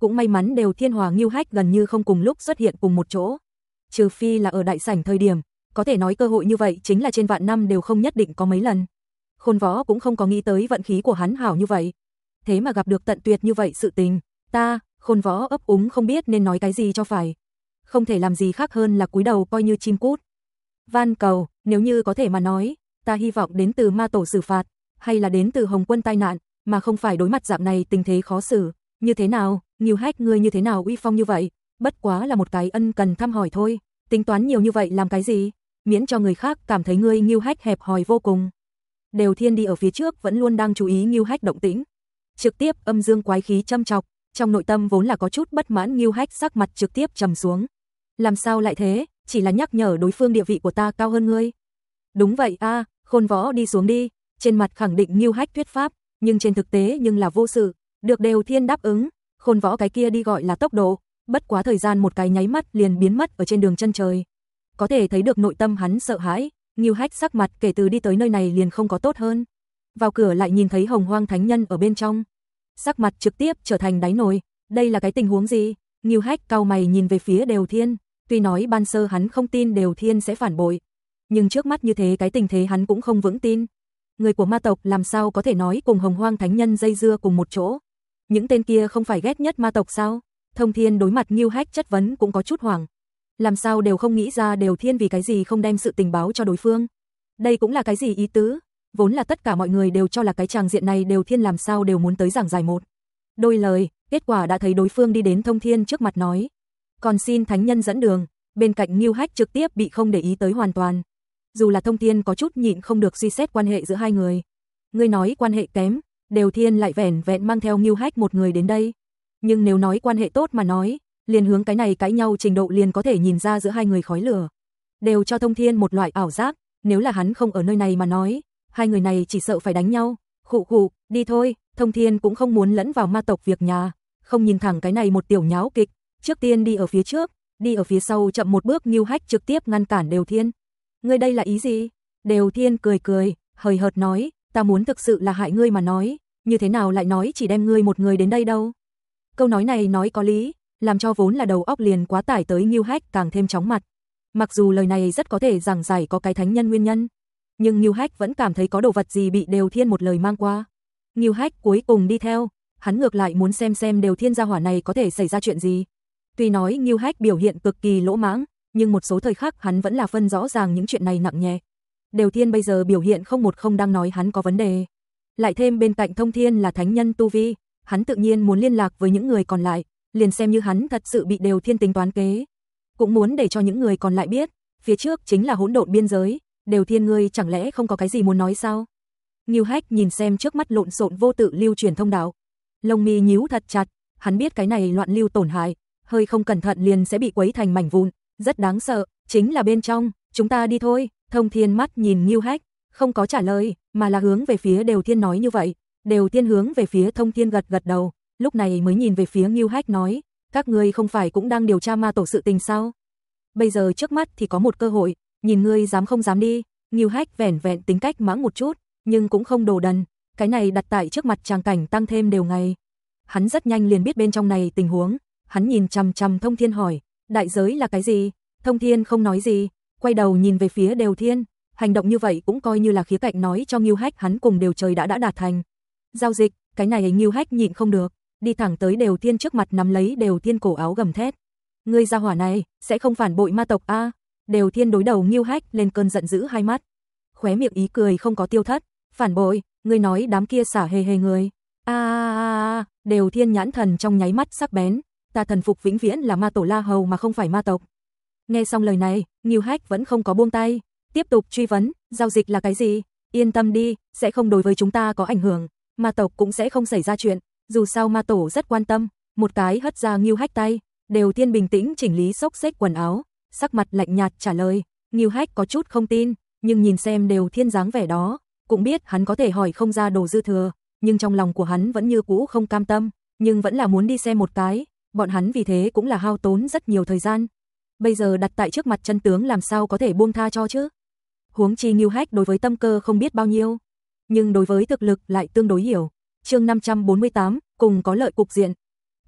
S1: Cũng may mắn Đều Thiên Hòa Ngưu Hách gần như không cùng lúc xuất hiện cùng một chỗ. Trừ phi là ở đại sảnh thời điểm, có thể nói cơ hội như vậy chính là trên vạn năm đều không nhất định có mấy lần. Khôn Võ cũng không có nghĩ tới vận khí của hắn hảo như vậy. Thế mà gặp được tận tuyệt như vậy sự tình, ta, Khôn Võ ấp úng không biết nên nói cái gì cho phải. Không thể làm gì khác hơn là cúi đầu coi như chim cút. Van cầu, nếu như có thể mà nói, ta hy vọng đến từ ma tổ xử phạt, hay là đến từ Hồng Quân tai nạn, mà không phải đối mặt dạng này tình thế khó xử. Như thế nào, Ngưu Hách ngươi như thế nào uy phong như vậy, bất quá là một cái ân cần thăm hỏi thôi, tính toán nhiều như vậy làm cái gì, miễn cho người khác cảm thấy ngươi Ngưu Hách hẹp hòi vô cùng. Đều Thiên đi ở phía trước vẫn luôn đang chú ý Ngưu Hách động tĩnh, trực tiếp âm dương quái khí châm chọc, trong nội tâm vốn là có chút bất mãn Ngưu Hách sắc mặt trực tiếp trầm xuống. Làm sao lại thế, chỉ là nhắc nhở đối phương địa vị của ta cao hơn ngươi. Đúng vậy a, à, Khôn Võ đi xuống đi, trên mặt khẳng định Ngưu Hách thuyết pháp, nhưng trên thực tế nhưng là vô sự, được Đều Thiên đáp ứng, Khôn Võ cái kia đi gọi là tốc độ, bất quá thời gian một cái nháy mắt liền biến mất ở trên đường chân trời. Có thể thấy được nội tâm hắn sợ hãi, Ngưu Hách sắc mặt kể từ đi tới nơi này liền không có tốt hơn. Vào cửa lại nhìn thấy Hồng Hoang Thánh Nhân ở bên trong, sắc mặt trực tiếp trở thành đáy nồi, đây là cái tình huống gì? Ngưu Hách cau mày nhìn về phía Đều Thiên, tuy nói ban sơ hắn không tin Đều Thiên sẽ phản bội, nhưng trước mắt như thế cái tình thế hắn cũng không vững tin. Người của ma tộc làm sao có thể nói cùng Hồng Hoang Thánh Nhân dây dưa cùng một chỗ? Những tên kia không phải ghét nhất ma tộc sao? Thông Thiên đối mặt Ngưu Hách chất vấn cũng có chút hoảng. Làm sao đều không nghĩ ra Đều Thiên vì cái gì không đem sự tình báo cho đối phương. Đây cũng là cái gì ý tứ? Vốn là tất cả mọi người đều cho là cái tràng diện này Đều Thiên làm sao đều muốn tới giảng giải một đôi lời, kết quả đã thấy đối phương đi đến Thông Thiên trước mặt nói. Còn xin Thánh Nhân dẫn đường, bên cạnh Ngưu Hách trực tiếp bị không để ý tới hoàn toàn. Dù là Thông Thiên có chút nhịn không được suy xét quan hệ giữa hai người. Ngươi nói quan hệ kém, Đều Thiên lại vẻn vẹn mang theo Ngưu Hách một người đến đây. Nhưng nếu nói quan hệ tốt mà nói, liền hướng cái này cãi nhau trình độ liền có thể nhìn ra giữa hai người khói lửa. Đều cho Thông Thiên một loại ảo giác, nếu là hắn không ở nơi này mà nói, hai người này chỉ sợ phải đánh nhau. Khụ khụ, đi thôi, Thông Thiên cũng không muốn lẫn vào ma tộc việc nhà, không nhìn thẳng cái này một tiểu nháo kịch, trước tiên đi ở phía trước, đi ở phía sau chậm một bước Ngưu Hách trực tiếp ngăn cản Đều Thiên. Ngươi đây là ý gì? Đều Thiên cười cười, hời hợt nói, ta muốn thực sự là hại ngươi mà nói, như thế nào lại nói chỉ đem ngươi một người đến đây đâu. Câu nói này nói có lý, làm cho vốn là đầu óc liền quá tải tới Ngưu Hách càng thêm chóng mặt. Mặc dù lời này rất có thể giảng giải có cái thánh nhân nguyên nhân, nhưng Ngưu Hách vẫn cảm thấy có đồ vật gì bị Đều Thiên một lời mang qua. Ngưu Hách cuối cùng đi theo, hắn ngược lại muốn xem xem Đều Thiên gia hỏa này có thể xảy ra chuyện gì. Tuy nói Ngưu Hách biểu hiện cực kỳ lỗ mãng, nhưng một số thời khắc hắn vẫn là phân rõ ràng những chuyện này nặng nhẹ. Đều Thiên bây giờ biểu hiện không một không đang nói hắn có vấn đề. Lại thêm bên cạnh Thông Thiên là thánh nhân tu vi, hắn tự nhiên muốn liên lạc với những người còn lại, liền xem như hắn thật sự bị Đều Thiên tính toán kế. Cũng muốn để cho những người còn lại biết, phía trước chính là hỗn độn biên giới, Đều Thiên ngươi chẳng lẽ không có cái gì muốn nói sao? Ngưu Hách nhìn xem trước mắt lộn xộn vô tự lưu truyền thông đạo, lông mi nhíu thật chặt, hắn biết cái này loạn lưu tổn hại, hơi không cẩn thận liền sẽ bị quấy thành mảnh vụn, rất đáng sợ, chính là bên trong, chúng ta đi thôi. Thông Thiên mắt nhìn Ngưu Hách, không có trả lời, mà là hướng về phía Đều Thiên nói như vậy. Đều Thiên hướng về phía Thông Thiên gật gật đầu, lúc này mới nhìn về phía Ngưu Hách nói, các ngươi không phải cũng đang điều tra ma tổ sự tình sao? Bây giờ trước mắt thì có một cơ hội, nhìn ngươi dám không dám đi. Ngưu Hách vẻn vẹn tính cách mãng một chút, nhưng cũng không đồ đần, cái này đặt tại trước mặt tràng cảnh tăng thêm đều ngày. Hắn rất nhanh liền biết bên trong này tình huống, hắn nhìn chằm chằm Thông Thiên hỏi, đại giới là cái gì? Thông Thiên không nói gì, quay đầu nhìn về phía Đều Thiên, hành động như vậy cũng coi như là khía cạnh nói cho Ngưu Hách hắn cùng Đều Trời đã đã đạt thành giao dịch, cái này Ngưu Hách nhịn không được, đi thẳng tới Đều Thiên trước mặt nắm lấy Đều Thiên cổ áo gầm thét. Ngươi gia hỏa này, sẽ không phản bội ma tộc a? À? Đều Thiên đối đầu Ngưu Hách lên cơn giận dữ hai mắt, khóe miệng ý cười không có tiêu thất, phản bội, ngươi nói đám kia xả hề hề người. A a a, Đều Thiên nhãn thần trong nháy mắt sắc bén, ta thần phục vĩnh viễn là ma tổ La Hầu mà không phải ma tộc. Nghe xong lời này, Ngưu Hách vẫn không có buông tay, tiếp tục truy vấn, giao dịch là cái gì? Yên tâm đi, sẽ không đối với chúng ta có ảnh hưởng, ma tộc cũng sẽ không xảy ra chuyện, dù sao ma tổ rất quan tâm. Một cái hất ra Ngưu Hách tay, Đều Thiên bình tĩnh chỉnh lý xốc xếch quần áo, sắc mặt lạnh nhạt trả lời. Ngưu Hách có chút không tin, nhưng nhìn xem Đều Thiên dáng vẻ đó, cũng biết hắn có thể hỏi không ra đồ dư thừa, nhưng trong lòng của hắn vẫn như cũ không cam tâm, nhưng vẫn là muốn đi xem một cái, bọn hắn vì thế cũng là hao tốn rất nhiều thời gian. Bây giờ đặt tại trước mặt chân tướng làm sao có thể buông tha cho chứ? Huống chi Ngưu Hách đối với tâm cơ không biết bao nhiêu, nhưng đối với thực lực lại tương đối hiểu. Chương năm trăm bốn mươi tám, cùng có lợi cục diện.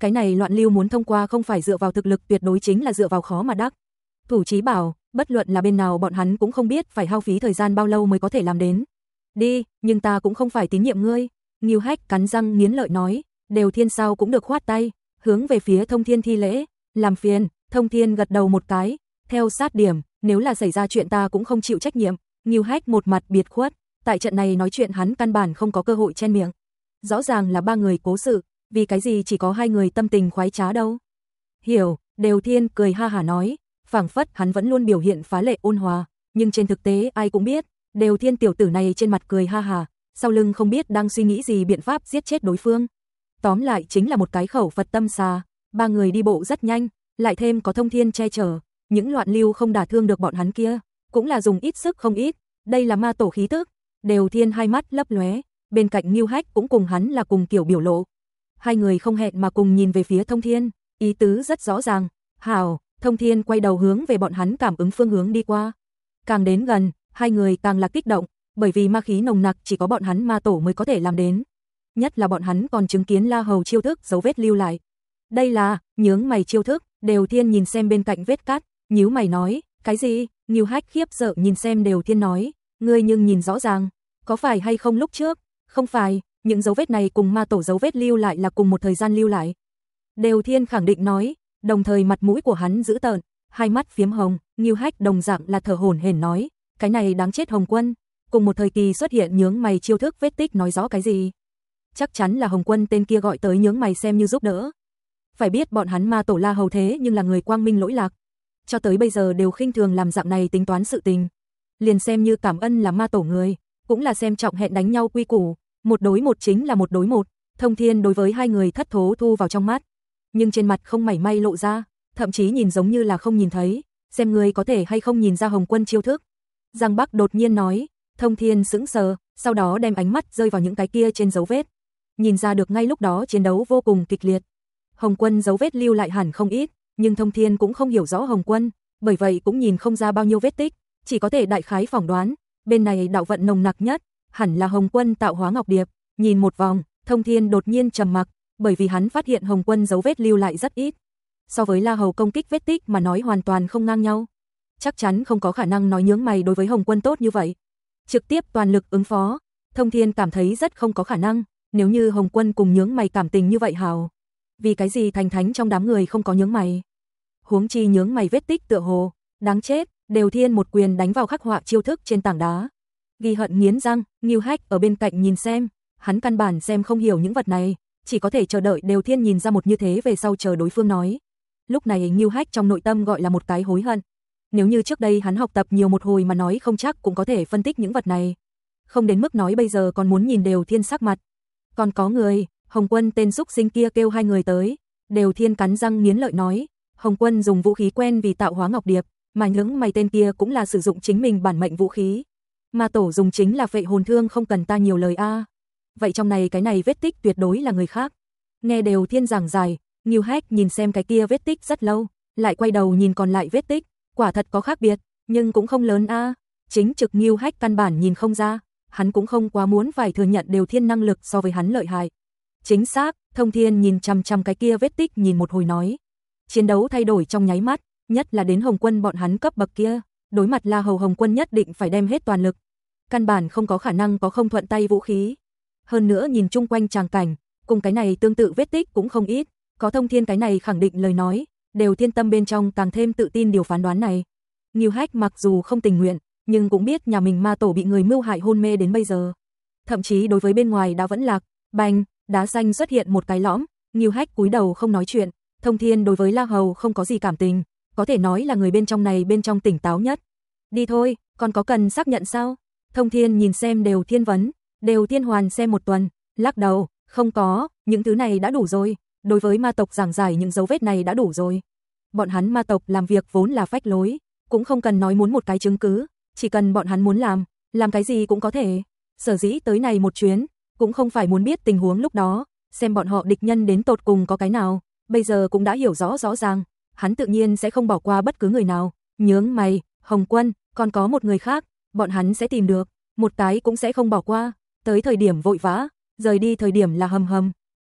S1: Cái này loạn lưu muốn thông qua không phải dựa vào thực lực, tuyệt đối chính là dựa vào khó mà đắc. Thủ Chí bảo, bất luận là bên nào bọn hắn cũng không biết phải hao phí thời gian bao lâu mới có thể làm đến. Đi, nhưng ta cũng không phải tín nhiệm ngươi. Ngưu Hách cắn răng nghiến lợi nói, Đều Thiên sao cũng được khoát tay, hướng về phía Thông Thiên thi lễ, làm phiền. Thông Thiên gật đầu một cái, theo sát điểm, nếu là xảy ra chuyện ta cũng không chịu trách nhiệm. Ngưu Hách một mặt biệt khuất, tại trận này nói chuyện hắn căn bản không có cơ hội chen miệng. Rõ ràng là ba người cố sự, vì cái gì chỉ có hai người tâm tình khoái trá đâu. Hiểu, Đều Thiên cười ha hả nói, phảng phất hắn vẫn luôn biểu hiện phá lệ ôn hòa, nhưng trên thực tế ai cũng biết, Đều Thiên tiểu tử này trên mặt cười ha hả, sau lưng không biết đang suy nghĩ gì biện pháp giết chết đối phương. Tóm lại chính là một cái khẩu Phật tâm xà. Ba người đi bộ rất nhanh, lại thêm có Thông Thiên che chở, những loạn lưu không đả thương được bọn hắn kia, cũng là dùng ít sức không ít. Đây là ma tổ khí tức. Đều Thiên hai mắt lấp lóe, bên cạnh Ngưu Hách cũng cùng hắn là cùng kiểu biểu lộ. Hai người không hẹn mà cùng nhìn về phía Thông Thiên, ý tứ rất rõ ràng. Hảo. Thông Thiên quay đầu hướng về bọn hắn cảm ứng phương hướng đi qua. Càng đến gần, hai người càng là kích động, bởi vì ma khí nồng nặc chỉ có bọn hắn ma tổ mới có thể làm đến. Nhất là bọn hắn còn chứng kiến La Hầu chiêu thức dấu vết lưu lại. Đây là, nhướng mày chiêu thức. Đều Thiên nhìn xem bên cạnh vết cát, nhíu mày nói, cái gì? Ngưu Hách khiếp sợ nhìn xem Đều Thiên nói, ngươi nhưng nhìn rõ ràng, có phải hay không lúc trước? Không phải, những dấu vết này cùng ma tổ dấu vết lưu lại là cùng một thời gian lưu lại. Đều Thiên khẳng định nói, đồng thời mặt mũi của hắn dữ tợn, hai mắt phiếm hồng. Ngưu Hách đồng dạng là thở hổn hển nói, cái này đáng chết Hồng Quân, cùng một thời kỳ xuất hiện nhướng mày chiêu thức vết tích nói rõ cái gì? Chắc chắn là Hồng Quân tên kia gọi tới nhướng mày xem như giúp đỡ. Phải biết bọn hắn ma tổ La Hầu thế nhưng là người quang minh lỗi lạc, cho tới bây giờ đều khinh thường làm dạng này tính toán sự tình. Liền xem như cảm ơn là ma tổ người, cũng là xem trọng hẹn đánh nhau quy củ, một đối một chính là một đối một. Thông Thiên đối với hai người thất thố thu vào trong mắt, nhưng trên mặt không mảy may lộ ra, thậm chí nhìn giống như là không nhìn thấy, xem người có thể hay không nhìn ra Hồng Quân chiêu thức. Giang Bắc đột nhiên nói. Thông Thiên sững sờ, sau đó đem ánh mắt rơi vào những cái kia trên dấu vết. Nhìn ra được ngay lúc đó chiến đấu vô cùng kịch liệt. Hồng Quân dấu vết lưu lại hẳn không ít, nhưng Thông Thiên cũng không hiểu rõ Hồng Quân, bởi vậy cũng nhìn không ra bao nhiêu vết tích, chỉ có thể đại khái phỏng đoán, bên này đạo vận nồng nặc nhất, hẳn là Hồng Quân tạo hóa ngọc điệp. Nhìn một vòng, Thông Thiên đột nhiên trầm mặc, bởi vì hắn phát hiện Hồng Quân dấu vết lưu lại rất ít. So với La Hầu công kích vết tích mà nói hoàn toàn không ngang nhau. Chắc chắn không có khả năng nói nhướng mày đối với Hồng Quân tốt như vậy. Trực tiếp toàn lực ứng phó, Thông Thiên cảm thấy rất không có khả năng, nếu như Hồng Quân cùng nhướng mày cảm tình như vậy hào. Vì cái gì thành thánh trong đám người không có nhướng mày? Huống chi nhướng mày vết tích tựa hồ, đáng chết. Đều Thiên một quyền đánh vào khắc họa chiêu thức trên tảng đá. Ghi hận nghiến răng, Ngưu Hách ở bên cạnh nhìn xem, hắn căn bản xem không hiểu những vật này, chỉ có thể chờ đợi Đều Thiên nhìn ra một như thế về sau chờ đối phương nói. Lúc này Ngưu Hách trong nội tâm gọi là một cái hối hận. Nếu như trước đây hắn học tập nhiều một hồi mà nói không chắc cũng có thể phân tích những vật này. Không đến mức nói bây giờ còn muốn nhìn Đều Thiên sắc mặt. Còn có người, Hồng Quân tên xúc sinh kia kêu hai người tới. Đều Thiên cắn răng nghiến lợi nói, Hồng Quân dùng vũ khí quen vì tạo hóa ngọc điệp, mà những mày tên kia cũng là sử dụng chính mình bản mệnh vũ khí. Ma tổ dùng chính là phệ hồn thương, không cần ta nhiều lời a. À. Vậy trong này cái này vết tích tuyệt đối là người khác. Nghe Đều Thiên giảng giải, Ngưu Hách nhìn xem cái kia vết tích rất lâu, lại quay đầu nhìn còn lại vết tích, quả thật có khác biệt, nhưng cũng không lớn a. À. Chính trực Ngưu Hách căn bản nhìn không ra, hắn cũng không quá muốn phải thừa nhận Đều Thiên năng lực so với hắn lợi hại. Chính xác, Thông Thiên nhìn chằm chằm cái kia vết tích nhìn một hồi nói. Chiến đấu thay đổi trong nháy mắt, nhất là đến Hồng Quân bọn hắn cấp bậc kia, đối mặt La Hầu Hồng Quân nhất định phải đem hết toàn lực. Căn bản không có khả năng có không thuận tay vũ khí. Hơn nữa nhìn chung quanh tràng cảnh, cùng cái này tương tự vết tích cũng không ít, có Thông Thiên cái này khẳng định lời nói, Đều Thiên tâm bên trong càng thêm tự tin điều phán đoán này. Ngưu Hách mặc dù không tình nguyện, nhưng cũng biết nhà mình ma tổ bị người mưu hại hôn mê đến bây giờ. Thậm chí đối với bên ngoài đã vẫn lạc, bành, đá xanh xuất hiện một cái lõm, Ngưu Hách cúi đầu không nói chuyện. Thông Thiên đối với La Hầu không có gì cảm tình, có thể nói là người bên trong này bên trong tỉnh táo nhất. Đi thôi, còn có cần xác nhận sao? Thông Thiên nhìn xem Đều Thiên vấn, Đều Thiên hoàn xem một tuần, lắc đầu, không có, những thứ này đã đủ rồi, đối với ma tộc giảng giải những dấu vết này đã đủ rồi. Bọn hắn ma tộc làm việc vốn là phách lối, cũng không cần nói muốn một cái chứng cứ, chỉ cần bọn hắn muốn làm, làm cái gì cũng có thể. Sở dĩ tới này một chuyến, cũng không phải muốn biết tình huống lúc đó, xem bọn họ địch nhân đến tột cùng có cái nào, bây giờ cũng đã hiểu rõ rõ ràng, hắn tự nhiên sẽ không bỏ qua bất cứ người nào. Nhướng mày, Hồng Quân, còn có một người khác, bọn hắn sẽ tìm được, một cái cũng sẽ không bỏ qua, tới thời điểm vội vã, rời đi thời điểm là hầm hầm.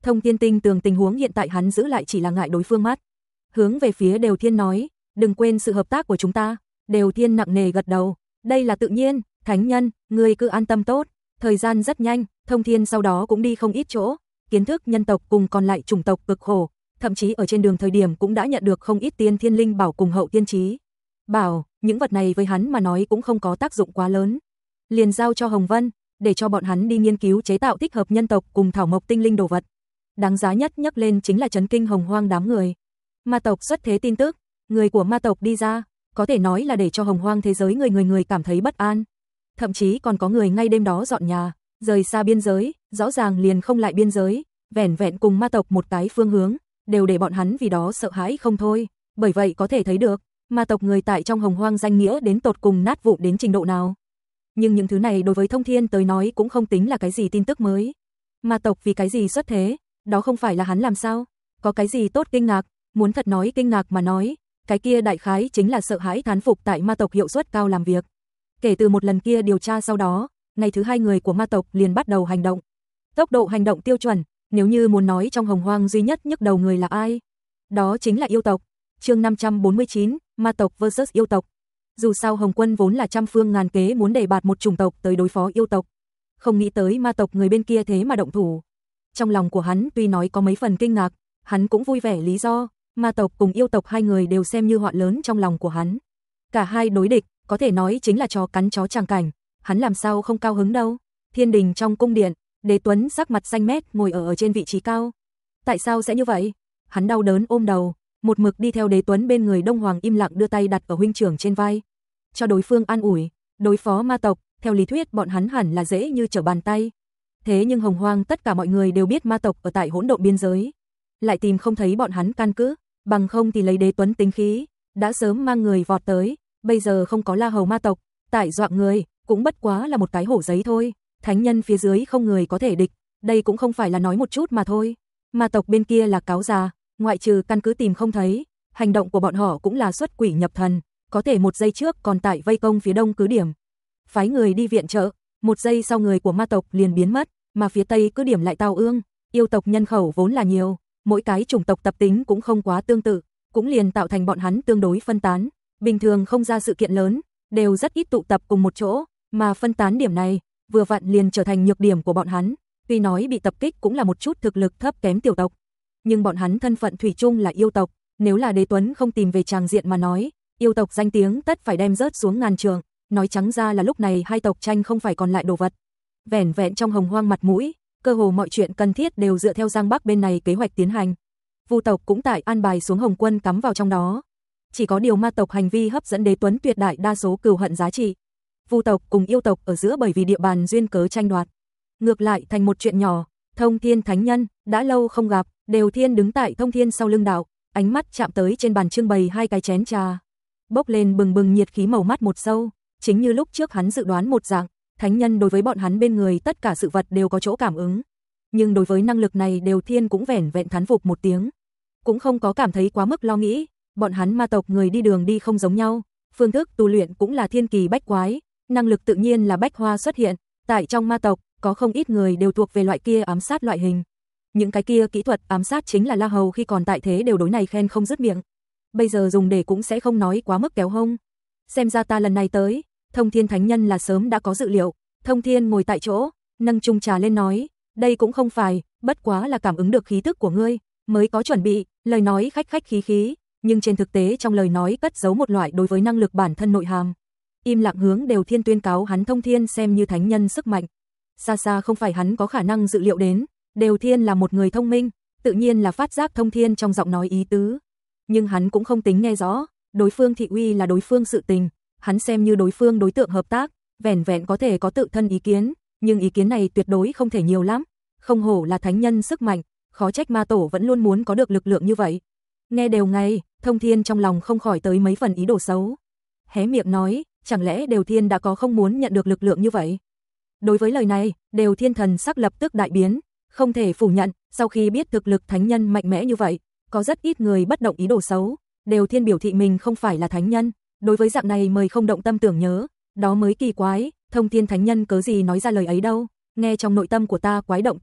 S1: Thông Thiên tin tưởng tình huống hiện tại hắn giữ lại chỉ là ngại đối phương mắt. Hướng về phía Đều Thiên nói, đừng quên sự hợp tác của chúng ta. Đều Thiên nặng nề gật đầu, đây là tự nhiên, thánh nhân, ngươi cứ an tâm tốt. Thời gian rất nhanh, Thông Thiên sau đó cũng đi không ít chỗ, kiến thức nhân tộc cùng còn lại chủng tộc cực khổ, thậm chí ở trên đường thời điểm cũng đã nhận được không ít tiên thiên linh bảo cùng hậu tiên trí. Bảo, những vật này với hắn mà nói cũng không có tác dụng quá lớn. Liền giao cho Hồng Vân, để cho bọn hắn đi nghiên cứu chế tạo thích hợp nhân tộc cùng thảo mộc tinh linh đồ vật. Đáng giá nhất nhắc lên chính là chấn kinh Hồng Hoang đám người. Ma tộc xuất thế tin tức, người của ma tộc đi ra, có thể nói là để cho Hồng Hoang thế giới người người người cảm thấy bất an. Thậm chí còn có người ngay đêm đó dọn nhà, rời xa biên giới, rõ ràng liền không lại biên giới, vẻn vẹn cùng ma tộc một cái phương hướng, đều để bọn hắn vì đó sợ hãi không thôi. Bởi vậy có thể thấy được, ma tộc người tại trong Hồng Hoang danh nghĩa đến tột cùng nát vụn đến trình độ nào. Nhưng những thứ này đối với Thông Thiên tới nói cũng không tính là cái gì tin tức mới. Ma tộc vì cái gì xuất thế, đó không phải là hắn làm sao? Có cái gì tốt kinh ngạc, muốn thật nói kinh ngạc mà nói, cái kia đại khái chính là sợ hãi thán phục tại ma tộc hiệu suất cao làm việc. Kể từ một lần kia điều tra sau đó, ngày thứ hai người của ma tộc liền bắt đầu hành động. Tốc độ hành động tiêu chuẩn, nếu như muốn nói trong Hồng Hoang duy nhất nhức đầu người là ai? Đó chính là yêu tộc. Chương năm trăm bốn mươi chín, ma tộc versus yêu tộc. Dù sao Hồng Quân vốn là trăm phương ngàn kế muốn đẩy bạt một chủng tộc tới đối phó yêu tộc. Không nghĩ tới ma tộc người bên kia thế mà động thủ. Trong lòng của hắn tuy nói có mấy phần kinh ngạc, hắn cũng vui vẻ lý do, ma tộc cùng yêu tộc hai người đều xem như họa lớn trong lòng của hắn. Cả hai đối địch, có thể nói chính là chó cắn chó tràng cảnh, hắn làm sao không cao hứng đâu. Thiên đình trong cung điện, Đế Tuấn sắc mặt xanh mét ngồi ở, ở trên vị trí cao. Tại sao sẽ như vậy? Hắn đau đớn ôm đầu, một mực đi theo Đế Tuấn bên người Đông Hoàng im lặng đưa tay đặt ở huynh trưởng trên vai, cho đối phương an ủi. Đối phó ma tộc, theo lý thuyết bọn hắn hẳn là dễ như trở bàn tay. Thế nhưng Hồng Hoang tất cả mọi người đều biết ma tộc ở tại hỗn độn biên giới, lại tìm không thấy bọn hắn căn cứ, bằng không thì lấy Đế Tuấn tính khí, đã sớm mang người vọt tới. Bây giờ không có La Hầu ma tộc, tại dọa người, cũng bất quá là một cái hổ giấy thôi. Thánh nhân phía dưới không người có thể địch, đây cũng không phải là nói một chút mà thôi. Ma tộc bên kia là cáo già, ngoại trừ căn cứ tìm không thấy, hành động của bọn họ cũng là xuất quỷ nhập thần, có thể một giây trước còn tại vây công phía đông cứ điểm, phái người đi viện trợ, một giây sau người của ma tộc liền biến mất, mà phía tây cứ điểm lại tao ương. Yêu tộc nhân khẩu vốn là nhiều, mỗi cái chủng tộc tập tính cũng không quá tương tự, cũng liền tạo thành bọn hắn tương đối phân tán, bình thường không ra sự kiện lớn, đều rất ít tụ tập cùng một chỗ, mà phân tán điểm này vừa vặn liền trở thành nhược điểm của bọn hắn. Tuy nói bị tập kích cũng là một chút thực lực thấp kém tiểu tộc, nhưng bọn hắn thân phận thủy chung là yêu tộc, nếu là Đế Tuấn không tìm về tràng diện mà nói, yêu tộc danh tiếng tất phải đem rớt xuống ngàn trường. Nói trắng ra là lúc này hai tộc tranh không phải còn lại đồ vật. Vẻn vẹn trong Hồng Hoang mặt mũi, cơ hồ mọi chuyện cần thiết đều dựa theo Giang Bắc bên này kế hoạch tiến hành. Vu tộc cũng tại an bài xuống Hồng Quân cắm vào trong đó. Chỉ có điều ma tộc hành vi hấp dẫn Đế Tuấn tuyệt đại đa số cừu hận giá trị. Vu tộc cùng yêu tộc ở giữa bởi vì địa bàn duyên cớ tranh đoạt, ngược lại thành một chuyện nhỏ. Thông Thiên thánh nhân, đã lâu không gặp, Đều Thiên đứng tại Thông Thiên sau lưng đạo, ánh mắt chạm tới trên bàn trưng bày hai cái chén trà. Bốc lên bừng bừng nhiệt khí màu mắt một sâu, chính như lúc trước hắn dự đoán một dạng, thánh nhân đối với bọn hắn bên người tất cả sự vật đều có chỗ cảm ứng. Nhưng đối với năng lực này Đều Thiên cũng vẻn vẹn thán phục một tiếng, cũng không có cảm thấy quá mức lo nghĩ. Bọn hắn ma tộc người đi đường đi không giống nhau, phương thức tu luyện cũng là thiên kỳ bách quái, năng lực tự nhiên là bách hoa xuất hiện. Tại trong ma tộc, có không ít người đều thuộc về loại kia ám sát loại hình. Những cái kia kỹ thuật ám sát chính là La Hầu khi còn tại thế đều đối này khen không dứt miệng. Bây giờ dùng để cũng sẽ không nói quá mức kéo hông. Xem ra ta lần này tới, Thông Thiên thánh nhân là sớm đã có dự liệu. Thông Thiên ngồi tại chỗ, nâng chung trà lên nói, đây cũng không phải, bất quá là cảm ứng được khí tức của ngươi, mới có chuẩn bị, lời nói khách khách khí khí, nhưng trên thực tế trong lời nói cất giấu một loại đối với năng lực bản thân nội hàm. Im lặng hướng Đều Thiên tuyên cáo hắn Thông Thiên xem như thánh nhân sức mạnh. Xa xa không phải hắn có khả năng dự liệu đến, Đều Thiên là một người thông minh, tự nhiên là phát giác Thông Thiên trong giọng nói ý tứ. Nhưng hắn cũng không tính nghe rõ, đối phương thị uy là đối phương sự tình, hắn xem như đối phương đối tượng hợp tác, vẻn vẹn có thể có tự thân ý kiến, nhưng ý kiến này tuyệt đối không thể nhiều lắm. Không hổ là thánh nhân sức mạnh, khó trách ma tổ vẫn luôn muốn có được lực lượng như vậy. Nghe đều ngay, Thông Thiên trong lòng không khỏi tới mấy phần ý đồ xấu. Hé miệng nói, chẳng lẽ Đều Thiên đã có không muốn nhận được lực lượng như vậy? Đối với lời này, Đều Thiên thần sắc lập tức đại biến, không thể phủ nhận, sau khi biết thực lực thánh nhân mạnh mẽ như vậy, có rất ít người bất động ý đồ xấu. Đều Thiên biểu thị mình không phải là thánh nhân, đối với dạng này mời không động tâm tưởng nhớ, đó mới kỳ quái. Thông Thiên thánh nhân cớ gì nói ra lời ấy đâu, nghe trong nội tâm của ta quái động tâm,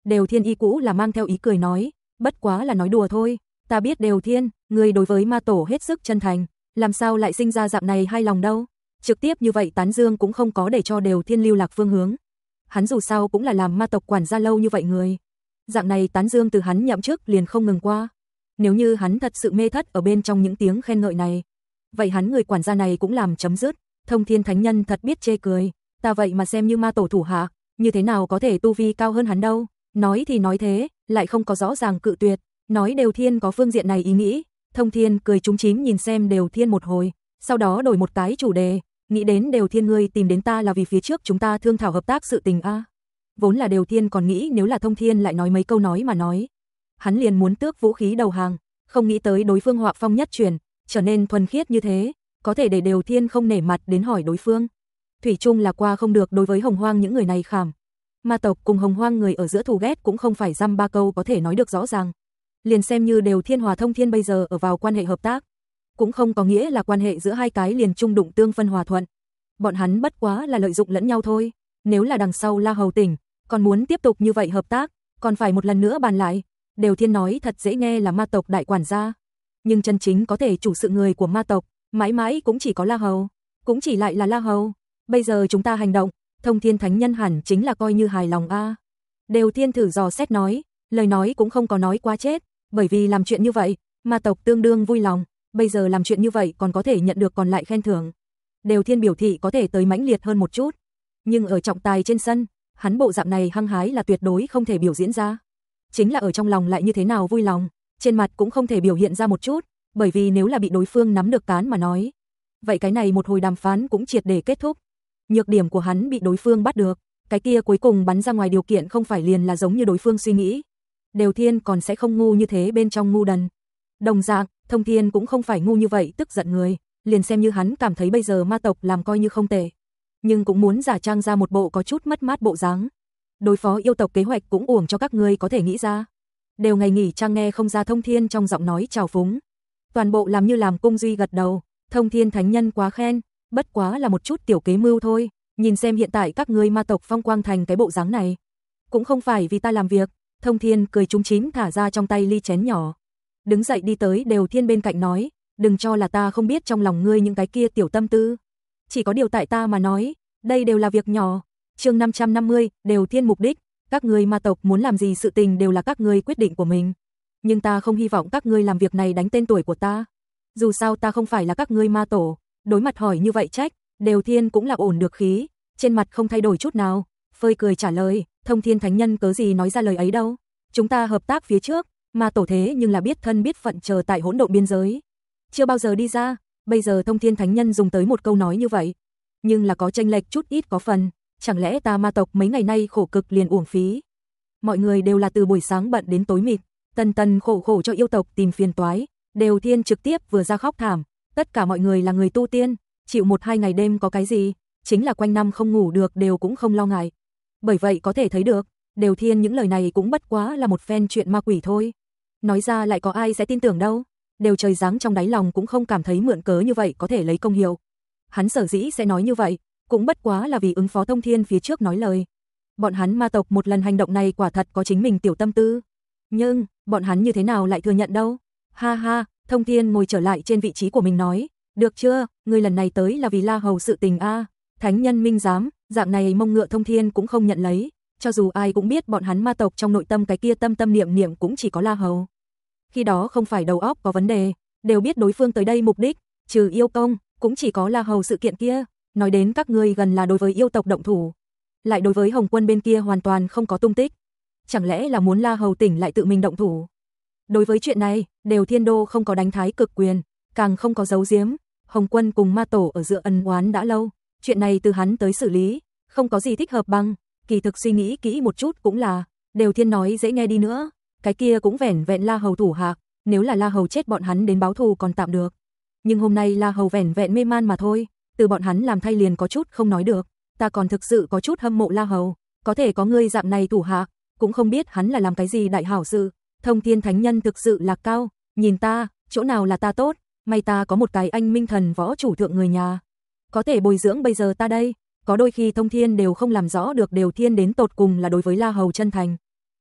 S1: Đều Thiên y cũ là mang theo ý cười nói, bất quá là nói đùa thôi, ta biết Đều Thiên, ngươi đối với ma tổ hết sức chân thành, làm sao lại sinh ra dạng này hai lòng đâu. Trực tiếp như vậy tán dương cũng không có để cho Đều Thiên lưu lạc phương hướng. Hắn dù sao cũng là làm ma tộc quản gia lâu như vậy người. Dạng này tán dương từ hắn nhậm chức liền không ngừng qua. Nếu như hắn thật sự mê thất ở bên trong những tiếng khen ngợi này, vậy hắn người quản gia này cũng làm chấm dứt. Thông Thiên Thánh Nhân thật biết chê cười, ta vậy mà xem như ma tổ thủ hạ, như thế nào có thể tu vi cao hơn hắn đâu. Nói thì nói thế, lại không có rõ ràng cự tuyệt, nói Đều Thiên có phương diện này ý nghĩ. Thông Thiên cười trúng chím nhìn xem Đều Thiên một hồi, sau đó đổi một cái chủ đề, nghĩ đến Đều Thiên ngươi tìm đến ta là vì phía trước chúng ta thương thảo hợp tác sự tình a. Vốn là Đều Thiên còn nghĩ nếu là Thông Thiên lại nói mấy câu nói mà nói, hắn liền muốn tước vũ khí đầu hàng, không nghĩ tới đối phương họa phong nhất chuyển, trở nên thuần khiết như thế, có thể để Đều Thiên không nể mặt đến hỏi đối phương. Thủy chung là qua không được đối với Hồng Hoang những người này khảm. Ma tộc cùng Hồng Hoang người ở giữa thù ghét cũng không phải dăm ba câu có thể nói được rõ ràng. Liền xem như Đều Thiên hòa Thông Thiên bây giờ ở vào quan hệ hợp tác, cũng không có nghĩa là quan hệ giữa hai cái liền chung đụng tương phân hòa thuận. Bọn hắn bất quá là lợi dụng lẫn nhau thôi. Nếu là đằng sau La Hầu tỉnh, còn muốn tiếp tục như vậy hợp tác, còn phải một lần nữa bàn lại. Đều Thiên nói thật dễ nghe là ma tộc đại quản gia, nhưng chân chính có thể chủ sự người của ma tộc, mãi mãi cũng chỉ có La Hầu, cũng chỉ lại là La Hầu. Bây giờ chúng ta hành động, Thông Thiên Thánh Nhân hẳn chính là coi như hài lòng a. À. Đều Thiên thử dò xét nói, lời nói cũng không có nói quá chết, bởi vì làm chuyện như vậy, ma tộc tương đương vui lòng, bây giờ làm chuyện như vậy còn có thể nhận được còn lại khen thưởng. Đều Thiên biểu thị có thể tới mãnh liệt hơn một chút, nhưng ở trọng tài trên sân, hắn bộ dạng này hăng hái là tuyệt đối không thể biểu diễn ra. Chính là ở trong lòng lại như thế nào vui lòng, trên mặt cũng không thể biểu hiện ra một chút, bởi vì nếu là bị đối phương nắm được cán mà nói, vậy cái này một hồi đàm phán cũng triệt để kết thúc. Nhược điểm của hắn bị đối phương bắt được, cái kia cuối cùng bắn ra ngoài điều kiện không phải liền là giống như đối phương suy nghĩ. Đều Thiên còn sẽ không ngu như thế bên trong ngu đần. Đồng dạng, Thông Thiên cũng không phải ngu như vậy tức giận người, liền xem như hắn cảm thấy bây giờ ma tộc làm coi như không tệ, nhưng cũng muốn giả trang ra một bộ có chút mất mát bộ dáng. Đối phó yêu tộc kế hoạch cũng uổng cho các ngươi có thể nghĩ ra. Đều ngày nghỉ trang nghe không ra Thông Thiên trong giọng nói trào phúng. Toàn bộ làm như làm cung duy gật đầu, Thông Thiên Thánh Nhân quá khen, bất quá là một chút tiểu kế mưu thôi, nhìn xem hiện tại các ngươi ma tộc phong quang thành cái bộ dáng này, cũng không phải vì ta làm việc. Thông Thiên cười trúng chím thả ra trong tay ly chén nhỏ, đứng dậy đi tới Đều Thiên bên cạnh nói, đừng cho là ta không biết trong lòng ngươi những cái kia tiểu tâm tư, chỉ có điều tại ta mà nói, đây đều là việc nhỏ. Chương năm trăm năm mươi, Đều Thiên mục đích, các ngươi ma tộc muốn làm gì sự tình đều là các ngươi quyết định của mình, nhưng ta không hy vọng các ngươi làm việc này đánh tên tuổi của ta. Dù sao ta không phải là các ngươi ma tổ. Đối mặt hỏi như vậy trách, Đều Thiên cũng là ổn được khí, trên mặt không thay đổi chút nào, phơi cười trả lời, Thông Thiên Thánh Nhân cớ gì nói ra lời ấy đâu. Chúng ta hợp tác phía trước, ma tổ thế nhưng là biết thân biết phận chờ tại hỗn độn biên giới, chưa bao giờ đi ra, bây giờ Thông Thiên Thánh Nhân dùng tới một câu nói như vậy, nhưng là có chênh lệch chút ít có phần, chẳng lẽ ta ma tộc mấy ngày nay khổ cực liền uổng phí. Mọi người đều là từ buổi sáng bận đến tối mịt, tần tần khổ khổ cho yêu tộc tìm phiền toái, Đều Thiên trực tiếp vừa ra khóc thảm. Tất cả mọi người là người tu tiên, chịu một hai ngày đêm có cái gì, chính là quanh năm không ngủ được đều cũng không lo ngại. Bởi vậy có thể thấy được, Đều Thiên những lời này cũng bất quá là một phen chuyện ma quỷ thôi. Nói ra lại có ai sẽ tin tưởng đâu, Đều trời giáng trong đáy lòng cũng không cảm thấy mượn cớ như vậy có thể lấy công hiệu. Hắn sở dĩ sẽ nói như vậy, cũng bất quá là vì ứng phó Thông Thiên phía trước nói lời. Bọn hắn ma tộc một lần hành động này quả thật có chính mình tiểu tâm tư, nhưng bọn hắn như thế nào lại thừa nhận đâu. Ha ha. Thông Thiên ngồi trở lại trên vị trí của mình nói, được chưa, ngươi lần này tới là vì La Hầu sự tình a. À. Thánh Nhân minh giám, dạng này mông ngựa Thông Thiên cũng không nhận lấy, cho dù ai cũng biết bọn hắn ma tộc trong nội tâm cái kia tâm tâm niệm niệm cũng chỉ có La Hầu. Khi đó không phải đầu óc có vấn đề, đều biết đối phương tới đây mục đích, trừ yêu công, cũng chỉ có La Hầu sự kiện kia. Nói đến các ngươi gần là đối với yêu tộc động thủ, lại đối với Hồng Quân bên kia hoàn toàn không có tung tích, chẳng lẽ là muốn La Hầu tỉnh lại tự mình động thủ? Đối với chuyện này, Đều Thiên Đô không có đánh thái cực quyền, càng không có giấu giếm, Hồng Quân cùng ma tổ ở giữa ân oán đã lâu, chuyện này từ hắn tới xử lý, không có gì thích hợp bằng, kỳ thực suy nghĩ kỹ một chút cũng là, Đều Thiên nói dễ nghe đi nữa, cái kia cũng vẻn vẹn La Hầu thủ hạ, nếu là La Hầu chết bọn hắn đến báo thù còn tạm được, nhưng hôm nay La Hầu vẻn vẹn mê man mà thôi, từ bọn hắn làm thay liền có chút không nói được, ta còn thực sự có chút hâm mộ La Hầu, có thể có ngươi dạng này thủ hạ, cũng không biết hắn là làm cái gì đại hảo sự. Thông Thiên Thánh Nhân thực sự là cao, nhìn ta, chỗ nào là ta tốt, may ta có một cái anh minh thần võ chủ thượng người nhà, có thể bồi dưỡng bây giờ ta đây. Có đôi khi Thông Thiên đều không làm rõ được Đều Thiên đến tột cùng là đối với La Hầu chân thành,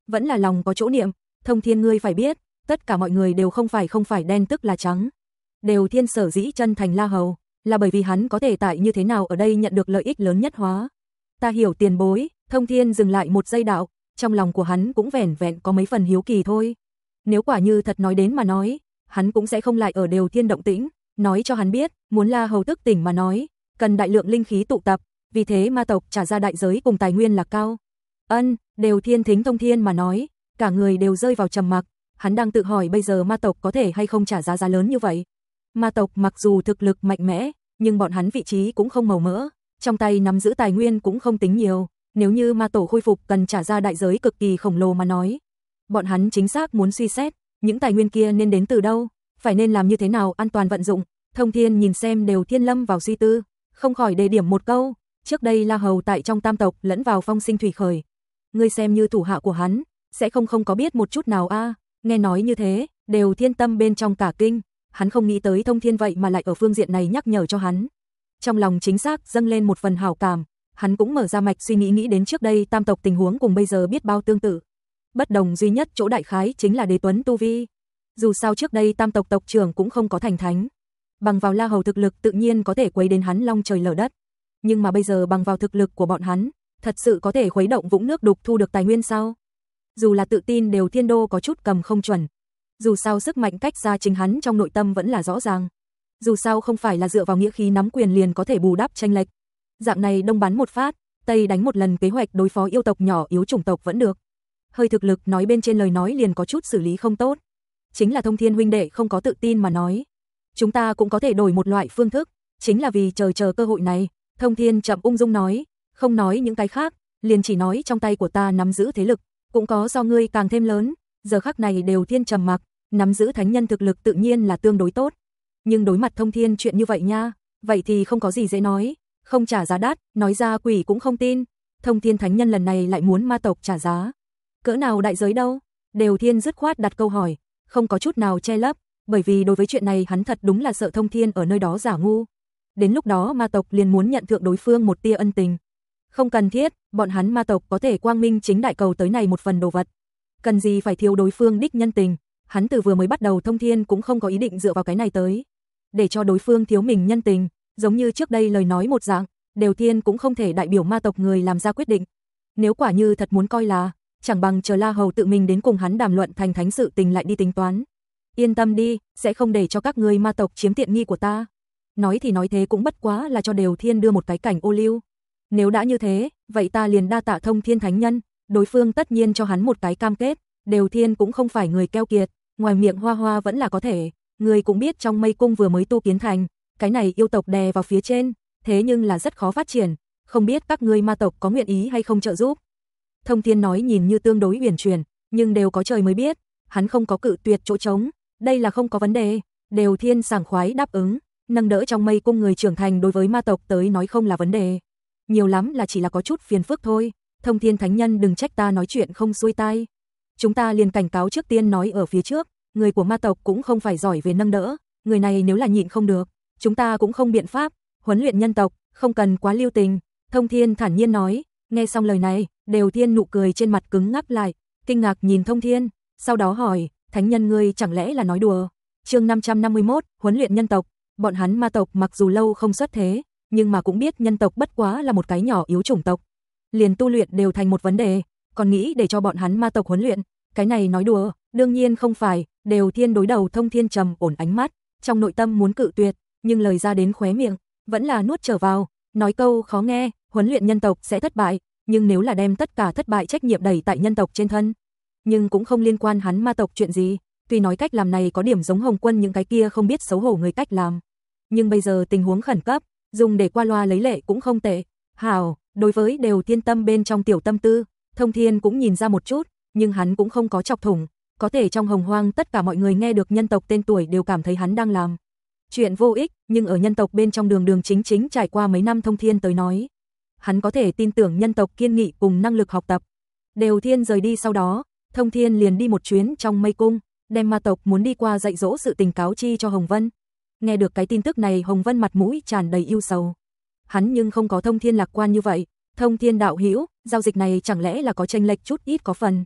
S1: vẫn là lòng có chỗ niệm, Thông Thiên ngươi phải biết, tất cả mọi người đều không phải không phải đen tức là trắng. Đều Thiên sở dĩ chân thành La Hầu, là bởi vì hắn có thể tại như thế nào ở đây nhận được lợi ích lớn nhất hóa. Ta hiểu tiền bối, Thông Thiên dừng lại một giây đạo, trong lòng của hắn cũng vẻn vẹn có mấy phần hiếu kỳ thôi. Nếu quả như thật nói đến mà nói, hắn cũng sẽ không lại ở Đều Thiên động tĩnh, nói cho hắn biết, muốn La Hầu thức tỉnh mà nói, cần đại lượng linh khí tụ tập, vì thế ma tộc trả ra đại giới cùng tài nguyên là cao. Ân, Đều Thiên thính Thông Thiên mà nói, cả người đều rơi vào trầm mặc, hắn đang tự hỏi bây giờ ma tộc có thể hay không trả giá giá lớn như vậy. Ma tộc mặc dù thực lực mạnh mẽ, nhưng bọn hắn vị trí cũng không màu mỡ, trong tay nắm giữ tài nguyên cũng không tính nhiều, nếu như ma tổ khôi phục cần trả ra đại giới cực kỳ khổng lồ mà nói. Bọn hắn chính xác muốn suy xét, những tài nguyên kia nên đến từ đâu, phải nên làm như thế nào an toàn vận dụng. Thông Thiên nhìn xem Đều Thiên lâm vào suy tư, không khỏi đề điểm một câu, trước đây La Hầu tại trong tam tộc lẫn vào phong sinh thủy khởi. Ngươi xem như thủ hạ của hắn, sẽ không không có biết một chút nào a. Nghe nói như thế, Đều Thiên tâm bên trong cả kinh, hắn không nghĩ tới Thông Thiên vậy mà lại ở phương diện này nhắc nhở cho hắn. Trong lòng chính xác dâng lên một phần hảo cảm, hắn cũng mở ra mạch suy nghĩ nghĩ đến trước đây tam tộc tình huống cùng bây giờ biết bao tương tự. Bất đồng duy nhất chỗ đại khái chính là Đế Tuấn tu vi. Dù sao trước đây tam tộc tộc trưởng cũng không có thành thánh. Bằng vào La Hầu thực lực tự nhiên có thể quấy đến hắn long trời lở đất. Nhưng mà bây giờ bằng vào thực lực của bọn hắn, thật sự có thể khuấy động vũng nước đục thu được tài nguyên sao? Dù là tự tin Đều Thiên đô có chút cầm không chuẩn. Dù sao sức mạnh cách ra chính hắn trong nội tâm vẫn là rõ ràng. Dù sao không phải là dựa vào nghĩa khí nắm quyền liền có thể bù đắp chênh lệch. Dạng này đông bắn một phát, tây đánh một lần kế hoạch đối phó yêu tộc nhỏ yếu chủng tộc vẫn được. Hơi thực lực nói bên trên lời nói liền có chút xử lý không tốt. Chính là Thông Thiên huynh đệ không có tự tin mà nói. Chúng ta cũng có thể đổi một loại phương thức, chính là vì chờ chờ cơ hội này. Thông Thiên chậm ung dung nói, không nói những cái khác, liền chỉ nói trong tay của ta nắm giữ thế lực, cũng có do ngươi càng thêm lớn. Giờ khắc này Đều Thiên trầm mặc, nắm giữ thánh nhân thực lực tự nhiên là tương đối tốt. Nhưng đối mặt Thông Thiên chuyện như vậy nha, vậy thì không có gì dễ nói, không trả giá đắt, nói ra quỷ cũng không tin. Thông Thiên thánh nhân lần này lại muốn ma tộc trả giá. Cỡ nào đại giới đâu? Đều Thiên dứt khoát đặt câu hỏi, không có chút nào che lấp, bởi vì đối với chuyện này hắn thật đúng là sợ Thông Thiên ở nơi đó giả ngu. Đến lúc đó ma tộc liền muốn nhận thượng đối phương một tia ân tình. Không cần thiết, bọn hắn ma tộc có thể quang minh chính đại cầu tới này một phần đồ vật. Cần gì phải thiếu đối phương đích nhân tình, hắn từ vừa mới bắt đầu Thông Thiên cũng không có ý định dựa vào cái này tới. Để cho đối phương thiếu mình nhân tình, giống như trước đây lời nói một dạng, Đều Thiên cũng không thể đại biểu ma tộc người làm ra quyết định. Nếu quả như thật muốn coi là, chẳng bằng chờ La Hầu tự mình đến cùng hắn đàm luận thành thánh sự tình lại đi tính toán. Yên tâm đi, sẽ không để cho các ngươi ma tộc chiếm tiện nghi của ta. Nói thì nói thế cũng bất quá là cho Đều Thiên đưa một cái cảnh ô liu. Nếu đã như thế, vậy ta liền đa tạ Thông Thiên thánh nhân, đối phương tất nhiên cho hắn một cái cam kết, Đều Thiên cũng không phải người keo kiệt, ngoài miệng hoa hoa vẫn là có thể. Người cũng biết trong Mây Cung vừa mới tu kiến thành, cái này yêu tộc đè vào phía trên, thế nhưng là rất khó phát triển, không biết các ngươi ma tộc có nguyện ý hay không trợ giúp. Thông Thiên nói nhìn như tương đối uyển chuyển, nhưng đều có trời mới biết, hắn không có cự tuyệt chỗ trống, đây là không có vấn đề. Đều Thiên sảng khoái đáp ứng, nâng đỡ trong Mây Cung người trưởng thành đối với ma tộc tới nói không là vấn đề, nhiều lắm là chỉ là có chút phiền phức thôi. Thông Thiên thánh nhân đừng trách ta nói chuyện không xuôi tai. Chúng ta liền cảnh cáo trước tiên nói ở phía trước, người của ma tộc cũng không phải giỏi về nâng đỡ, người này nếu là nhịn không được, chúng ta cũng không biện pháp, huấn luyện nhân tộc, không cần quá lưu tình. Thông Thiên thản nhiên nói, nghe xong lời này, Đều Thiên nụ cười trên mặt cứng ngắc lại, kinh ngạc nhìn Thông Thiên, sau đó hỏi, thánh nhân ngươi chẳng lẽ là nói đùa? Chương năm trăm năm mươi mốt, huấn luyện nhân tộc, bọn hắn ma tộc mặc dù lâu không xuất thế, nhưng mà cũng biết nhân tộc bất quá là một cái nhỏ yếu chủng tộc, liền tu luyện đều thành một vấn đề, còn nghĩ để cho bọn hắn ma tộc huấn luyện, cái này nói đùa, đương nhiên không phải. Đều Thiên đối đầu Thông Thiên trầm ổn ánh mắt, trong nội tâm muốn cự tuyệt, nhưng lời ra đến khóe miệng, vẫn là nuốt trở vào, nói câu khó nghe, huấn luyện nhân tộc sẽ thất bại, nhưng nếu là đem tất cả thất bại trách nhiệm đẩy tại nhân tộc trên thân, nhưng cũng không liên quan hắn ma tộc chuyện gì. Tuy nói cách làm này có điểm giống Hồng Quân những cái kia không biết xấu hổ người cách làm, nhưng bây giờ tình huống khẩn cấp, dùng để qua loa lấy lệ cũng không tệ. Hảo, đối với Đều Thiên tâm bên trong tiểu tâm tư, Thông Thiên cũng nhìn ra một chút, nhưng hắn cũng không có chọc thủng. Có thể trong hồng hoang tất cả mọi người nghe được nhân tộc tên tuổi đều cảm thấy hắn đang làm chuyện vô ích, nhưng ở nhân tộc bên trong đường đường chính chính trải qua mấy năm Thông Thiên tới nói, hắn có thể tin tưởng nhân tộc kiên nghị cùng năng lực học tập. Đều Thiên rời đi sau đó, Thông Thiên liền đi một chuyến trong Mây Cung, đem ma tộc muốn đi qua dạy dỗ sự tình cáo chi cho Hồng Vân. Nghe được cái tin tức này Hồng Vân mặt mũi tràn đầy ưu sầu. Hắn nhưng không có Thông Thiên lạc quan như vậy. Thông Thiên đạo hữu, giao dịch này chẳng lẽ là có chênh lệch chút ít có phần.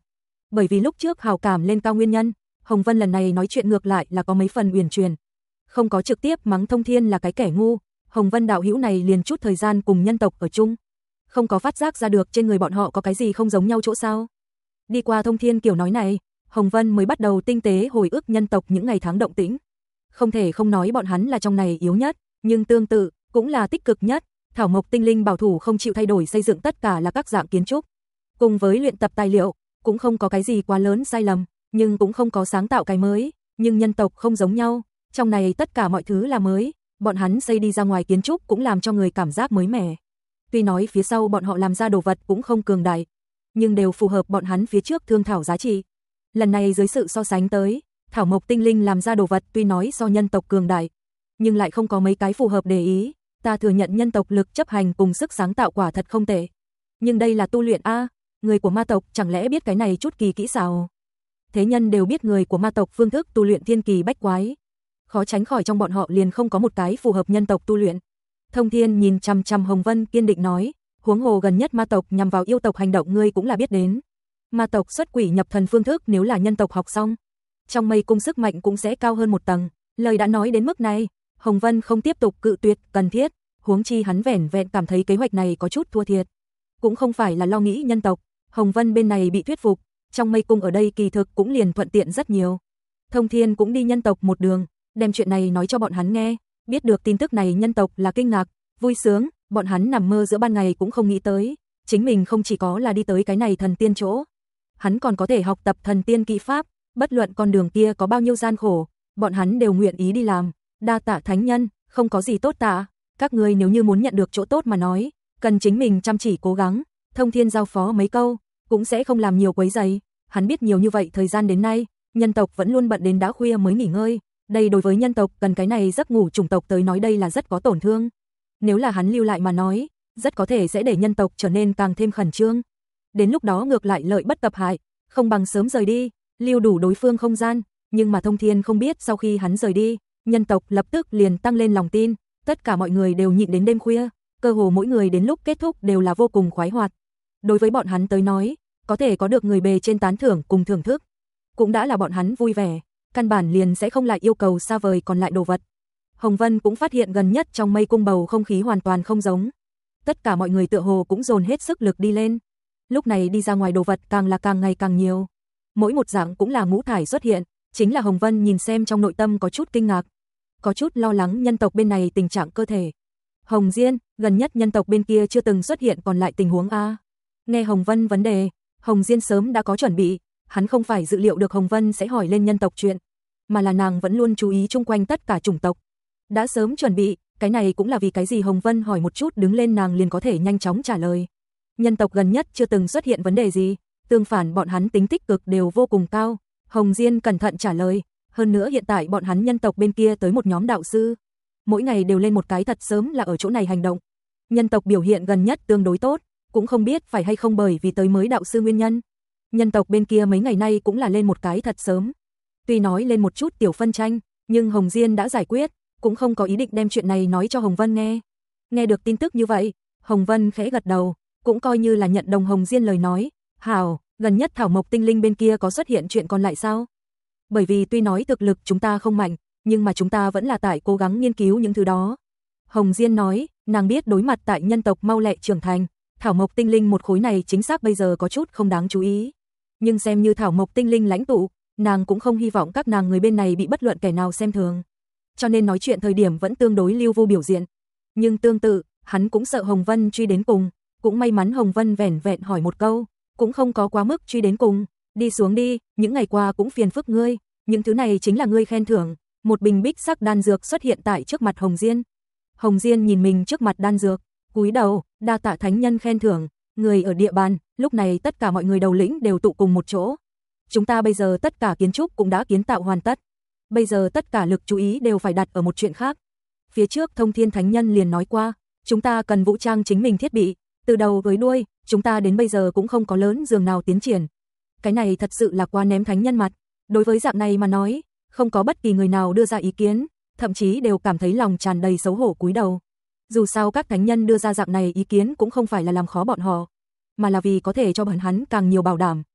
S1: Bởi vì lúc trước hào cảm lên cao nguyên nhân, Hồng Vân lần này nói chuyện ngược lại là có mấy phần uyển chuyển. Không có trực tiếp mắng Thông Thiên là cái kẻ ngu, Hồng Vân đạo hữu này liền chút thời gian cùng nhân tộc ở chung. Không có phát giác ra được trên người bọn họ có cái gì không giống nhau chỗ sao. Đi qua Thông Thiên kiểu nói này, Hồng Vân mới bắt đầu tinh tế hồi ức nhân tộc những ngày tháng động tĩnh. Không thể không nói bọn hắn là trong này yếu nhất, nhưng tương tự, cũng là tích cực nhất. Thảo Mộc Tinh Linh bảo thủ không chịu thay đổi xây dựng tất cả là các dạng kiến trúc. Cùng với luyện tập tài liệu, cũng không có cái gì quá lớn sai lầm, nhưng cũng không có sáng tạo cái mới. Nhưng nhân tộc không giống nhau, trong này tất cả mọi thứ là mới, bọn hắn xây đi ra ngoài kiến trúc cũng làm cho người cảm giác mới mẻ. Tuy nói phía sau bọn họ làm ra đồ vật cũng không cường đại, nhưng đều phù hợp bọn hắn phía trước thương thảo giá trị. Lần này dưới sự so sánh tới, Thảo Mộc Tinh Linh làm ra đồ vật tuy nói so nhân tộc cường đại, nhưng lại không có mấy cái phù hợp để ý. Ta thừa nhận nhân tộc lực chấp hành cùng sức sáng tạo quả thật không tệ. Nhưng đây là tu luyện a, người của ma tộc chẳng lẽ biết cái này chút kỳ kỹ xảo. Thế nhân đều biết người của ma tộc phương thức tu luyện thiên kỳ bách quái. Khó tránh khỏi trong bọn họ liền không có một cái phù hợp nhân tộc tu luyện. Thông Thiên nhìn chằm chằm Hồng Vân kiên định nói, huống hồ gần nhất ma tộc nhằm vào yêu tộc hành động ngươi cũng là biết đến. Ma tộc xuất quỷ nhập thần phương thức nếu là nhân tộc học xong, trong mây cung sức mạnh cũng sẽ cao hơn một tầng. Lời đã nói đến mức này, Hồng Vân không tiếp tục cự tuyệt cần thiết, huống chi hắn vẻn vẹn cảm thấy kế hoạch này có chút thua thiệt. Cũng không phải là lo nghĩ nhân tộc, Hồng Vân bên này bị thuyết phục, trong mây cung ở đây kỳ thực cũng liền thuận tiện rất nhiều. Thông Thiên cũng đi nhân tộc một đường, đem chuyện này nói cho bọn hắn nghe, biết được tin tức này nhân tộc là kinh ngạc, vui sướng, bọn hắn nằm mơ giữa ban ngày cũng không nghĩ tới, chính mình không chỉ có là đi tới cái này thần tiên chỗ, hắn còn có thể học tập thần tiên kỹ pháp, bất luận con đường kia có bao nhiêu gian khổ, bọn hắn đều nguyện ý đi làm. Đa tạ thánh nhân, không có gì tốt tạ, các ngươi nếu như muốn nhận được chỗ tốt mà nói, cần chính mình chăm chỉ cố gắng. Thông Thiên giao phó mấy câu, cũng sẽ không làm nhiều quấy rầy. Hắn biết nhiều như vậy thời gian đến nay, nhân tộc vẫn luôn bận đến đã khuya mới nghỉ ngơi, đây đối với nhân tộc cần cái này giấc ngủ chủng tộc tới nói đây là rất có tổn thương. Nếu là hắn lưu lại mà nói, rất có thể sẽ để nhân tộc trở nên càng thêm khẩn trương. Đến lúc đó ngược lại lợi bất cập hại, không bằng sớm rời đi, lưu đủ đối phương không gian, nhưng mà Thông Thiên không biết sau khi hắn rời đi, nhân tộc lập tức liền tăng lên lòng tin, tất cả mọi người đều nhịn đến đêm khuya, cơ hồ mỗi người đến lúc kết thúc đều là vô cùng khoái hoạt. Đối với bọn hắn tới nói, có thể có được người bề trên tán thưởng cùng thưởng thức, cũng đã là bọn hắn vui vẻ, căn bản liền sẽ không lại yêu cầu xa vời còn lại đồ vật. Hồng Vân cũng phát hiện gần nhất trong mây cung bầu không khí hoàn toàn không giống. Tất cả mọi người tựa hồ cũng dồn hết sức lực đi lên. Lúc này đi ra ngoài đồ vật càng là càng ngày càng nhiều. Mỗi một dạng cũng là ngũ thải xuất hiện, chính là Hồng Vân nhìn xem trong nội tâm có chút kinh ngạc, có chút lo lắng nhân tộc bên này tình trạng cơ thể. Hồng Diên, gần nhất nhân tộc bên kia chưa từng xuất hiện còn lại tình huống a. Nghe Hồng Vân vấn đề, Hồng Diên sớm đã có chuẩn bị, hắn không phải dự liệu được Hồng Vân sẽ hỏi lên nhân tộc chuyện, mà là nàng vẫn luôn chú ý chung quanh tất cả chủng tộc. Đã sớm chuẩn bị, cái này cũng là vì cái gì Hồng Vân hỏi một chút đứng lên nàng liền có thể nhanh chóng trả lời. Nhân tộc gần nhất chưa từng xuất hiện vấn đề gì, tương phản bọn hắn tính tích cực đều vô cùng cao. Hồng Diên cẩn thận trả lời, hơn nữa hiện tại bọn hắn nhân tộc bên kia tới một nhóm đạo sư, mỗi ngày đều lên một cái thật sớm là ở chỗ này hành động. Nhân tộc biểu hiện gần nhất tương đối tốt, cũng không biết phải hay không bởi vì tới mới đạo sư nguyên nhân. Nhân tộc bên kia mấy ngày nay cũng là lên một cái thật sớm. Tuy nói lên một chút tiểu phân tranh, nhưng Hồng Diên đã giải quyết, cũng không có ý định đem chuyện này nói cho Hồng Vân nghe. Nghe được tin tức như vậy, Hồng Vân khẽ gật đầu, cũng coi như là nhận đồng Hồng Diên lời nói. Hảo, gần nhất Thảo Mộc Tinh Linh bên kia có xuất hiện chuyện còn lại sao? Bởi vì tuy nói thực lực chúng ta không mạnh, nhưng mà chúng ta vẫn là tại cố gắng nghiên cứu những thứ đó. Hồng Diên nói, nàng biết đối mặt tại nhân tộc mau lẹ trưởng thành, Thảo Mộc Tinh Linh một khối này chính xác bây giờ có chút không đáng chú ý. Nhưng xem như Thảo Mộc Tinh Linh lãnh tụ, nàng cũng không hy vọng các nàng người bên này bị bất luận kẻ nào xem thường. Cho nên nói chuyện thời điểm vẫn tương đối lưu vu biểu diện. Nhưng tương tự, hắn cũng sợ Hồng Vân truy đến cùng, cũng may mắn Hồng Vân vẻn vẹn hỏi một câu, cũng không có quá mức truy đến cùng. Đi xuống đi, những ngày qua cũng phiền phức ngươi, những thứ này chính là ngươi khen thưởng. Một bình bích sắc đan dược xuất hiện tại trước mặt Hồng Diên. Hồng Diên nhìn mình trước mặt đan dược, cúi đầu, đa tạ thánh nhân khen thưởng, người ở địa bàn, lúc này tất cả mọi người đầu lĩnh đều tụ cùng một chỗ. Chúng ta bây giờ tất cả kiến trúc cũng đã kiến tạo hoàn tất. Bây giờ tất cả lực chú ý đều phải đặt ở một chuyện khác. Phía trước Thông Thiên Thánh Nhân liền nói qua, chúng ta cần vũ trang chính mình thiết bị, từ đầu với đuôi, chúng ta đến bây giờ cũng không có lớn dường nào tiến triển. Cái này thật sự là quá ném Thánh Nhân mặt, đối với dạng này mà nói, không có bất kỳ người nào đưa ra ý kiến, thậm chí đều cảm thấy lòng tràn đầy xấu hổ cúi đầu. Dù sao các thánh nhân đưa ra dạng này ý kiến cũng không phải là làm khó bọn họ, mà là vì có thể cho bọn hắn càng nhiều bảo đảm.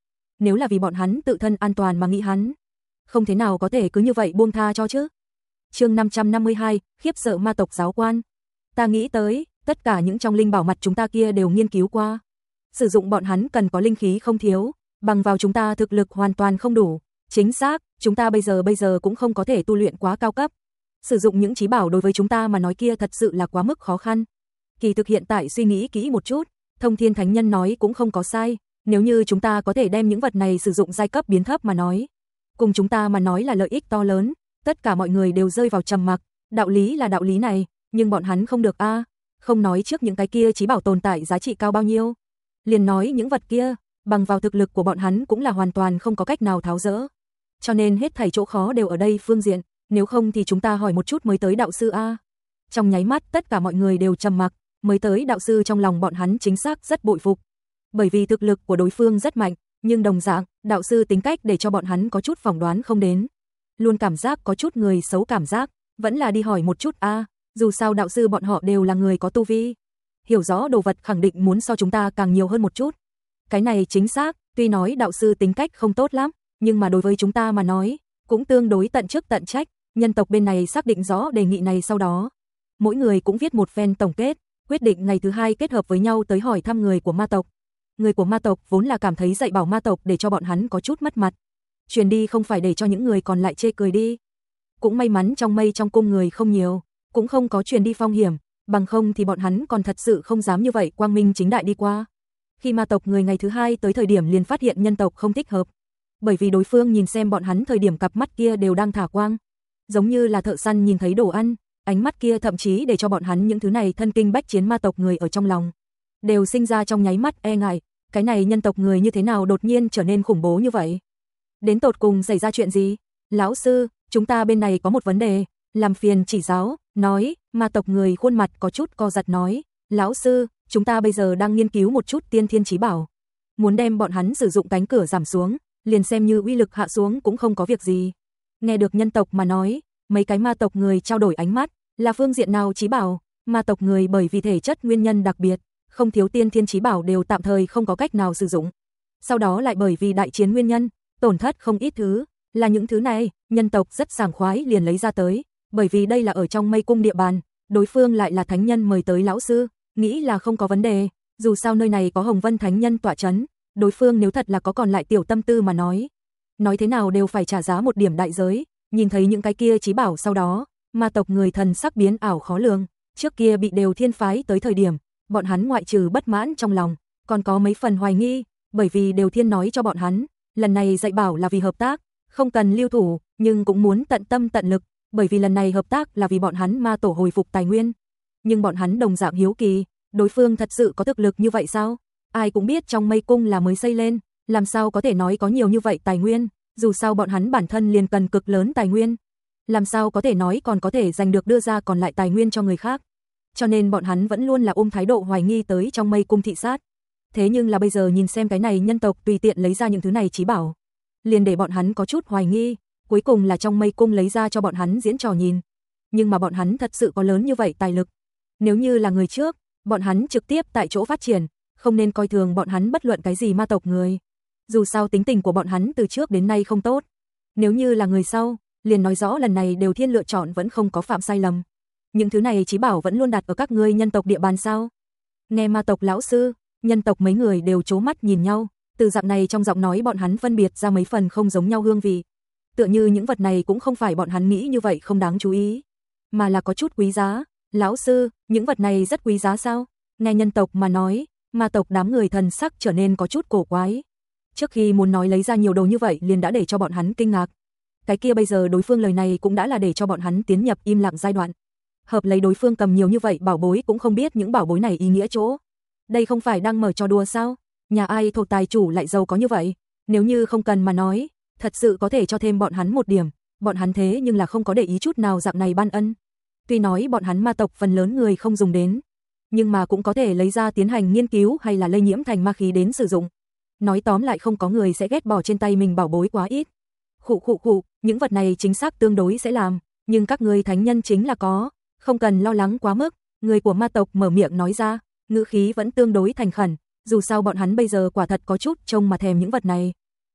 S1: nếu là vì bọn hắn tự thân an toàn mà nghĩ hắn, không thế nào có thể cứ như vậy buông tha cho chứ. Chương năm trăm năm mươi hai, khiếp sợ ma tộc giáo quan. Ta nghĩ tới, tất cả những trong linh bảo mặt chúng ta kia đều nghiên cứu qua. Sử dụng bọn hắn cần có linh khí không thiếu, bằng vào chúng ta thực lực hoàn toàn không đủ. Chính xác, chúng ta bây giờ bây giờ cũng không có thể tu luyện quá cao cấp. Sử dụng những chí bảo đối với chúng ta mà nói kia thật sự là quá mức khó khăn. Kỳ thực hiện tại suy nghĩ kỹ một chút, Thông Thiên Thánh Nhân nói cũng không có sai, nếu như chúng ta có thể đem những vật này sử dụng giai cấp biến thấp mà nói, cùng chúng ta mà nói là lợi ích to lớn, tất cả mọi người đều rơi vào trầm mặc, đạo lý là đạo lý này, nhưng bọn hắn không được a, không nói trước những cái kia chí bảo tồn tại giá trị cao bao nhiêu, liền nói những vật kia, bằng vào thực lực của bọn hắn cũng là hoàn toàn không có cách nào tháo dỡ. Cho nên hết thảy chỗ khó đều ở đây phương diện, nếu không thì chúng ta hỏi một chút mới tới đạo sư a. Trong nháy mắt tất cả mọi người đều trầm mặc, mới tới đạo sư trong lòng bọn hắn chính xác rất bội phục. Bởi vì thực lực của đối phương rất mạnh, nhưng đồng dạng, đạo sư tính cách để cho bọn hắn có chút phỏng đoán không đến. Luôn cảm giác có chút người xấu cảm giác, vẫn là đi hỏi một chút a, dù sao đạo sư bọn họ đều là người có tu vi, hiểu rõ đồ vật khẳng định muốn so chúng ta càng nhiều hơn một chút. Cái này chính xác, tuy nói đạo sư tính cách không tốt lắm, nhưng mà đối với chúng ta mà nói, cũng tương đối tận chức tận trách. Nhân tộc bên này xác định rõ đề nghị này sau đó, mỗi người cũng viết một phen tổng kết, quyết định ngày thứ hai kết hợp với nhau tới hỏi thăm người của ma tộc. Người của ma tộc vốn là cảm thấy dạy bảo ma tộc để cho bọn hắn có chút mất mặt, truyền đi không phải để cho những người còn lại chê cười đi. Cũng may mắn trong mây trong cung người không nhiều, cũng không có truyền đi phong hiểm, bằng không thì bọn hắn còn thật sự không dám như vậy quang minh chính đại đi qua. Khi ma tộc người ngày thứ hai tới thời điểm liền phát hiện nhân tộc không thích hợp, bởi vì đối phương nhìn xem bọn hắn thời điểm cặp mắt kia đều đang thả quang, giống như là thợ săn nhìn thấy đồ ăn, ánh mắt kia thậm chí để cho bọn hắn những thứ này thân kinh bách chiến ma tộc người ở trong lòng đều sinh ra trong nháy mắt e ngại, cái này nhân tộc người như thế nào đột nhiên trở nên khủng bố như vậy? Đến tột cùng xảy ra chuyện gì? Lão sư, chúng ta bên này có một vấn đề, làm phiền chỉ giáo, nói, ma tộc người khuôn mặt có chút co giật nói, lão sư, chúng ta bây giờ đang nghiên cứu một chút tiên thiên chí bảo, muốn đem bọn hắn sử dụng cánh cửa giảm xuống, liền xem như uy lực hạ xuống cũng không có việc gì. Nghe được nhân tộc mà nói, mấy cái ma tộc người trao đổi ánh mắt, là phương diện nào chí bảo? Ma tộc người bởi vì thể chất nguyên nhân đặc biệt, không thiếu tiên thiên chí bảo đều tạm thời không có cách nào sử dụng. Sau đó lại bởi vì đại chiến nguyên nhân, tổn thất không ít thứ, là những thứ này, nhân tộc rất sảng khoái liền lấy ra tới, bởi vì đây là ở trong mây cung địa bàn, đối phương lại là thánh nhân mời tới lão sư, nghĩ là không có vấn đề, dù sao nơi này có Hồng Vân thánh nhân tọa chấn, đối phương nếu thật là có còn lại tiểu tâm tư mà nói, nói thế nào đều phải trả giá một điểm đại giới. Nhìn thấy những cái kia chí bảo sau đó, ma tộc người thần sắc biến ảo khó lường, trước kia bị Đều Thiên phái tới thời điểm, bọn hắn ngoại trừ bất mãn trong lòng, còn có mấy phần hoài nghi, bởi vì Đều Thiên nói cho bọn hắn, lần này dạy bảo là vì hợp tác, không cần lưu thủ, nhưng cũng muốn tận tâm tận lực, bởi vì lần này hợp tác là vì bọn hắn ma tổ hồi phục tài nguyên. Nhưng bọn hắn đồng dạng hiếu kỳ, đối phương thật sự có thực lực như vậy sao? Ai cũng biết trong mây cung là mới xây lên, làm sao có thể nói có nhiều như vậy tài nguyên, dù sao bọn hắn bản thân liền cần cực lớn tài nguyên, làm sao có thể nói còn có thể giành được đưa ra còn lại tài nguyên cho người khác. Cho nên bọn hắn vẫn luôn là ôm thái độ hoài nghi tới trong mây cung thị sát. Thế nhưng là bây giờ nhìn xem cái này nhân tộc tùy tiện lấy ra những thứ này chí bảo, liền để bọn hắn có chút hoài nghi, cuối cùng là trong mây cung lấy ra cho bọn hắn diễn trò nhìn. Nhưng mà bọn hắn thật sự có lớn như vậy tài lực. Nếu như là người trước, bọn hắn trực tiếp tại chỗ phát triển, không nên coi thường bọn hắn bất luận cái gì ma tộc người. Dù sao tính tình của bọn hắn từ trước đến nay không tốt. Nếu như là người sau, liền nói rõ lần này Đều Thiên lựa chọn vẫn không có phạm sai lầm. Những thứ này chí bảo vẫn luôn đặt ở các ngươi nhân tộc địa bàn sao? Nghe ma tộc lão sư, nhân tộc mấy người đều trố mắt nhìn nhau, từ dạng này trong giọng nói bọn hắn phân biệt ra mấy phần không giống nhau hương vị. Tựa như những vật này cũng không phải bọn hắn nghĩ như vậy không đáng chú ý, mà là có chút quý giá. Lão sư, những vật này rất quý giá sao? Nghe nhân tộc mà nói, ma tộc đám người thần sắc trở nên có chút cổ quái. Trước khi muốn nói lấy ra nhiều đồ như vậy liền đã để cho bọn hắn kinh ngạc. Cái kia bây giờ đối phương lời này cũng đã là để cho bọn hắn tiến nhập im lặng giai đoạn. Hợp lấy đối phương cầm nhiều như vậy bảo bối cũng không biết những bảo bối này ý nghĩa chỗ. Đây không phải đang mở trò đùa sao? Nhà ai thuộc tài chủ lại giàu có như vậy? Nếu như không cần mà nói, thật sự có thể cho thêm bọn hắn một điểm. Bọn hắn thế nhưng là không có để ý chút nào dạng này ban ân. Tuy nói bọn hắn ma tộc phần lớn người không dùng đến, nhưng mà cũng có thể lấy ra tiến hành nghiên cứu hay là lây nhiễm thành ma khí đến sử dụng. Nói tóm lại không có người sẽ ghét bỏ trên tay mình bảo bối quá ít. Khụ khụ khụ, những vật này chính xác tương đối sẽ làm, nhưng các ngươi thánh nhân chính là có, không cần lo lắng quá mức. Người của ma tộc mở miệng nói ra, ngữ khí vẫn tương đối thành khẩn, dù sao bọn hắn bây giờ quả thật có chút trông mà thèm những vật này.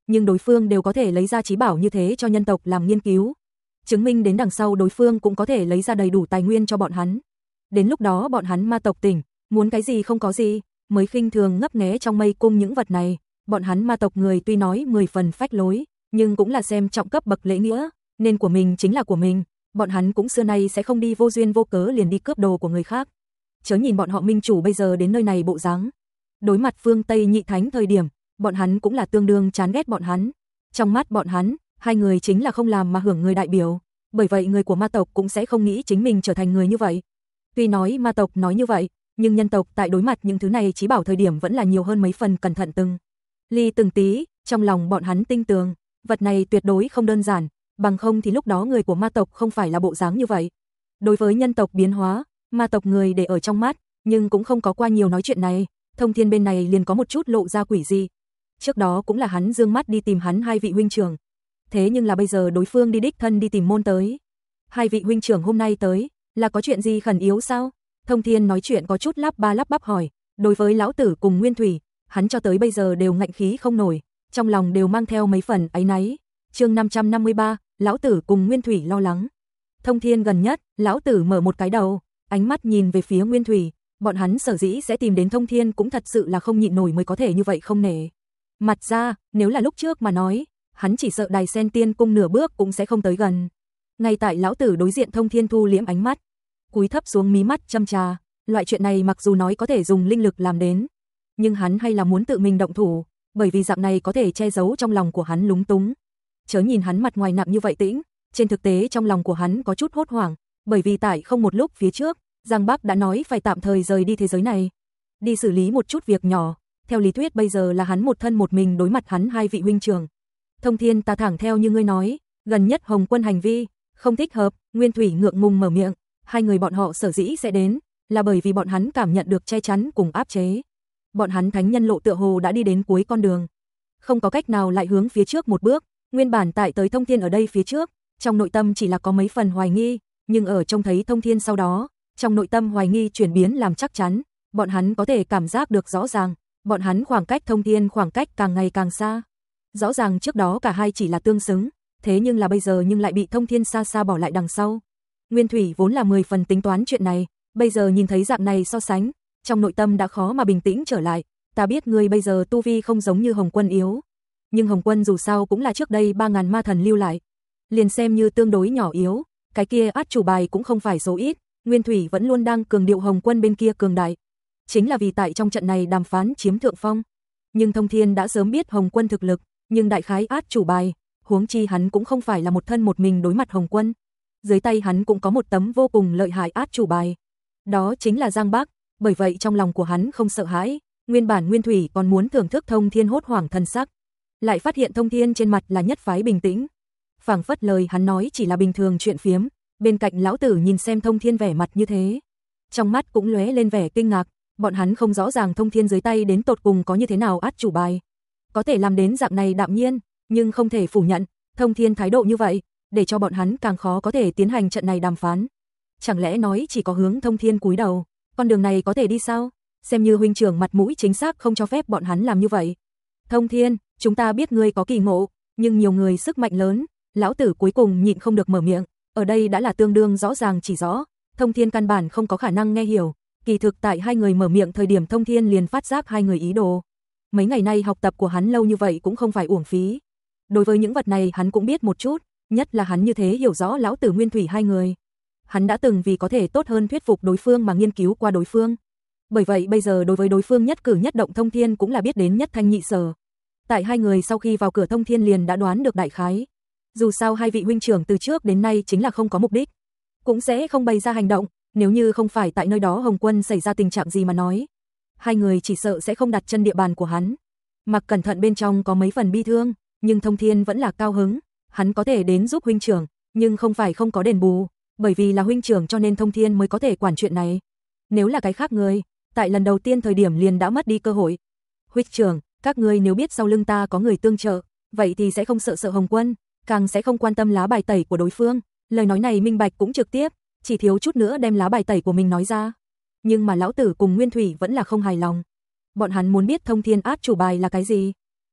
S1: nhưng đối phương đều có thể lấy ra trí bảo như thế cho nhân tộc làm nghiên cứu. Chứng minh đến đằng sau đối phương cũng có thể lấy ra đầy đủ tài nguyên cho bọn hắn. Đến lúc đó bọn hắn ma tộc tỉnh, muốn cái gì không có gì, mới khinh thường ngấp nghé trong mây cung những vật này. Bọn hắn ma tộc người tuy nói mười phần phách lối, nhưng cũng là xem trọng cấp bậc lễ nghĩa, nên của mình chính là của mình. Bọn hắn cũng xưa nay sẽ không đi vô duyên vô cớ liền đi cướp đồ của người khác. Chớ nhìn bọn họ minh chủ bây giờ đến nơi này bộ dáng. Đối mặt phương Tây nhị thánh thời điểm, bọn hắn cũng là tương đương chán ghét bọn hắn. Trong mắt bọn hắn, hai người chính là không làm mà hưởng người đại biểu. Bởi vậy người của ma tộc cũng sẽ không nghĩ chính mình trở thành người như vậy. Tuy nói ma tộc nói như vậy, nhưng nhân tộc tại đối mặt những thứ này chí bảo thời điểm vẫn là nhiều hơn mấy phần cẩn thận từng ly từng tí, trong lòng bọn hắn tinh tường, vật này tuyệt đối không đơn giản, bằng không thì lúc đó người của ma tộc không phải là bộ dáng như vậy. Đối với nhân tộc biến hóa, ma tộc người để ở trong mắt, nhưng cũng không có qua nhiều nói chuyện này, Thông Thiên bên này liền có một chút lộ ra quỷ gì. Trước đó cũng là hắn dương mắt đi tìm hắn hai vị huynh trưởng. Thế nhưng là bây giờ đối phương đi đích thân đi tìm môn tới. Hai vị huynh trưởng hôm nay tới, là có chuyện gì khẩn yếu sao? Thông Thiên nói chuyện có chút lắp ba lắp bắp hỏi, đối với lão tử cùng Nguyên Thủy, hắn cho tới bây giờ đều ngạnh khí không nổi, trong lòng đều mang theo mấy phần áy náy. Chương năm trăm năm mươi ba, lão tử cùng Nguyên Thủy lo lắng. Thông Thiên gần nhất, lão tử mở một cái đầu, ánh mắt nhìn về phía Nguyên Thủy, bọn hắn sở dĩ sẽ tìm đến Thông Thiên cũng thật sự là không nhịn nổi mới có thể như vậy không nể. Mặt ra, nếu là lúc trước mà nói, hắn chỉ sợ Đài Sen Tiên cung nửa bước cũng sẽ không tới gần. Ngay tại lão tử đối diện Thông Thiên thu liễm ánh mắt, cúi thấp xuống mí mắt châm trà, loại chuyện này mặc dù nói có thể dùng linh lực làm đến, nhưng hắn hay là muốn tự mình động thủ, bởi vì dạng này có thể che giấu trong lòng của hắn lúng túng. Chớ nhìn hắn mặt ngoài nặng như vậy tĩnh, trên thực tế trong lòng của hắn có chút hốt hoảng, bởi vì tại không một lúc phía trước, Giang Bắc đã nói phải tạm thời rời đi thế giới này, đi xử lý một chút việc nhỏ, theo lý thuyết bây giờ là hắn một thân một mình đối mặt hắn hai vị huynh trưởng. Thông Thiên ta thẳng theo như ngươi nói, gần nhất Hồng Quân hành vi không thích hợp, Nguyên Thủy ngượng ngùng mở miệng, hai người bọn họ sở dĩ sẽ đến, là bởi vì bọn hắn cảm nhận được che chắn cùng áp chế. Bọn hắn thánh nhân lộ tựa hồ đã đi đến cuối con đường, không có cách nào lại hướng phía trước một bước, nguyên bản tại tới Thông Thiên ở đây phía trước, trong nội tâm chỉ là có mấy phần hoài nghi, nhưng ở trông thấy Thông Thiên sau đó, trong nội tâm hoài nghi chuyển biến làm chắc chắn, bọn hắn có thể cảm giác được rõ ràng, bọn hắn khoảng cách Thông Thiên khoảng cách càng ngày càng xa. Rõ ràng trước đó cả hai chỉ là tương xứng, thế nhưng là bây giờ nhưng lại bị Thông Thiên xa xa bỏ lại đằng sau. Nguyên Thủy vốn là mười phần tính toán chuyện này, bây giờ nhìn thấy dạng này so sánh, trong nội tâm đã khó mà bình tĩnh trở lại. Ta biết ngươi bây giờ tu vi không giống như Hồng Quân yếu, nhưng Hồng Quân dù sao cũng là trước đây ba ngàn ma thần lưu lại, liền xem như tương đối nhỏ yếu, cái kia át chủ bài cũng không phải số ít. Nguyên Thủy vẫn luôn đang cường điệu Hồng Quân bên kia cường đại, chính là vì tại trong trận này đàm phán chiếm thượng phong. Nhưng Thông Thiên đã sớm biết Hồng Quân thực lực, nhưng đại khái át chủ bài, huống chi hắn cũng không phải là một thân một mình đối mặt Hồng Quân. Dưới tay hắn cũng có một tấm vô cùng lợi hại át chủ bài, đó chính là Giang Bắc, bởi vậy trong lòng của hắn không sợ hãi. Nguyên bản Nguyên Thủy còn muốn thưởng thức Thông Thiên hốt hoảng thần sắc, lại phát hiện Thông Thiên trên mặt là nhất phái bình tĩnh, phảng phất lời hắn nói chỉ là bình thường chuyện phiếm. Bên cạnh lão tử nhìn xem Thông Thiên vẻ mặt như thế, trong mắt cũng lóe lên vẻ kinh ngạc, bọn hắn không rõ ràng Thông Thiên dưới tay đến tột cùng có như thế nào át chủ bài, có thể làm đến dạng này đạm nhiên, nhưng không thể phủ nhận, Thông Thiên thái độ như vậy, để cho bọn hắn càng khó có thể tiến hành trận này đàm phán. Chẳng lẽ nói chỉ có hướng Thông Thiên cúi đầu, con đường này có thể đi sao? Xem như huynh trưởng mặt mũi chính xác không cho phép bọn hắn làm như vậy. Thông Thiên, chúng ta biết ngươi có kỳ ngộ, nhưng nhiều người sức mạnh lớn, lão tử cuối cùng nhịn không được mở miệng, ở đây đã là tương đương rõ ràng chỉ rõ, Thông Thiên căn bản không có khả năng nghe hiểu. Kỳ thực tại hai người mở miệng thời điểm Thông Thiên liền phát giác hai người ý đồ. Mấy ngày nay học tập của hắn lâu như vậy cũng không phải uổng phí. Đối với những vật này hắn cũng biết một chút, nhất là hắn như thế hiểu rõ lão tử Nguyên Thủy hai người. Hắn đã từng vì có thể tốt hơn thuyết phục đối phương mà nghiên cứu qua đối phương. Bởi vậy bây giờ đối với đối phương nhất cử nhất động Thông Thiên cũng là biết đến nhất thanh nhị sở. Tại hai người sau khi vào cửa Thông Thiên liền đã đoán được đại khái. Dù sao hai vị huynh trưởng từ trước đến nay chính là không có mục đích, cũng sẽ không bày ra hành động, nếu như không phải tại nơi đó Hồng Quân xảy ra tình trạng gì mà nói, hai người chỉ sợ sẽ không đặt chân địa bàn của hắn. Mặc cẩn thận bên trong có mấy phần bi thương, nhưng Thông Thiên vẫn là cao hứng, hắn có thể đến giúp huynh trưởng, nhưng không phải không có đền bù, bởi vì là huynh trưởng cho nên Thông Thiên mới có thể quản chuyện này. Nếu là cái khác người, tại lần đầu tiên thời điểm liền đã mất đi cơ hội. Huynh trưởng, các ngươi nếu biết sau lưng ta có người tương trợ, vậy thì sẽ không sợ sợ Hồng Quân, càng sẽ không quan tâm lá bài tẩy của đối phương. Lời nói này minh bạch cũng trực tiếp, chỉ thiếu chút nữa đem lá bài tẩy của mình nói ra. Nhưng mà lão tử cùng Nguyên Thủy vẫn là không hài lòng. Bọn hắn muốn biết Thông Thiên át chủ bài là cái gì.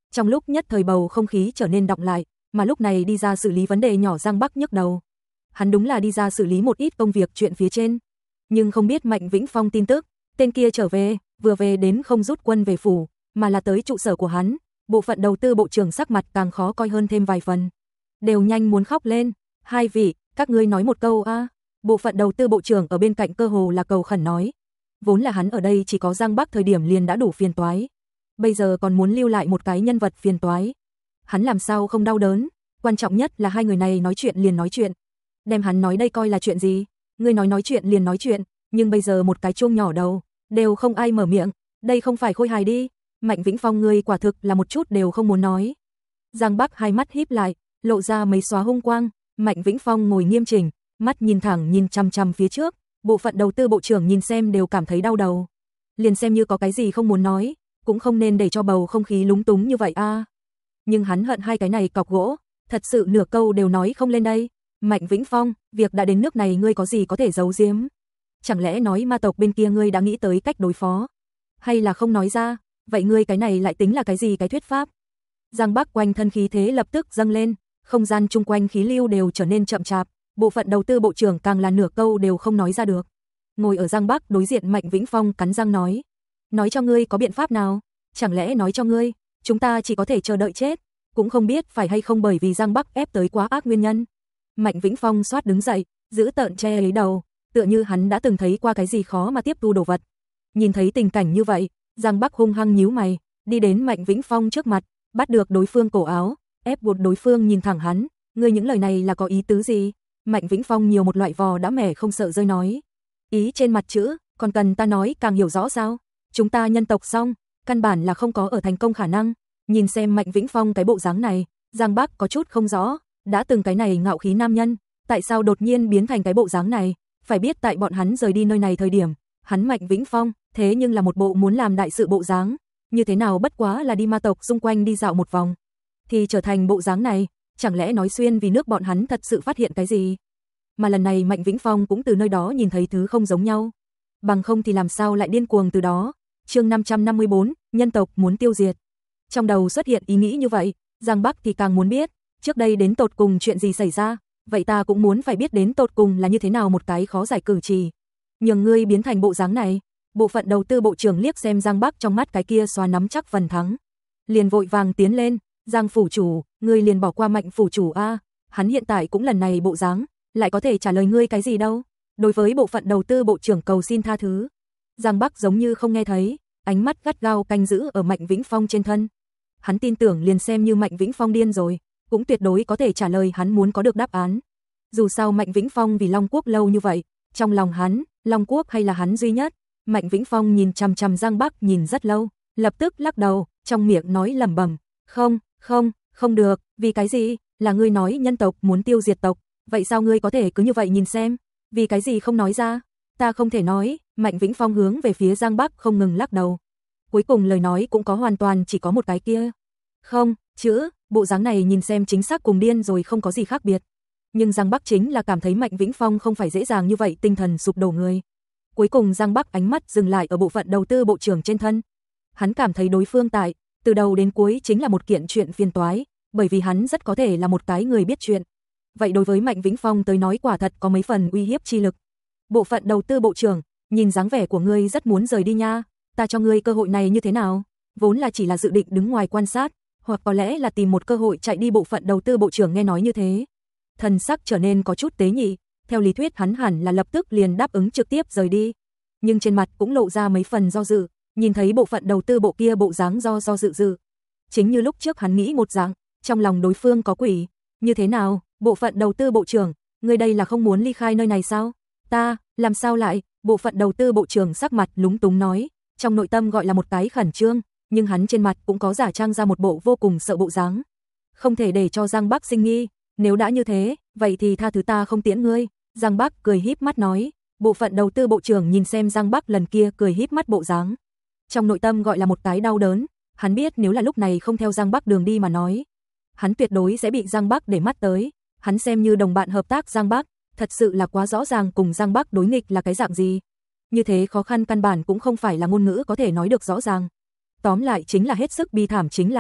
S1: Trong lúc nhất thời bầu không khí trở nên đọng lại, mà lúc này đi ra xử lý vấn đề nhỏ Giang Bắc nhức đầu. Hắn đúng là đi ra xử lý một ít công việc chuyện phía trên, nhưng không biết Mạnh Vĩnh Phong tin tức, tên kia trở về, vừa về đến không rút quân về phủ, mà là tới trụ sở của hắn. Bộ phận đầu tư bộ trưởng sắc mặt càng khó coi hơn thêm vài phần, đều nhanh muốn khóc lên. Hai vị, các ngươi nói một câu a. À. Bộ phận đầu tư bộ trưởng ở bên cạnh cơ hồ là cầu khẩn nói. Vốn là hắn ở đây chỉ có Giang Bắc thời điểm liền đã đủ phiền toái, bây giờ còn muốn lưu lại một cái nhân vật phiền toái. Hắn làm sao không đau đớn, quan trọng nhất là hai người này nói chuyện liền nói chuyện. Đem hắn nói đây coi là chuyện gì? Ngươi nói nói chuyện liền nói chuyện, nhưng bây giờ một cái chuông nhỏ đầu, đều không ai mở miệng, đây không phải khôi hài đi. Mạnh Vĩnh Phong ngươi quả thực là một chút đều không muốn nói. Giang Bắc hai mắt híp lại, lộ ra mấy xóa hung quang. Mạnh Vĩnh Phong ngồi nghiêm chỉnh, mắt nhìn thẳng nhìn chằm chằm phía trước. Bộ phận đầu tư bộ trưởng nhìn xem đều cảm thấy đau đầu. Liền xem như có cái gì không muốn nói, cũng không nên để cho bầu không khí lúng túng như vậy a. À. Nhưng hắn hận hai cái này cọc gỗ, thật sự nửa câu đều nói không lên đây. Mạnh Vĩnh Phong, việc đã đến nước này ngươi có gì có thể giấu giếm? Chẳng lẽ nói ma tộc bên kia ngươi đã nghĩ tới cách đối phó? Hay là không nói ra? Vậy ngươi cái này lại tính là cái gì cái thuyết pháp? Giang Bắc quanh thân khí thế lập tức dâng lên, không gian chung quanh khí lưu đều trở nên chậm chạp, bộ phận đầu tư bộ trưởng càng là nửa câu đều không nói ra được. Ngồi ở Giang Bắc đối diện Mạnh Vĩnh Phong cắn răng nói, nói cho ngươi có biện pháp nào? Chẳng lẽ nói cho ngươi, chúng ta chỉ có thể chờ đợi chết, cũng không biết phải hay không bởi vì Giang Bắc ép tới quá ác nguyên nhân. Mạnh Vĩnh Phong xoát đứng dậy, giữ tợn che lấy đầu, tựa như hắn đã từng thấy qua cái gì khó mà tiếp thu đồ vật. Nhìn thấy tình cảnh như vậy, Giang Bắc hung hăng nhíu mày, đi đến Mạnh Vĩnh Phong trước mặt, bắt được đối phương cổ áo, ép buộc đối phương nhìn thẳng hắn, ngươi những lời này là có ý tứ gì? Mạnh Vĩnh Phong nhiều một loại vò đã mẻ không sợ rơi nói. Ý trên mặt chữ, còn cần ta nói càng hiểu rõ sao? Chúng ta nhân tộc xong, căn bản là không có ở thành công khả năng. Nhìn xem Mạnh Vĩnh Phong cái bộ dáng này, Giang Bắc có chút không rõ, đã từng cái này ngạo khí nam nhân, tại sao đột nhiên biến thành cái bộ dáng này? Phải biết tại bọn hắn rời đi nơi này thời điểm, hắn Mạnh Vĩnh Phong, thế nhưng là một bộ muốn làm đại sự bộ dáng, như thế nào bất quá là đi ma tộc xung quanh đi dạo một vòng, thì trở thành bộ dáng này, chẳng lẽ nói xuyên vì nước bọn hắn thật sự phát hiện cái gì? Mà lần này Mạnh Vĩnh Phong cũng từ nơi đó nhìn thấy thứ không giống nhau, bằng không thì làm sao lại điên cuồng từ đó. Chương năm trăm năm mươi bốn, nhân tộc muốn tiêu diệt. Trong đầu xuất hiện ý nghĩ như vậy, Giang Bắc thì càng muốn biết, trước đây đến tột cùng chuyện gì xảy ra, vậy ta cũng muốn phải biết đến tột cùng là như thế nào một cái khó giải cử chỉ. Nhường ngươi biến thành bộ dáng này. Bộ phận đầu tư bộ trưởng liếc xem Giang Bắc trong mắt cái kia xóa nắm chắc phần thắng, liền vội vàng tiến lên, Giang phủ chủ, ngươi liền bỏ qua Mạnh phủ chủ a, hắn hiện tại cũng lần này bộ dáng, lại có thể trả lời ngươi cái gì đâu. Đối với bộ phận đầu tư bộ trưởng cầu xin tha thứ, Giang Bắc giống như không nghe thấy, ánh mắt gắt gao canh giữ ở Mạnh Vĩnh Phong trên thân. Hắn tin tưởng liền xem như Mạnh Vĩnh Phong điên rồi, cũng tuyệt đối có thể trả lời hắn muốn có được đáp án. Dù sao Mạnh Vĩnh Phong vì Long Quốc lâu như vậy, trong lòng hắn, Long Quốc hay là hắn duy nhất. Mạnh Vĩnh Phong nhìn chằm chằm Giang Bắc nhìn rất lâu, lập tức lắc đầu, trong miệng nói lẩm bẩm, "Không, không, không được, vì cái gì? Là ngươi nói nhân tộc muốn tiêu diệt tộc, vậy sao ngươi có thể cứ như vậy nhìn xem? Vì cái gì không nói ra?" "Ta không thể nói." Mạnh Vĩnh Phong hướng về phía Giang Bắc không ngừng lắc đầu. Cuối cùng lời nói cũng có hoàn toàn chỉ có một cái kia. "Không." Chữ, bộ dáng này nhìn xem chính xác cùng điên rồi không có gì khác biệt. Nhưng Giang Bắc chính là cảm thấy Mạnh Vĩnh Phong không phải dễ dàng như vậy tinh thần sụp đổ người. Cuối cùng Giang Bắc ánh mắt dừng lại ở bộ phận đầu tư bộ trưởng trên thân. Hắn cảm thấy đối phương tại, từ đầu đến cuối chính là một kiện chuyện phiền toái, bởi vì hắn rất có thể là một cái người biết chuyện. Vậy đối với Mạnh Vĩnh Phong tới nói quả thật có mấy phần uy hiếp chi lực. Bộ phận đầu tư bộ trưởng, nhìn dáng vẻ của ngươi rất muốn rời đi nha, ta cho ngươi cơ hội này như thế nào? Vốn là chỉ là dự định đứng ngoài quan sát, hoặc có lẽ là tìm một cơ hội chạy đi. Bộ phận đầu tư bộ trưởng nghe nói như thế, thần sắc trở nên có chút tế nhị. Theo lý thuyết hắn hẳn là lập tức liền đáp ứng trực tiếp rời đi, nhưng trên mặt cũng lộ ra mấy phần do dự, nhìn thấy bộ phận đầu tư bộ kia bộ dáng do do dự dự. Chính như lúc trước hắn nghĩ một dạng, trong lòng đối phương có quỷ. Như thế nào, bộ phận đầu tư bộ trưởng, ngươi đây là không muốn ly khai nơi này sao? Ta, làm sao lại? Bộ phận đầu tư bộ trưởng sắc mặt lúng túng nói, trong nội tâm gọi là một cái khẩn trương, nhưng hắn trên mặt cũng có giả trang ra một bộ vô cùng sợ bộ dáng. Không thể để cho Giang Bắc sinh nghi, nếu đã như thế, vậy thì tha thứ ta không tiễn ngươi. Giang Bắc cười híp mắt nói. Bộ phận đầu tư bộ trưởng nhìn xem Giang Bắc lần kia cười híp mắt bộ dáng, trong nội tâm gọi là một cái đau đớn. Hắn biết nếu là lúc này không theo Giang Bắc đường đi mà nói, hắn tuyệt đối sẽ bị Giang Bắc để mắt tới. Hắn xem như đồng bạn hợp tác Giang Bắc, thật sự là quá rõ ràng cùng Giang Bắc đối nghịch là cái dạng gì. Như thế khó khăn căn bản cũng không phải là ngôn ngữ có thể nói được rõ ràng. Tóm lại chính là hết sức bi thảm, chính là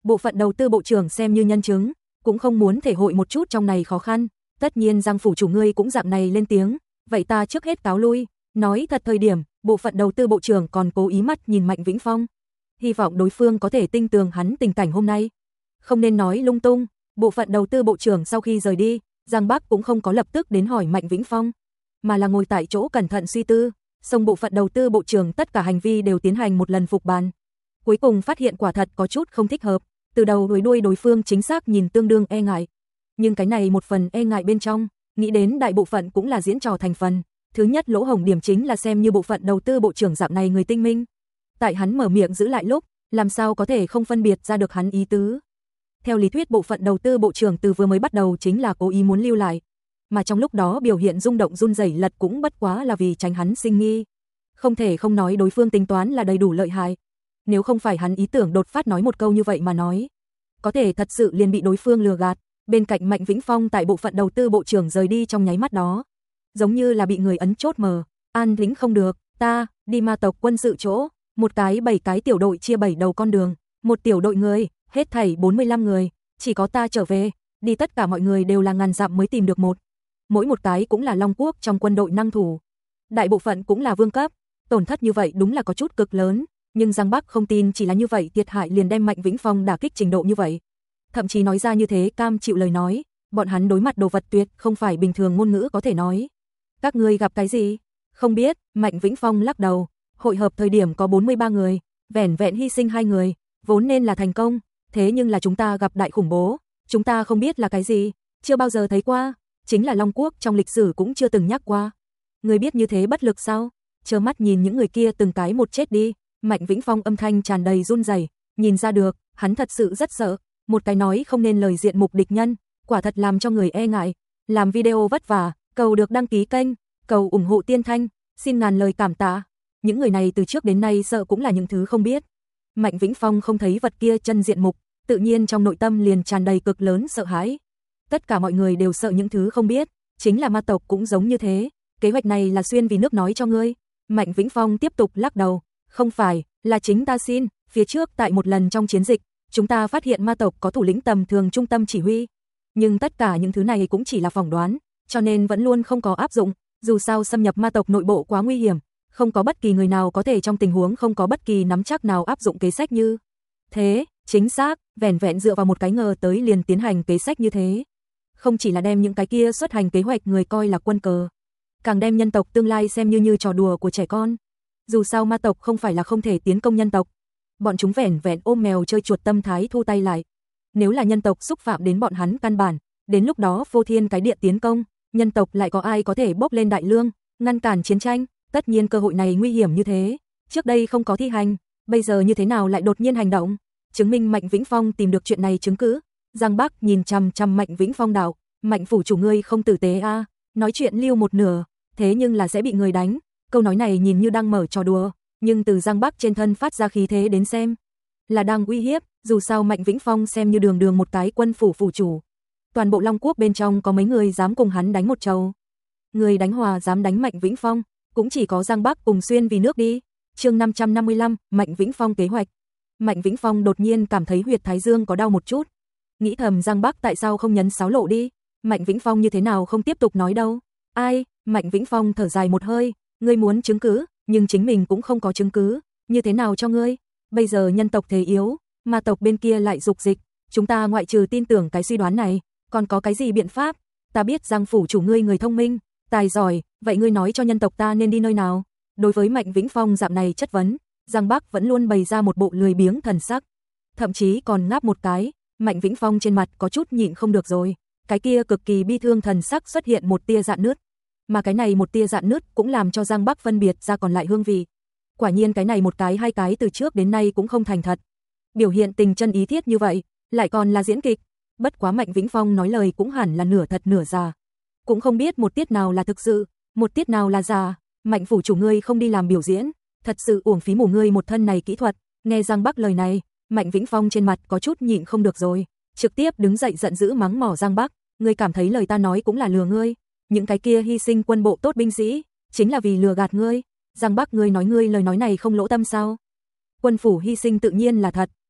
S1: bộ phận đầu tư bộ trưởng xem như nhân chứng, cũng không muốn thể hội một chút trong này khó khăn. Tất nhiên Giang phủ chủ ngươi cũng dạng này lên tiếng, vậy ta trước hết cáo lui. Nói thật thời điểm, bộ phận đầu tư bộ trưởng còn cố ý mắt nhìn Mạnh Vĩnh Phong. Hy vọng đối phương có thể tinh tường hắn tình cảnh hôm nay. Không nên nói lung tung, bộ phận đầu tư bộ trưởng sau khi rời đi, Giang Bắc cũng không có lập tức đến hỏi Mạnh Vĩnh Phong, mà là ngồi tại chỗ cẩn thận suy tư, xong bộ phận đầu tư bộ trưởng tất cả hành vi đều tiến hành một lần phục bàn. Cuối cùng phát hiện quả thật có chút không thích hợp, từ đầu tới đuôi đối phương chính xác nhìn tương đương e ngại. Nhưng cái này một phần e ngại bên trong, nghĩ đến đại bộ phận cũng là diễn trò thành phần. Thứ nhất lỗ hổng điểm chính là xem như bộ phận đầu tư bộ trưởng dạng này người tinh minh. Tại hắn mở miệng giữ lại lúc, làm sao có thể không phân biệt ra được hắn ý tứ. Theo lý thuyết bộ phận đầu tư bộ trưởng từ vừa mới bắt đầu chính là cố ý muốn lưu lại, mà trong lúc đó biểu hiện rung động run rẩy lật cũng bất quá là vì tránh hắn sinh nghi. Không thể không nói đối phương tính toán là đầy đủ lợi hại. Nếu không phải hắn ý tưởng đột phát nói một câu như vậy mà nói, có thể thật sự liền bị đối phương lừa gạt. Bên cạnh Mạnh Vĩnh Phong tại bộ phận đầu tư bộ trưởng rời đi trong nháy mắt đó, giống như là bị người ấn chốt mờ, an tĩnh không được, ta đi ma tộc quân sự chỗ, một cái bảy cái tiểu đội chia bảy đầu con đường, một tiểu đội người, hết thảy bốn mươi lăm người, chỉ có ta trở về, đi tất cả mọi người đều là ngàn dặm mới tìm được một. Mỗi một cái cũng là Long Quốc trong quân đội năng thủ, đại bộ phận cũng là vương cấp, tổn thất như vậy đúng là có chút cực lớn, nhưng Giang Bắc không tin chỉ là như vậy thiệt hại liền đem Mạnh Vĩnh Phong đả kích trình độ như vậy. Thậm chí nói ra như thế cam chịu lời nói, bọn hắn đối mặt đồ vật tuyệt không phải bình thường ngôn ngữ có thể nói. Các ngươi gặp cái gì? Không biết, Mạnh Vĩnh Phong lắc đầu, hội hợp thời điểm có bốn mươi ba người, vẻn vẹn hy sinh hai người, vốn nên là thành công, thế nhưng là chúng ta gặp đại khủng bố, chúng ta không biết là cái gì, chưa bao giờ thấy qua, chính là Long Quốc trong lịch sử cũng chưa từng nhắc qua. Người biết như thế bất lực sao? Trơ mắt nhìn những người kia từng cái một chết đi, Mạnh Vĩnh Phong âm thanh tràn đầy run rẩy, nhìn ra được, hắn thật sự rất sợ, một cái nói không nên lời diện mục địch nhân, quả thật làm cho người e ngại. Làm video vất vả, cầu được đăng ký kênh, cầu ủng hộ Tiên Thanh, xin ngàn lời cảm tạ. Những người này từ trước đến nay sợ cũng là những thứ không biết. Mạnh Vĩnh Phong không thấy vật kia chân diện mục, tự nhiên trong nội tâm liền tràn đầy cực lớn sợ hãi. Tất cả mọi người đều sợ những thứ không biết, chính là ma tộc cũng giống như thế, kế hoạch này là xuyên vì nước nói cho ngươi. Mạnh Vĩnh Phong tiếp tục lắc đầu, không phải, là chính ta xin, phía trước tại một lần trong chiến dịch, chúng ta phát hiện ma tộc có thủ lĩnh tầm thường trung tâm chỉ huy. Nhưng tất cả những thứ này cũng chỉ là phỏng đoán, cho nên vẫn luôn không có áp dụng, dù sao xâm nhập ma tộc nội bộ quá nguy hiểm, không có bất kỳ người nào có thể trong tình huống không có bất kỳ nắm chắc nào áp dụng kế sách như thế, chính xác, vẻn vẹn dựa vào một cái ngờ tới liền tiến hành kế sách như thế. Không chỉ là đem những cái kia xuất hành kế hoạch người coi là quân cờ, càng đem nhân tộc tương lai xem như như trò đùa của trẻ con. Dù sao ma tộc không phải là không thể tiến công nhân tộc, bọn chúng vẻn vẹn ôm mèo chơi chuột tâm thái thu tay lại. Nếu là nhân tộc xúc phạm đến bọn hắn căn bản, đến lúc đó vô thiên cái địa tiến công, nhân tộc lại có ai có thể bốc lên đại lương, ngăn cản chiến tranh, tất nhiên cơ hội này nguy hiểm như thế, trước đây không có thi hành, bây giờ như thế nào lại đột nhiên hành động, chứng minh Mạnh Vĩnh Phong tìm được chuyện này chứng cứ. Giang Bắc nhìn chằm chằm Mạnh Vĩnh Phong đạo, Mạnh phủ chủ ngươi không tử tế a, à, nói chuyện lưu một nửa, thế nhưng là sẽ bị người đánh, câu nói này nhìn như đang mở trò đùa, nhưng từ Giang Bắc trên thân phát ra khí thế đến xem, là đang uy hiếp, dù sao Mạnh Vĩnh Phong xem như đường đường một cái quân phủ phủ chủ. Toàn bộ Long Quốc bên trong có mấy người dám cùng hắn đánh một trầu. Người đánh hòa dám đánh Mạnh Vĩnh Phong, cũng chỉ có Giang Bắc cùng xuyên vì nước đi. Chương năm trăm năm mươi lăm, Mạnh Vĩnh Phong kế hoạch. Mạnh Vĩnh Phong đột nhiên cảm thấy huyệt thái dương có đau một chút. Nghĩ thầm Giang Bắc tại sao không nhấn sáo lộ đi? Mạnh Vĩnh Phong như thế nào không tiếp tục nói đâu? Ai? Mạnh Vĩnh Phong thở dài một hơi, ngươi muốn chứng cứ, nhưng chính mình cũng không có chứng cứ, như thế nào cho ngươi? Bây giờ nhân tộc thế yếu, ma tộc bên kia lại dục dịch, chúng ta ngoại trừ tin tưởng cái suy đoán này, còn có cái gì biện pháp? Ta biết Giang phủ chủ ngươi người thông minh, tài giỏi, vậy ngươi nói cho nhân tộc ta nên đi nơi nào? Đối với Mạnh Vĩnh Phong dạng này chất vấn, Giang Bắc vẫn luôn bày ra một bộ lười biếng thần sắc, thậm chí còn ngáp một cái. Mạnh Vĩnh Phong trên mặt có chút nhịn không được rồi, cái kia cực kỳ bi thương thần sắc xuất hiện một tia rạn nứt, mà cái này một tia rạn nứt cũng làm cho Giang Bắc phân biệt ra còn lại hương vị. Quả nhiên cái này một cái hai cái từ trước đến nay cũng không thành thật, biểu hiện tình chân ý thiết như vậy, lại còn là diễn kịch. Bất quá Mạnh Vĩnh Phong nói lời cũng hẳn là nửa thật nửa giả, cũng không biết một tiết nào là thực sự, một tiết nào là giả. Mạnh phủ chủ ngươi không đi làm biểu diễn, thật sự uổng phí mổ ngươi một thân này kỹ thuật. Nghe Giang Bắc lời này, Mạnh Vĩnh Phong trên mặt có chút nhịn không được rồi, trực tiếp đứng dậy giận dữ mắng mỏ Giang Bắc, ngươi cảm thấy lời ta nói cũng là lừa ngươi, những cái kia hy sinh quân bộ tốt binh sĩ, chính là vì lừa gạt ngươi. Giang Bắc ngươi nói ngươi lời nói này không lỗ tâm sao? Quân phủ hy sinh tự nhiên là thật,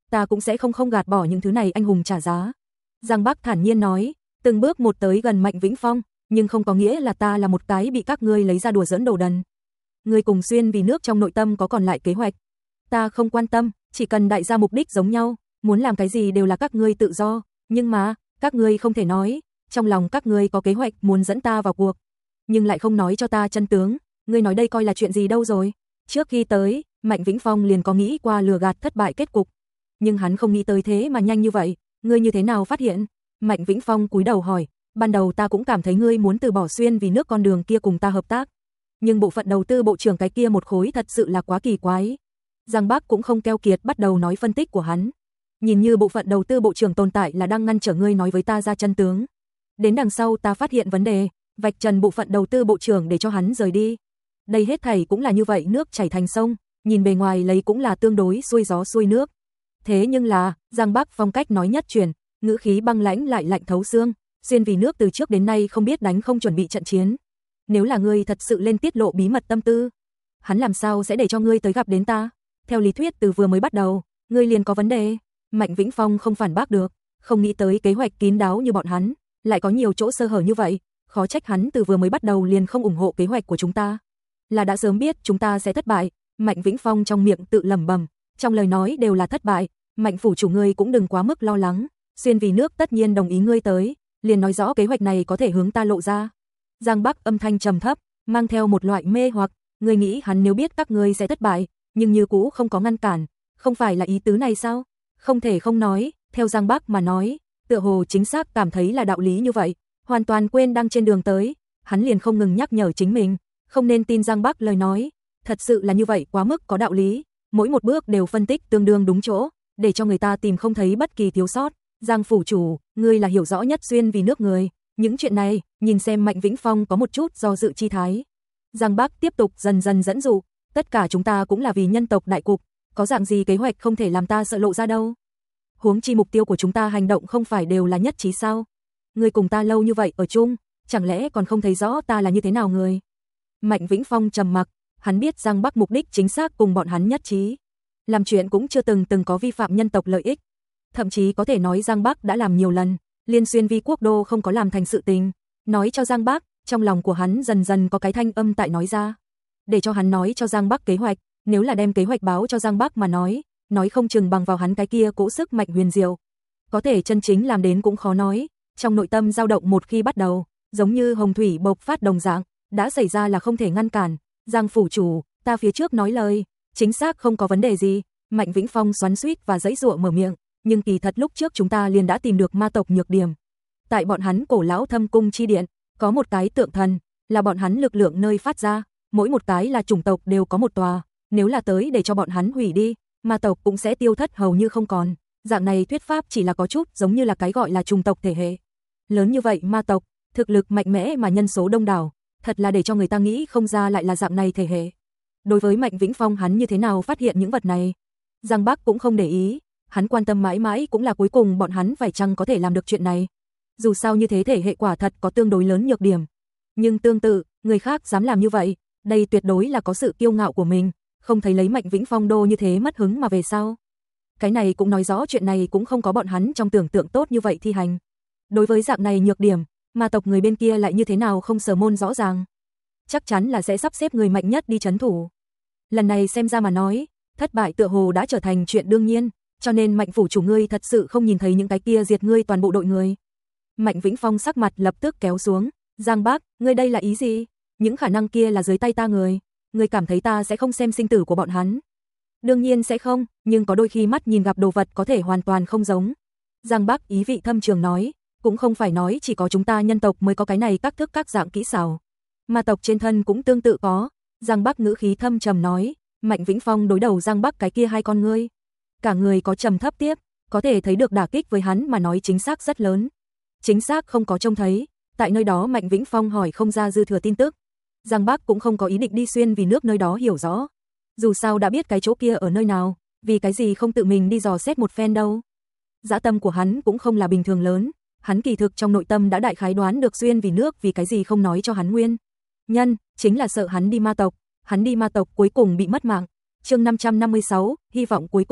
S1: ta cũng sẽ không không gạt bỏ những thứ này anh hùng trả giá. Giang Bắc thản nhiên nói, từng bước một tới gần Mạnh Vĩnh Phong, nhưng không có nghĩa là ta là một cái bị các ngươi lấy ra đùa giỡn đồ đần. Ngươi cùng Xuyên Vì Nước trong nội tâm có còn lại kế hoạch. Ta không quan tâm, chỉ cần đại gia mục đích giống nhau, muốn làm cái gì đều là các ngươi tự do, nhưng mà, các ngươi không thể nói, trong lòng các ngươi có kế hoạch muốn dẫn ta vào cuộc, nhưng lại không nói cho ta chân tướng, ngươi nói đây coi là chuyện gì đâu rồi. Trước khi tới, Mạnh Vĩnh Phong liền có nghĩ qua lừa gạt thất bại kết cục, nhưng hắn không nghĩ tới thế mà nhanh như vậy, ngươi như thế nào phát hiện? Mạnh Vĩnh Phong cúi đầu hỏi, ban đầu ta cũng cảm thấy ngươi muốn từ bỏ Xuyên Vì Nước con đường kia cùng ta hợp tác, nhưng bộ phận đầu tư bộ trưởng cái kia một khối thật sự là quá kỳ quái. Giang Bắc cũng không keo kiệt bắt đầu nói phân tích của hắn. Nhìn như bộ phận đầu tư bộ trưởng tồn tại là đang ngăn trở ngươi nói với ta ra chân tướng. Đến đằng sau ta phát hiện vấn đề, vạch trần bộ phận đầu tư bộ trưởng để cho hắn rời đi. Đây hết thảy cũng là như vậy, nước chảy thành sông, nhìn bề ngoài lấy cũng là tương đối xuôi gió xuôi nước. Thế nhưng là, Giang Bắc phong cách nói nhất truyền, ngữ khí băng lãnh lại lạnh thấu xương, Xuyên Vì Nước từ trước đến nay không biết đánh không chuẩn bị trận chiến. Nếu là ngươi thật sự lên tiết lộ bí mật tâm tư, hắn làm sao sẽ để cho ngươi tới gặp đến ta? Theo lý thuyết từ vừa mới bắt đầu, ngươi liền có vấn đề. Mạnh Vĩnh Phong không phản bác được, không nghĩ tới kế hoạch kín đáo như bọn hắn, lại có nhiều chỗ sơ hở như vậy, khó trách hắn từ vừa mới bắt đầu liền không ủng hộ kế hoạch của chúng ta. Là đã sớm biết chúng ta sẽ thất bại. Mạnh Vĩnh Phong trong miệng tự lẩm bẩm, trong lời nói đều là thất bại. Mạnh phủ chủ ngươi cũng đừng quá mức lo lắng, Xuyên Vì Nước tất nhiên đồng ý ngươi tới, liền nói rõ kế hoạch này có thể hướng ta lộ ra. Giang Bắc âm thanh trầm thấp, mang theo một loại mê hoặc, ngươi nghĩ hắn nếu biết các ngươi sẽ thất bại, nhưng như cũ không có ngăn cản, không phải là ý tứ này sao? Không thể không nói, theo Giang Bắc mà nói, tựa hồ chính xác cảm thấy là đạo lý như vậy, hoàn toàn quên đang trên đường tới, hắn liền không ngừng nhắc nhở chính mình, không nên tin Giang Bắc lời nói, thật sự là như vậy quá mức có đạo lý, mỗi một bước đều phân tích tương đương đúng chỗ, để cho người ta tìm không thấy bất kỳ thiếu sót. Giang phủ chủ, ngươi là hiểu rõ nhất Xuyên Vì Nước người, những chuyện này, nhìn xem Mạnh Vĩnh Phong có một chút do dự chi thái. Giang Bắc tiếp tục dần dần dẫn dụ, tất cả chúng ta cũng là vì nhân tộc đại cục, có dạng gì kế hoạch không thể làm ta sợ lộ ra đâu. Huống chi mục tiêu của chúng ta hành động không phải đều là nhất trí sao? Ngươi cùng ta lâu như vậy ở chung, chẳng lẽ còn không thấy rõ ta là như thế nào người? Mạnh Vĩnh Phong trầm mặc, hắn biết Giang Bắc mục đích chính xác cùng bọn hắn nhất trí, làm chuyện cũng chưa từng từng có vi phạm nhân tộc lợi ích, thậm chí có thể nói Giang Bắc đã làm nhiều lần, liên Xuyên Vi quốc đô không có làm thành sự tình, nói cho Giang Bắc, trong lòng của hắn dần dần có cái thanh âm tại nói ra, để cho hắn nói cho Giang Bắc kế hoạch, nếu là đem kế hoạch báo cho Giang Bắc mà nói, nói không chừng bằng vào hắn cái kia cỗ sức mạnh huyền diệu, có thể chân chính làm đến cũng khó nói, trong nội tâm dao động một khi bắt đầu, giống như hồng thủy bộc phát đồng dạng, đã xảy ra là không thể ngăn cản. Giang phủ chủ, ta phía trước nói lời, chính xác không có vấn đề gì. Mạnh Vĩnh Phong xoắn xuýt và giãy giụa mở miệng, nhưng kỳ thật lúc trước chúng ta liền đã tìm được ma tộc nhược điểm. Tại bọn hắn cổ lão thâm cung chi điện, có một cái tượng thần, là bọn hắn lực lượng nơi phát ra, mỗi một cái là chủng tộc đều có một tòa, nếu là tới để cho bọn hắn hủy đi, ma tộc cũng sẽ tiêu thất hầu như không còn. Dạng này thuyết pháp chỉ là có chút giống như là cái gọi là chủng tộc thể hệ. Lớn như vậy ma tộc, thực lực mạnh mẽ mà nhân số đông đảo, thật là để cho người ta nghĩ không ra lại là dạng này thể hệ. Đối với Mạnh Vĩnh Phong hắn như thế nào phát hiện những vật này, Giang Bắc cũng không để ý, hắn quan tâm mãi mãi cũng là cuối cùng bọn hắn phải chăng có thể làm được chuyện này. Dù sao như thế thể hệ quả thật có tương đối lớn nhược điểm, nhưng tương tự, người khác dám làm như vậy, đây tuyệt đối là có sự kiêu ngạo của mình, không thấy lấy Mạnh Vĩnh Phong đô như thế mất hứng mà về sau. Cái này cũng nói rõ chuyện này cũng không có bọn hắn trong tưởng tượng tốt như vậy thi hành. Đối với dạng này nhược điểm, ma tộc người bên kia lại như thế nào không sở môn rõ ràng. Chắc chắn là sẽ sắp xếp người mạnh nhất đi trấn thủ. Lần này xem ra mà nói, thất bại tựa hồ đã trở thành chuyện đương nhiên, cho nên Mạnh phủ chủ ngươi thật sự không nhìn thấy những cái kia diệt ngươi toàn bộ đội người. Mạnh Vĩnh Phong sắc mặt lập tức kéo xuống, Giang Bác, ngươi đây là ý gì? Những khả năng kia là dưới tay ta người, ngươi cảm thấy ta sẽ không xem sinh tử của bọn hắn? Đương nhiên sẽ không, nhưng có đôi khi mắt nhìn gặp đồ vật có thể hoàn toàn không giống. Giang Bác ý vị thâm trường nói, cũng không phải nói chỉ có chúng ta nhân tộc mới có cái này các thức các dạng kỹ xảo. Ma tộc trên thân cũng tương tự có. Giang Bắc ngữ khí thâm trầm nói, Mạnh Vĩnh Phong đối đầu Giang Bắc cái kia hai con ngươi. Cả người có trầm thấp tiếp, có thể thấy được đả kích với hắn mà nói chính xác rất lớn. Chính xác không có trông thấy, tại nơi đó Mạnh Vĩnh Phong hỏi không ra dư thừa tin tức. Giang Bắc cũng không có ý định đi xuyên vì nước nơi đó hiểu rõ. Dù sao đã biết cái chỗ kia ở nơi nào, vì cái gì không tự mình đi dò xét một phen đâu. Dã tâm của hắn cũng không là bình thường lớn, hắn kỳ thực trong nội tâm đã đại khái đoán được xuyên vì nước vì cái gì không nói cho hắn nguyên. Nhân, chính là sợ hắn đi ma tộc, hắn đi ma tộc cuối cùng bị mất mạng. Chương năm trăm năm mươi sáu, hy vọng cuối cùng,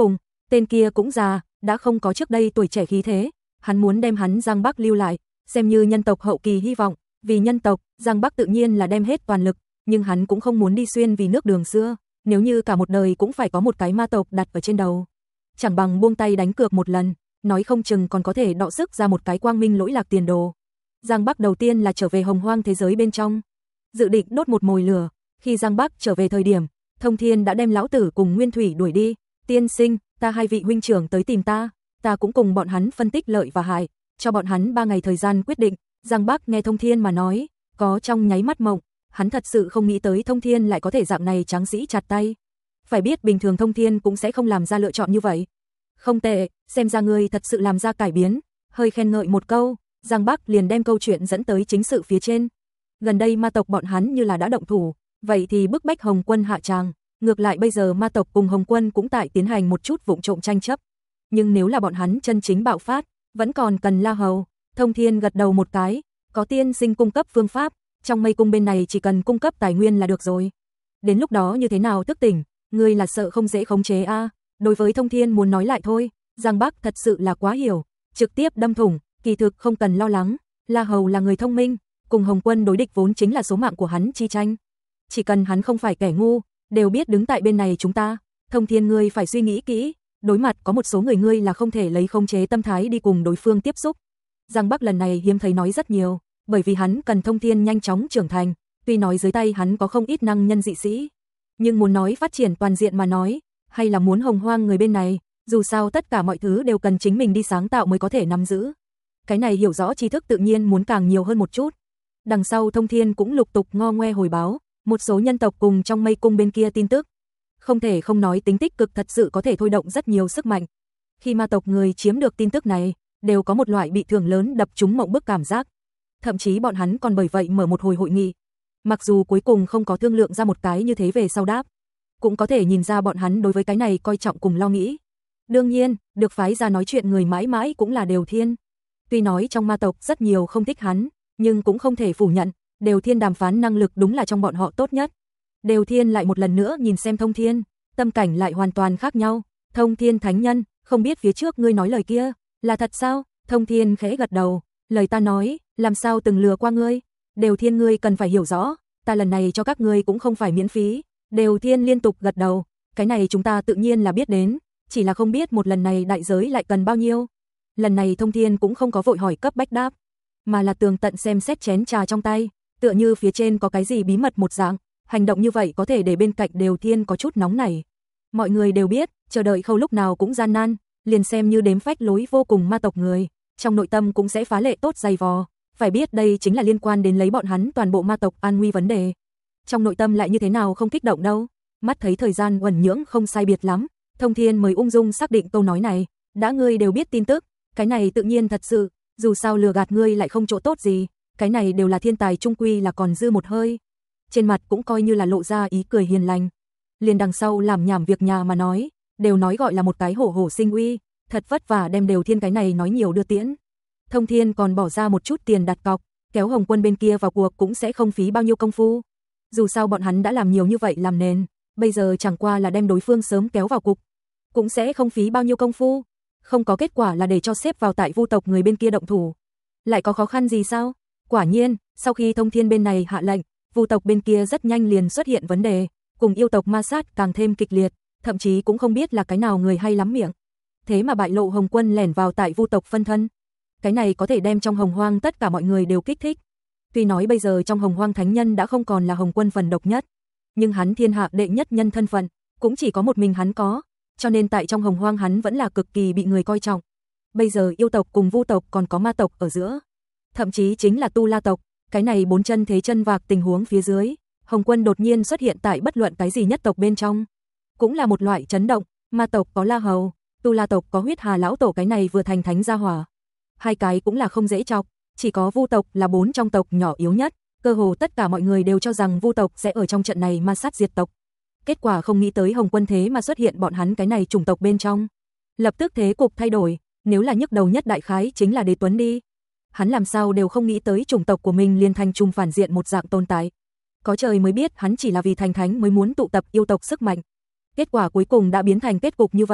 S1: Tên kia cũng già, đã không có trước đây tuổi trẻ khí thế, hắn muốn đem hắn Giang Bắc lưu lại, xem như nhân tộc hậu kỳ hy vọng, vì nhân tộc, Giang Bắc tự nhiên là đem hết toàn lực, nhưng hắn cũng không muốn đi xuyên vì nước đường xưa, nếu như cả một đời cũng phải có một cái ma tộc đặt ở trên đầu. Chẳng bằng buông tay đánh cược một lần, nói không chừng còn có thể đọ sức ra một cái quang minh lỗi lạc tiền đồ. Giang Bắc đầu tiên là trở về hồng hoang thế giới bên trong, dự định đốt một mồi lửa, khi Giang Bắc trở về thời điểm, Thông Thiên đã đem lão tử cùng Nguyên Thủy đuổi đi, tiên sinh, ta hai vị huynh trưởng tới tìm ta, ta cũng cùng bọn hắn phân tích lợi và hại, cho bọn hắn ba ngày thời gian quyết định. Giang Bắc nghe Thông Thiên mà nói, có trong nháy mắt mộng, hắn thật sự không nghĩ tới Thông Thiên lại có thể dạng này tráng sĩ chặt tay. Phải biết bình thường Thông Thiên cũng sẽ không làm ra lựa chọn như vậy. Không tệ, xem ra ngươi thật sự làm ra cải biến, hơi khen ngợi một câu, Giang Bắc liền đem câu chuyện dẫn tới chính sự phía trên. Gần đây ma tộc bọn hắn như là đã động thủ, vậy thì bức bách Hồng Quân hạ tràng, ngược lại bây giờ ma tộc cùng Hồng Quân cũng tại tiến hành một chút vụng trộm tranh chấp. Nhưng nếu là bọn hắn chân chính bạo phát, vẫn còn cần La Hầu. Thông Thiên gật đầu một cái, có tiên sinh cung cấp phương pháp, trong mây cung bên này chỉ cần cung cấp tài nguyên là được rồi. Đến lúc đó như thế nào thức tỉnh, ngươi là sợ không dễ khống chế a? À? Đối với Thông Thiên muốn nói lại thôi, Giang Bắc thật sự là quá hiểu, trực tiếp đâm thủng, kỳ thực không cần lo lắng, La Hầu là người thông minh, cùng Hồng Quân đối địch vốn chính là số mạng của hắn chi tranh. Chỉ cần hắn không phải kẻ ngu, đều biết đứng tại bên này chúng ta. Thông Thiên ngươi phải suy nghĩ kỹ, đối mặt có một số người ngươi là không thể lấy khống chế tâm thái đi cùng đối phương tiếp xúc. Giang Bắc lần này hiếm thấy nói rất nhiều, bởi vì hắn cần Thông Thiên nhanh chóng trưởng thành, tuy nói dưới tay hắn có không ít năng nhân dị sĩ, nhưng muốn nói phát triển toàn diện mà nói, hay là muốn hồng hoang người bên này, dù sao tất cả mọi thứ đều cần chính mình đi sáng tạo mới có thể nắm giữ. Cái này hiểu rõ tri thức tự nhiên muốn càng nhiều hơn một chút. Đằng sau Thông Thiên cũng lục tục ngo ngoe hồi báo, một số nhân tộc cùng trong mây cung bên kia tin tức. Không thể không nói tính tích cực thật sự có thể thôi động rất nhiều sức mạnh. Khi ma tộc người chiếm được tin tức này, đều có một loại bị thương lớn đập trúng mộng bức cảm giác. Thậm chí bọn hắn còn bởi vậy mở một hồi hội nghị. Mặc dù cuối cùng không có thương lượng ra một cái như thế về sau đáp, cũng có thể nhìn ra bọn hắn đối với cái này coi trọng cùng lo nghĩ. Đương nhiên, được phái ra nói chuyện người mãi mãi cũng là Đều Thiên. Tuy nói trong ma tộc rất nhiều không thích hắn, nhưng cũng không thể phủ nhận, Đều Thiên đàm phán năng lực đúng là trong bọn họ tốt nhất. Đều Thiên lại một lần nữa nhìn xem Thông Thiên, tâm cảnh lại hoàn toàn khác nhau. Thông Thiên thánh nhân, không biết phía trước ngươi nói lời kia là thật sao? Thông Thiên khẽ gật đầu, lời ta nói, làm sao từng lừa qua ngươi? Đều Thiên ngươi cần phải hiểu rõ, ta lần này cho các ngươi cũng không phải miễn phí. Đều Thiên liên tục gật đầu, cái này chúng ta tự nhiên là biết đến, chỉ là không biết một lần này đại giới lại cần bao nhiêu. Lần này Thông Thiên cũng không có vội hỏi cấp bách đáp, mà là tường tận xem xét chén trà trong tay, tựa như phía trên có cái gì bí mật một dạng. Hành động như vậy có thể để bên cạnh Đều Thiên có chút nóng nảy. Mọi người đều biết, chờ đợi khâu lúc nào cũng gian nan, liền xem như đếm phách lối vô cùng ma tộc người, trong nội tâm cũng sẽ phá lệ tốt dày vò. Phải biết đây chính là liên quan đến lấy bọn hắn toàn bộ ma tộc an nguy vấn đề. Trong nội tâm lại như thế nào không kích động đâu. Mắt thấy thời gian uẩn nhưỡng không sai biệt lắm, Thông Thiên mới ung dung xác định câu nói này. Đã ngươi đều biết tin tức, cái này tự nhiên thật sự, dù sao lừa gạt ngươi lại không chỗ tốt gì, cái này đều là thiên tài trung quy là còn dư một hơi. Trên mặt cũng coi như là lộ ra ý cười hiền lành. Liền đằng sau làm nhảm việc nhà mà nói, đều nói gọi là một cái hổ hổ sinh uy, thật vất vả đem Đều Thiên cái này nói nhiều đưa tiễn. Thông Thiên còn bỏ ra một chút tiền đặt cọc, kéo Hồng Quân bên kia vào cuộc cũng sẽ không phí bao nhiêu công phu. Dù sao bọn hắn đã làm nhiều như vậy làm nền, bây giờ chẳng qua là đem đối phương sớm kéo vào cục, cũng sẽ không phí bao nhiêu công phu. Không có kết quả là để cho xếp vào tại Vu tộc người bên kia động thủ. Lại có khó khăn gì sao? Quả nhiên, sau khi Thông Thiên bên này hạ lệnh, Vu tộc bên kia rất nhanh liền xuất hiện vấn đề, cùng yêu tộc ma sát càng thêm kịch liệt, thậm chí cũng không biết là cái nào người hay lắm miệng. Thế mà bại lộ Hồng Quân lẻn vào tại Vu tộc phân thân. Cái này có thể đem trong Hồng Hoang tất cả mọi người đều kích thích. Tuy nói bây giờ trong Hồng Hoang thánh nhân đã không còn là Hồng Quân phần độc nhất, nhưng hắn thiên hạ đệ nhất nhân thân phận, cũng chỉ có một mình hắn có, cho nên tại trong Hồng Hoang hắn vẫn là cực kỳ bị người coi trọng. Bây giờ yêu tộc cùng Vu tộc còn có ma tộc ở giữa, thậm chí chính là Tu La tộc, cái này bốn chân thế chân vạc tình huống phía dưới, Hồng Quân đột nhiên xuất hiện tại bất luận cái gì nhất tộc bên trong, cũng là một loại chấn động. Ma tộc có La Hầu, Tu La tộc có Huyết Hà lão tổ, cái này vừa thành thánh gia hỏa, hai cái cũng là không dễ chọc. Chỉ có Vu tộc là bốn trong tộc nhỏ yếu nhất, cơ hồ tất cả mọi người đều cho rằng Vu tộc sẽ ở trong trận này ma sát diệt tộc. Kết quả không nghĩ tới Hồng Quân thế mà xuất hiện bọn hắn cái này chủng tộc bên trong. Lập tức thế cục thay đổi, nếu là nhức đầu nhất đại khái chính là Đế Tuấn đi. Hắn làm sao đều không nghĩ tới chủng tộc của mình liền thành chung phản diện một dạng tồn tại. Có trời mới biết hắn chỉ là vì thành thánh mới muốn tụ tập yêu tộc sức mạnh. Kết quả cuối cùng đã biến thành kết cục như vậy,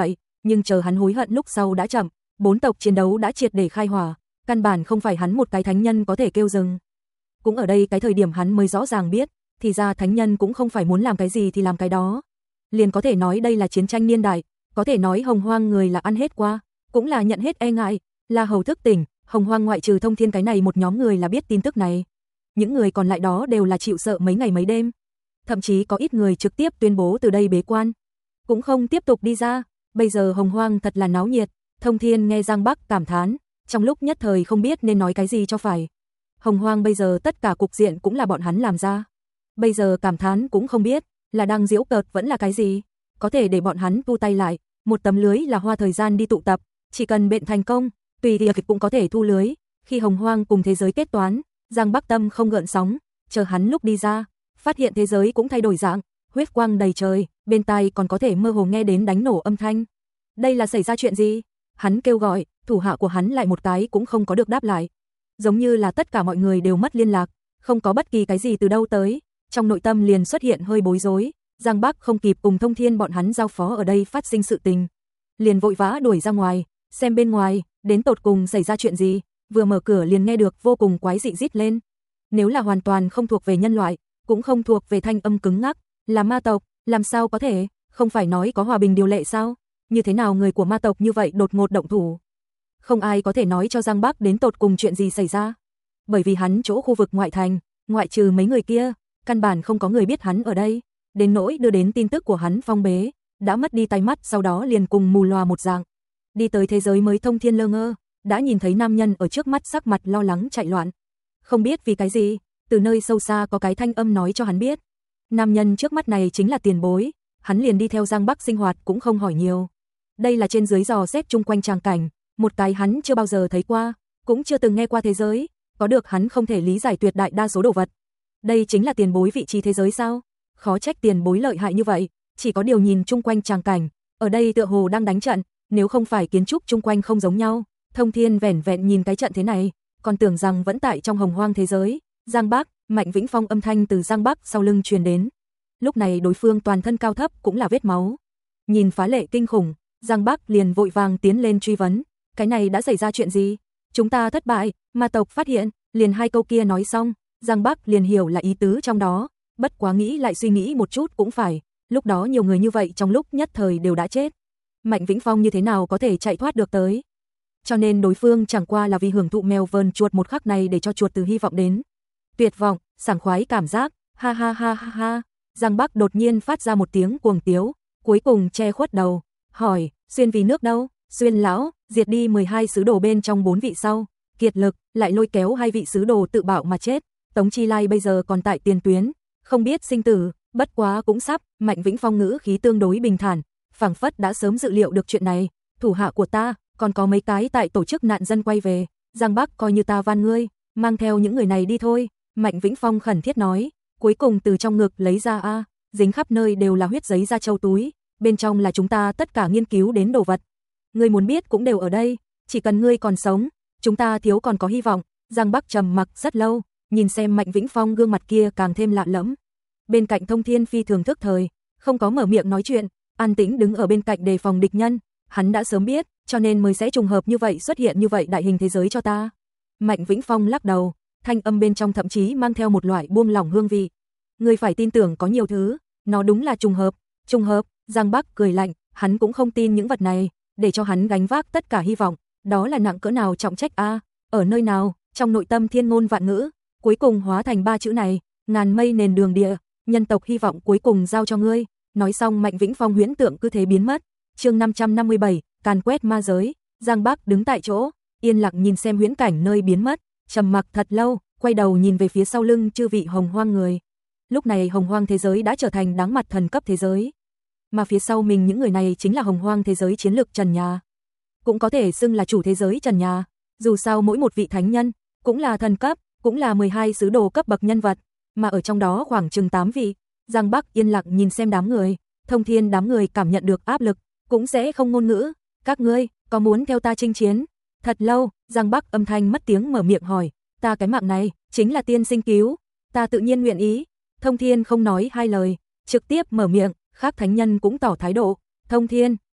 S1: nhưng chờ hắn hối hận lúc sau đã chậm, bốn tộc chiến đấu đã triệt để khai hỏa, căn bản không phải hắn một cái thánh nhân có thể kêu dừng. Cũng ở đây cái thời điểm hắn mới rõ ràng biết, thì ra thánh nhân cũng không phải muốn làm cái gì thì làm cái đó. Liền có thể nói đây là chiến tranh niên đại, có thể nói Hồng Hoang người là ăn hết qua, cũng là nhận hết e ngại, La Hầu thức tỉnh, Hồng Hoang ngoại trừ Thông Thiên cái này một nhóm người là biết tin tức này. Những người còn lại đó đều là chịu sợ mấy ngày mấy đêm. Thậm chí có ít người trực tiếp tuyên bố từ đây bế quan, cũng không tiếp tục đi ra. Bây giờ Hồng Hoang thật là náo nhiệt. Thông Thiên nghe Giang Bắc cảm thán, trong lúc nhất thời không biết nên nói cái gì cho phải. Hồng Hoang bây giờ tất cả cục diện cũng là bọn hắn làm ra. Bây giờ cảm thán cũng không biết là đang giễu cợt vẫn là cái gì. Có thể để bọn hắn thu tay lại, một tấm lưới là hoa thời gian đi tụ tập, chỉ cần bệnh thành công, tùy thì cũng có thể thu lưới. Khi Hồng Hoang cùng thế giới kết toán, Giang Bắc tâm không gợn sóng, chờ hắn lúc đi ra, phát hiện thế giới cũng thay đổi dạng, huyết quang đầy trời, bên tai còn có thể mơ hồ nghe đến đánh nổ âm thanh. Đây là xảy ra chuyện gì? Hắn kêu gọi, thủ hạ của hắn lại một cái cũng không có được đáp lại. Giống như là tất cả mọi người đều mất liên lạc, không có bất kỳ cái gì từ đâu tới, trong nội tâm liền xuất hiện hơi bối rối. Giang Bắc không kịp cùng Thông Thiên bọn hắn giao phó ở đây phát sinh sự tình, liền vội vã đuổi ra ngoài, xem bên ngoài đến tột cùng xảy ra chuyện gì. Vừa mở cửa liền nghe được vô cùng quái dị rít lên. Nếu là hoàn toàn không thuộc về nhân loại, cũng không thuộc về thanh âm cứng ngắc, là ma tộc, làm sao có thể, không phải nói có hòa bình điều lệ sao? Như thế nào người của ma tộc như vậy đột ngột động thủ? Không ai có thể nói cho Giang Bắc đến tột cùng chuyện gì xảy ra. Bởi vì hắn chỗ khu vực ngoại thành, ngoại trừ mấy người kia, căn bản không có người biết hắn ở đây. Đến nỗi đưa đến tin tức của hắn phong bế, đã mất đi tay mắt, sau đó liền cùng mù loà một dạng. Đi tới thế giới mới Thông Thiên lơ ngơ, đã nhìn thấy nam nhân ở trước mắt sắc mặt lo lắng chạy loạn. Không biết vì cái gì, từ nơi sâu xa có cái thanh âm nói cho hắn biết. Nam nhân trước mắt này chính là tiền bối, hắn liền đi theo Giang Bắc sinh hoạt cũng không hỏi nhiều. Đây là trên dưới dò xét chung quanh tràng cảnh, một cái hắn chưa bao giờ thấy qua, cũng chưa từng nghe qua thế giới, có được hắn không thể lý giải tuyệt đại đa số đồ vật. Đây chính là tiền bối vị trí thế giới sao? Khó trách tiền bối lợi hại như vậy, chỉ có điều nhìn chung quanh tràng cảnh, ở đây tựa hồ đang đánh trận, nếu không phải kiến trúc chung quanh không giống nhau. Thông Thiên vẻn vẹn nhìn cái trận thế này, còn tưởng rằng vẫn tại trong Hồng Hoang thế giới. Giang Bắc, Mạnh Vĩnh Phong âm thanh từ Giang Bắc sau lưng truyền đến. Lúc này đối phương toàn thân cao thấp cũng là vết máu. Nhìn phá lệ kinh khủng, Giang Bắc liền vội vàng tiến lên truy vấn, cái này đã xảy ra chuyện gì? Chúng ta thất bại, ma tộc phát hiện, liền hai câu kia nói xong, Giang Bắc liền hiểu là ý tứ trong đó, bất quá nghĩ lại suy nghĩ một chút cũng phải, lúc đó nhiều người như vậy trong lúc nhất thời đều đã chết. Mạnh Vĩnh Phong như thế nào có thể chạy thoát được tới? Cho nên đối phương chẳng qua là vì hưởng thụ mèo vờn chuột một khắc này để cho chuột từ hy vọng đến tuyệt vọng, sảng khoái cảm giác, ha ha ha ha ha. Giang Bắc đột nhiên phát ra một tiếng cuồng tiếu, cuối cùng che khuất đầu, hỏi, Xuyên vì nước đâu? Xuyên lão, diệt đi mười hai sứ đồ bên trong bốn vị sau, kiệt lực, lại lôi kéo hai vị sứ đồ tự bạo mà chết. Tống Chi Lai bây giờ còn tại tiền tuyến, không biết sinh tử, bất quá cũng sắp. Mạnh Vĩnh Phong ngữ khí tương đối bình thản, phảng phất đã sớm dự liệu được chuyện này. Thủ hạ của ta, còn có mấy cái tại tổ chức nạn dân quay về, Giang Bắc coi như ta van ngươi, mang theo những người này đi thôi. Mạnh Vĩnh Phong khẩn thiết nói, cuối cùng từ trong ngực lấy ra a, dính khắp nơi đều là huyết giấy da trâu túi, bên trong là chúng ta tất cả nghiên cứu đến đồ vật. Ngươi muốn biết cũng đều ở đây, chỉ cần ngươi còn sống, chúng ta thiếu còn có hy vọng. Giang Bắc trầm mặc rất lâu, nhìn xem Mạnh Vĩnh Phong gương mặt kia càng thêm lạ lẫm. Bên cạnh Thông Thiên phi thường thức thời, không có mở miệng nói chuyện, an tĩnh đứng ở bên cạnh đề phòng địch nhân. Hắn đã sớm biết, cho nên mới sẽ trùng hợp như vậy xuất hiện như vậy đại hình thế giới cho ta. Mạnh Vĩnh Phong lắc đầu, thanh âm bên trong thậm chí mang theo một loại buông lỏng hương vị. Ngươi phải tin tưởng có nhiều thứ, nó đúng là trùng hợp. Trùng hợp? Giang Bắc cười lạnh, hắn cũng không tin những vật này, để cho hắn gánh vác tất cả hy vọng, đó là nặng cỡ nào trọng trách a? Ở nơi nào? Trong nội tâm thiên ngôn vạn ngữ, cuối cùng hóa thành ba chữ này, ngàn mây nền đường địa, nhân tộc hy vọng cuối cùng giao cho ngươi. Nói xong Mạnh Vĩnh Phong huyễn tượng cứ thế biến mất. Chương năm trăm năm mươi bảy, càn quét ma giới. Giang Bắc đứng tại chỗ, yên lặng nhìn xem huyễn cảnh nơi biến mất, trầm mặc thật lâu, quay đầu nhìn về phía sau lưng chư vị Hồng Hoang người. Lúc này Hồng Hoang thế giới đã trở thành đáng mặt thần cấp thế giới, mà phía sau mình những người này chính là Hồng Hoang thế giới chiến lược trần nhà, cũng có thể xưng là chủ thế giới trần nhà. Dù sao mỗi một vị thánh nhân cũng là thần cấp, cũng là mười hai sứ đồ cấp bậc nhân vật, mà ở trong đó khoảng chừng tám vị. Giang Bắc yên lặng nhìn xem đám người, Thông Thiên đám người cảm nhận được áp lực, cũng sẽ không ngôn ngữ. Các ngươi có muốn theo ta chinh chiến? Thật lâu, Giang Bắc âm thanh mất tiếng mở miệng hỏi, ta cái mạng này chính là tiên sinh cứu, ta tự nhiên nguyện ý. Thông Thiên không nói hai lời, trực tiếp mở miệng, khác thánh nhân cũng tỏ thái độ. Thông Thiên,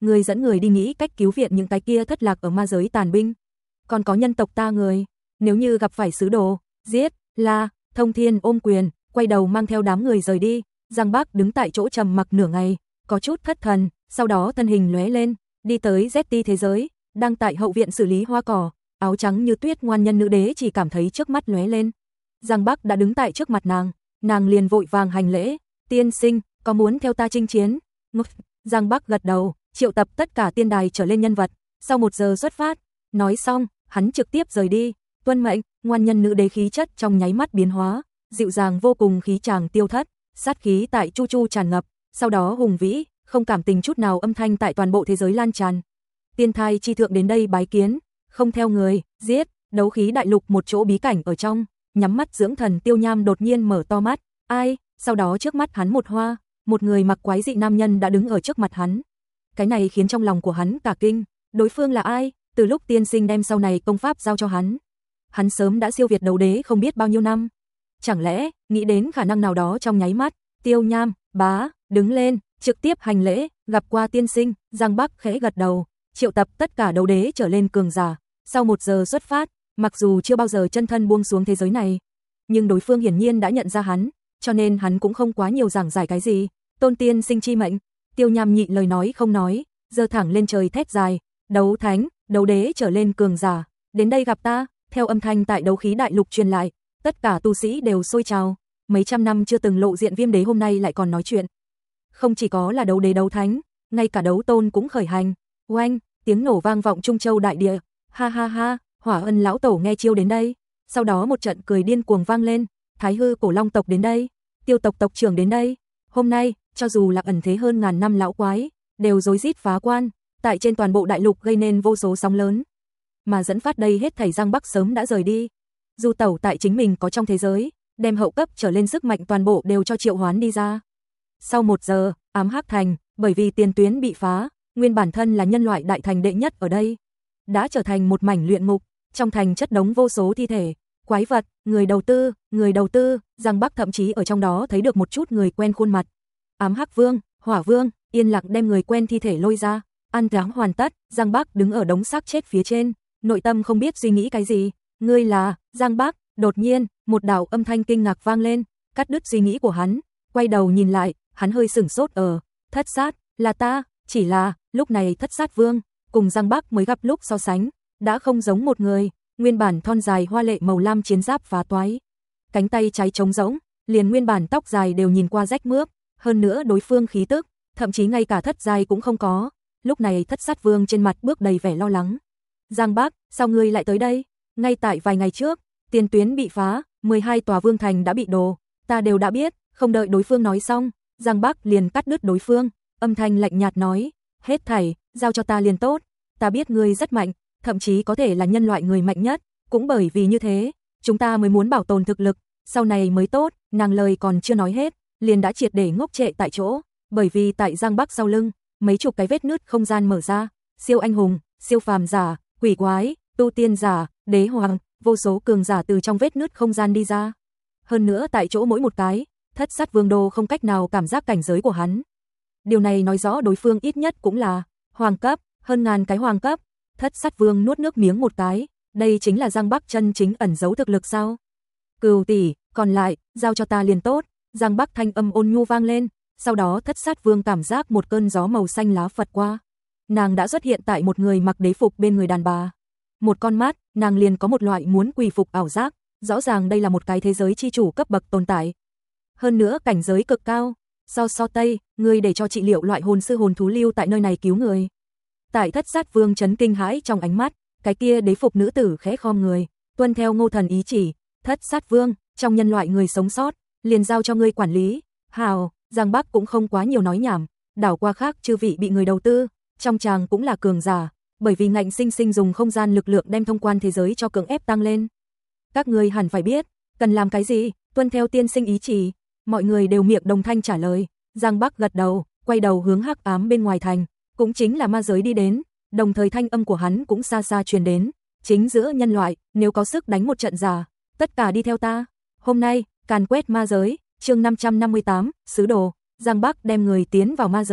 S1: người dẫn người đi nghĩ cách cứu viện những cái kia thất lạc ở ma giới tàn binh. Còn có nhân tộc ta người, nếu như gặp phải sứ đồ, giết, la, Thông Thiên ôm quyền, quay đầu mang theo đám người rời đi. Giang Bắc đứng tại chỗ trầm mặc nửa ngày, có chút thất thần, sau đó thân hình lóe lên, đi tới Z T thế giới, đang tại hậu viện xử lý hoa cỏ, áo trắng như tuyết ngoan nhân nữ đế chỉ cảm thấy trước mắt lóe lên. Giang Bắc đã đứng tại trước mặt nàng, nàng liền vội vàng hành lễ, tiên sinh, có muốn theo ta chinh chiến? Ngốc. Giang Bắc gật đầu, triệu tập tất cả tiên đài trở lên nhân vật, sau một giờ xuất phát. Nói xong, hắn trực tiếp rời đi, tuân mệnh. Ngoan nhân nữ đế khí chất trong nháy mắt biến hóa, dịu dàng vô cùng, khí chàng tiêu thất, sát khí tại Chu Chu tràn ngập, sau đó hùng vĩ, không cảm tình chút nào âm thanh tại toàn bộ thế giới lan tràn. Tiên thai chi thượng đến đây bái kiến, không theo người, giết. Đấu khí đại lục một chỗ bí cảnh ở trong, nhắm mắt dưỡng thần Tiêu Nham đột nhiên mở to mắt, ai? Sau đó trước mắt hắn một hoa, một người mặc quái dị nam nhân đã đứng ở trước mặt hắn. Cái này khiến trong lòng của hắn cả kinh, đối phương là ai? Từ lúc tiên sinh đem sau này công pháp giao cho hắn, hắn sớm đã siêu việt đấu đế không biết bao nhiêu năm. Chẳng lẽ, nghĩ đến khả năng nào đó trong nháy mắt, Tiêu Nham, bá, đứng lên, trực tiếp hành lễ, gặp qua tiên sinh. Giang Bắc khẽ gật đầu, triệu tập tất cả đấu đế trở lên cường giả, sau một giờ xuất phát. Mặc dù chưa bao giờ chân thân buông xuống thế giới này, nhưng đối phương hiển nhiên đã nhận ra hắn, cho nên hắn cũng không quá nhiều giảng giải cái gì. Tôn tiên sinh chi mệnh. Tiêu Nham nhịn lời nói không nói, giơ thẳng lên trời thét dài, đấu thánh, đấu đế trở lên cường giả, đến đây gặp ta. Theo âm thanh tại đấu khí đại lục truyền lại, tất cả tu sĩ đều sôi trào, mấy trăm năm chưa từng lộ diện Viêm đế hôm nay lại còn nói chuyện. Không chỉ có là đấu đế đấu thánh, ngay cả đấu tôn cũng khởi hành. Oanh, tiếng nổ vang vọng Trung Châu đại địa, ha ha ha. Hỏa Ân lão tổ nghe chiêu đến đây, sau đó một trận cười điên cuồng vang lên, Thái Hư cổ long tộc đến đây, Tiêu tộc tộc trưởng đến đây. Hôm nay, cho dù là ẩn thế hơn ngàn năm lão quái, đều rối rít phá quan, tại trên toàn bộ đại lục gây nên vô số sóng lớn. Mà dẫn phát đây hết thảy Giang Bắc sớm đã rời đi. Du tẩu tại chính mình có trong thế giới, đem hậu cấp trở lên sức mạnh toàn bộ đều cho triệu hoán đi ra. Sau một giờ, Ám Hắc Thành, bởi vì tiền tuyến bị phá, nguyên bản thân là nhân loại đại thành đệ nhất ở đây, đã trở thành một mảnh luyện ngục. Trong thành chất đống vô số thi thể, quái vật, người đầu tư, người đầu tư. Giang Bắc thậm chí ở trong đó thấy được một chút người quen khuôn mặt. Ám Hắc Vương, Hỏa Vương, yên lặng đem người quen thi thể lôi ra. An táng hoàn tất, Giang Bắc đứng ở đống xác chết phía trên, nội tâm không biết suy nghĩ cái gì. Ngươi là Giang Bắc? Đột nhiên, một đạo âm thanh kinh ngạc vang lên, cắt đứt suy nghĩ của hắn. Quay đầu nhìn lại, hắn hơi sửng sốt ở, Thất Sát, là ta. Chỉ là, lúc này Thất Sát Vương cùng Giang Bắc mới gặp lúc so sánh, đã không giống một người. Nguyên bản thon dài hoa lệ màu lam chiến giáp phá toái, cánh tay trái trống rỗng, liền nguyên bản tóc dài đều nhìn qua rách mướp, hơn nữa đối phương khí tức, thậm chí ngay cả thất dài cũng không có. Lúc này Thất Sát Vương trên mặt bước đầy vẻ lo lắng. Giang Bắc, sao ngươi lại tới đây? Ngay tại vài ngày trước, tiền tuyến bị phá, mười hai tòa vương thành đã bị đổ, ta đều đã biết. Không đợi đối phương nói xong, Giang Bắc liền cắt đứt đối phương, âm thanh lạnh nhạt nói, hết thảy giao cho ta liền tốt, ta biết ngươi rất mạnh, thậm chí có thể là nhân loại người mạnh nhất, cũng bởi vì như thế, chúng ta mới muốn bảo tồn thực lực, sau này mới tốt. Nàng lời còn chưa nói hết, liền đã triệt để ngốc trệ tại chỗ, bởi vì tại Giang Bắc sau lưng, mấy chục cái vết nứt không gian mở ra, siêu anh hùng, siêu phàm giả, quỷ quái, tu tiên giả, đế hoàng, vô số cường giả từ trong vết nứt không gian đi ra. Hơn nữa tại chỗ mỗi một cái, Thất Sát Vương đô không cách nào cảm giác cảnh giới của hắn. Điều này nói rõ đối phương ít nhất cũng là hoàng cấp, hơn ngàn cái hoàng cấp. Thất Sát Vương nuốt nước miếng một cái, đây chính là Giang Bắc chân chính ẩn giấu thực lực sao? Cừu tỷ, còn lại, giao cho ta liền tốt. Giang Bắc thanh âm ôn nhu vang lên, sau đó Thất Sát Vương cảm giác một cơn gió màu xanh lá phật qua. Nàng đã xuất hiện tại một người mặc đế phục bên người đàn bà. Một con mắt, nàng liền có một loại muốn quỳ phục ảo giác, rõ ràng đây là một cái thế giới chi chủ cấp bậc tồn tại. Hơn nữa cảnh giới cực cao. So so Tây, ngươi để cho trị liệu loại hồn sư hồn thú lưu tại nơi này cứu người. Tại Thất Sát Vương chấn kinh hãi trong ánh mắt, cái kia đế phục nữ tử khẽ khom người, tuân theo Ngô Thần ý chỉ, Thất Sát Vương, trong nhân loại người sống sót, liền giao cho ngươi quản lý. Hào, Giang Bắc cũng không quá nhiều nói nhảm, đảo qua khác chư vị bị người đầu tư, trong chàng cũng là cường giả, bởi vì ngạnh sinh sinh dùng không gian lực lượng đem thông quan thế giới cho cưỡng ép tăng lên. Các ngươi hẳn phải biết, cần làm cái gì, tuân theo tiên sinh ý chỉ. Mọi người đều miệng đồng thanh trả lời. Giang Bắc gật đầu, quay đầu hướng hắc ám bên ngoài thành, cũng chính là ma giới đi đến, đồng thời thanh âm của hắn cũng xa xa truyền đến, chính giữa nhân loại, nếu có sức đánh một trận giả, tất cả đi theo ta. Hôm nay, càn quét ma giới, chương năm trăm năm mươi tám, sứ đồ. Giang Bắc đem người tiến vào ma giới,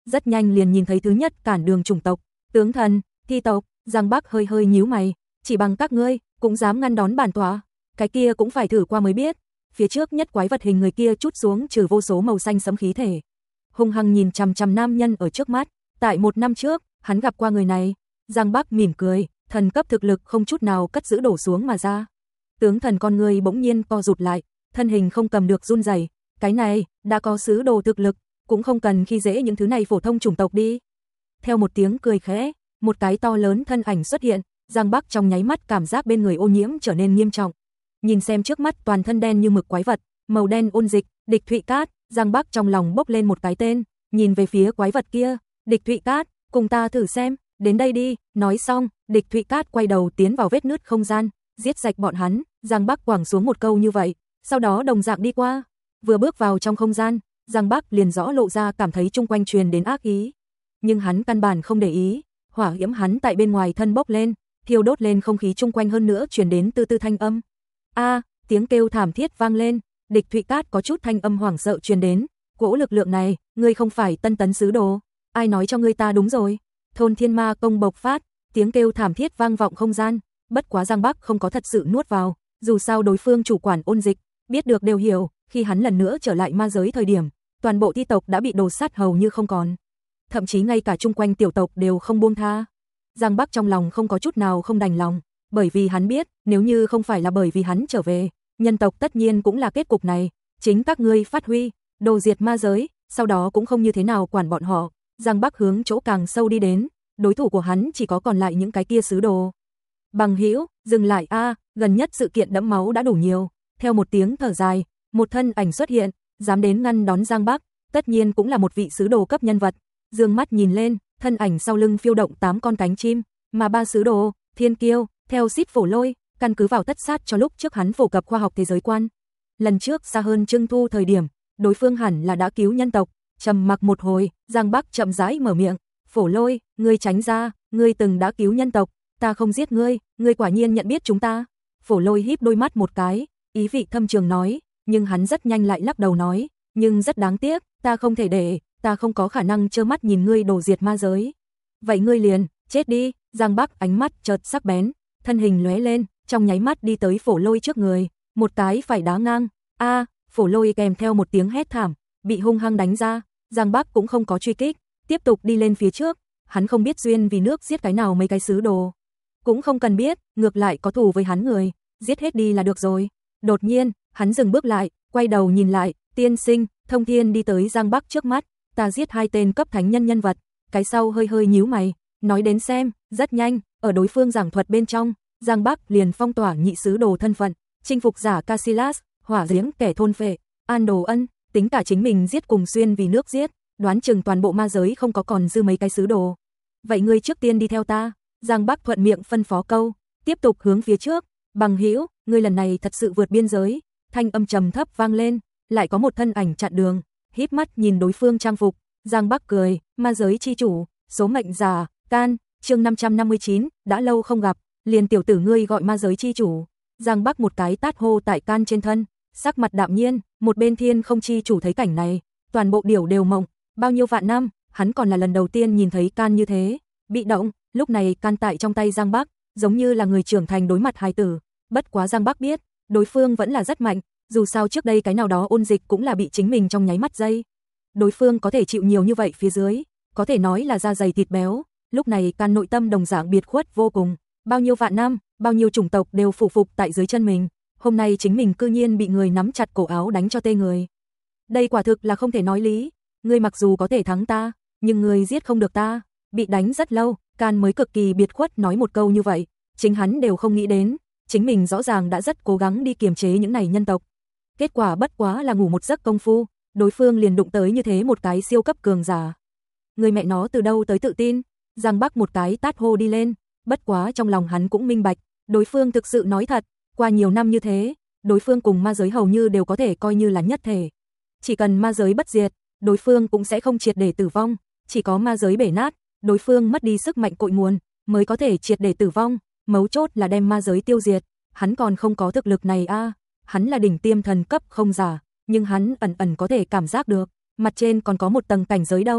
S1: rất nhanh liền nhìn thấy thứ nhất cản đường chủng tộc, tướng thần, thi tộc. Giang Bắc hơi hơi nhíu mày, chỉ bằng các ngươi cũng dám ngăn đón bản tọa, cái kia cũng phải thử qua mới biết. Phía trước nhất quái vật hình người kia trút xuống trừ vô số màu xanh sẫm khí thể, hung hăng nhìn chằm chằm nam nhân ở trước mắt. Tại một năm trước, hắn gặp qua người này. Giang Bắc mỉm cười, thần cấp thực lực không chút nào cất giữ đổ xuống mà ra. Tướng thần con người bỗng nhiên co rụt lại, thân hình không cầm được run rẩy. Cái này, đã có sứ đồ thực lực, cũng không cần khi dễ những thứ này phổ thông chủng tộc đi. Theo một tiếng cười khẽ, một cái to lớn thân ảnh xuất hiện, Giang Bắc trong nháy mắt cảm giác bên người ô nhiễm trở nên nghiêm trọng. Nhìn xem trước mắt toàn thân đen như mực quái vật, màu đen ôn dịch, Địch Thụy Cát, Giang Bắc trong lòng bốc lên một cái tên, nhìn về phía quái vật kia, Địch Thụy Cát, cùng ta thử xem, đến đây đi. Nói xong, Địch Thụy Cát quay đầu tiến vào vết nứt không gian, giết sạch bọn hắn. Giang Bắc quẳng xuống một câu như vậy, sau đó đồng dạng đi qua. Vừa bước vào trong không gian, Giang Bắc liền rõ lộ ra cảm thấy chung quanh truyền đến ác ý. Nhưng hắn căn bản không để ý, hỏa diễm hắn tại bên ngoài thân bốc lên, thiêu đốt lên không khí chung quanh, hơn nữa truyền đến từ từ thanh âm. A, tiếng kêu thảm thiết vang lên, Địch Thụy Cát có chút thanh âm hoảng sợ truyền đến, cỗ lực lượng này, ngươi không phải Tân Tấn sứ đồ, ai nói cho ngươi ta đúng rồi. Thôn Thiên Ma công bộc phát, tiếng kêu thảm thiết vang vọng không gian, bất quá Giang Bắc không có thật sự nuốt vào, dù sao đối phương chủ quản ôn dịch, biết được đều hiểu, khi hắn lần nữa trở lại ma giới thời điểm, toàn bộ thi tộc đã bị đồ sát hầu như không còn. Thậm chí ngay cả chung quanh tiểu tộc đều không buông tha. Giang Bắc trong lòng không có chút nào không đành lòng, bởi vì hắn biết, nếu như không phải là bởi vì hắn trở về, nhân tộc tất nhiên cũng là kết cục này, chính các ngươi phát huy, đồ diệt ma giới, sau đó cũng không như thế nào quản bọn họ. Giang Bắc hướng chỗ càng sâu đi đến, đối thủ của hắn chỉ có còn lại những cái kia sứ đồ. Bằng hữu, dừng lại a, gần nhất sự kiện đẫm máu đã đủ nhiều. Theo một tiếng thở dài, một thân ảnh xuất hiện, dám đến ngăn đón Giang Bắc, tất nhiên cũng là một vị sứ đồ cấp nhân vật. Dương mắt nhìn lên, thân ảnh sau lưng phiêu động tám con cánh chim, mà ba sứ đồ, Thiên Kiêu, theo Xít Phổ Lôi, căn cứ vào tất sát cho lúc trước hắn phổ cập khoa học thế giới quan. Lần trước xa hơn Trưng Thu thời điểm, đối phương hẳn là đã cứu nhân tộc. Trầm mặc một hồi, Giang Bắc chậm rãi mở miệng, Phổ Lôi, ngươi tránh ra, ngươi từng đã cứu nhân tộc, ta không giết ngươi, ngươi quả nhiên nhận biết chúng ta. Phổ Lôi híp đôi mắt một cái, ý vị thâm trường nói, nhưng hắn rất nhanh lại lắc đầu nói, nhưng rất đáng tiếc, ta không thể để, ta không có khả năng trơ mắt nhìn ngươi đổ diệt ma giới. Vậy ngươi liền, chết đi. Giang Bắc ánh mắt chợt sắc bén, thân hình lóe lên, trong nháy mắt đi tới Phổ Lôi trước người, một cái phải đá ngang. A, Phổ Lôi kèm theo một tiếng hét thảm, bị hung hăng đánh ra. Giang Bắc cũng không có truy kích, tiếp tục đi lên phía trước, hắn không biết duyên vì nước giết cái nào mấy cái sứ đồ, cũng không cần biết, ngược lại có thù với hắn người, giết hết đi là được rồi. Đột nhiên, hắn dừng bước lại, quay đầu nhìn lại, tiên sinh, Thông Thiên đi tới Giang Bắc trước mắt, ta giết hai tên cấp thánh nhân nhân vật. Cái sau hơi hơi nhíu mày, nói đến xem, rất nhanh, ở đối phương giảng thuật bên trong, Giang Bắc liền phong tỏa nhị sứ đồ thân phận, chinh phục giả Casillas, hỏa giếng kẻ thôn phệ, An Đồ Ân, tính cả chính mình giết cùng xuyên vì nước giết, đoán chừng toàn bộ ma giới không có còn dư mấy cái sứ đồ. Vậy ngươi trước tiên đi theo ta. Giang Bắc thuận miệng phân phó câu, tiếp tục hướng phía trước. Bằng hữu, ngươi lần này thật sự vượt biên giới. Thanh âm trầm thấp vang lên, lại có một thân ảnh chặn đường, híp mắt nhìn đối phương trang phục. Giang Bắc cười, ma giới chi chủ, số mệnh giả, Can, chương năm trăm năm mươi chín, đã lâu không gặp, liền tiểu tử ngươi gọi ma giới chi chủ. Giang Bắc một cái tát hô tại Can trên thân, sắc mặt đạm nhiên, một bên Thiên Không chi chủ thấy cảnh này, toàn bộ điểu đều mộng, bao nhiêu vạn năm, hắn còn là lần đầu tiên nhìn thấy Can như thế, bị động. Lúc này Can tại trong tay Giang Bắc, giống như là người trưởng thành đối mặt hài tử, bất quá Giang Bắc biết, đối phương vẫn là rất mạnh, dù sao trước đây cái nào đó ôn dịch cũng là bị chính mình trong nháy mắt dây. Đối phương có thể chịu nhiều như vậy phía dưới, có thể nói là da dày thịt béo, lúc này Can nội tâm đồng dạng biệt khuất vô cùng, bao nhiêu vạn năm, bao nhiêu chủng tộc đều phụ phục tại dưới chân mình, hôm nay chính mình cư nhiên bị người nắm chặt cổ áo đánh cho tê người. Đây quả thực là không thể nói lý, ngươi mặc dù có thể thắng ta, nhưng ngươi giết không được ta. Bị đánh rất lâu, Can mới cực kỳ biệt khuất nói một câu như vậy, chính hắn đều không nghĩ đến, chính mình rõ ràng đã rất cố gắng đi kiềm chế những này nhân tộc. Kết quả bất quá là ngủ một giấc công phu, đối phương liền đụng tới như thế một cái siêu cấp cường giả. Người mẹ nó từ đâu tới tự tin? Giang Bắc một cái tát hô đi lên, bất quá trong lòng hắn cũng minh bạch, đối phương thực sự nói thật, qua nhiều năm như thế, đối phương cùng ma giới hầu như đều có thể coi như là nhất thể. Chỉ cần ma giới bất diệt, đối phương cũng sẽ không triệt để tử vong, chỉ có ma giới bể nát, đối phương mất đi sức mạnh cội nguồn, mới có thể triệt để tử vong, mấu chốt là đem ma giới tiêu diệt, hắn còn không có thực lực này a, à. Hắn là đỉnh tiêm thần cấp không giả, nhưng hắn ẩn ẩn có thể cảm giác được, mặt trên còn có một tầng cảnh giới đâu.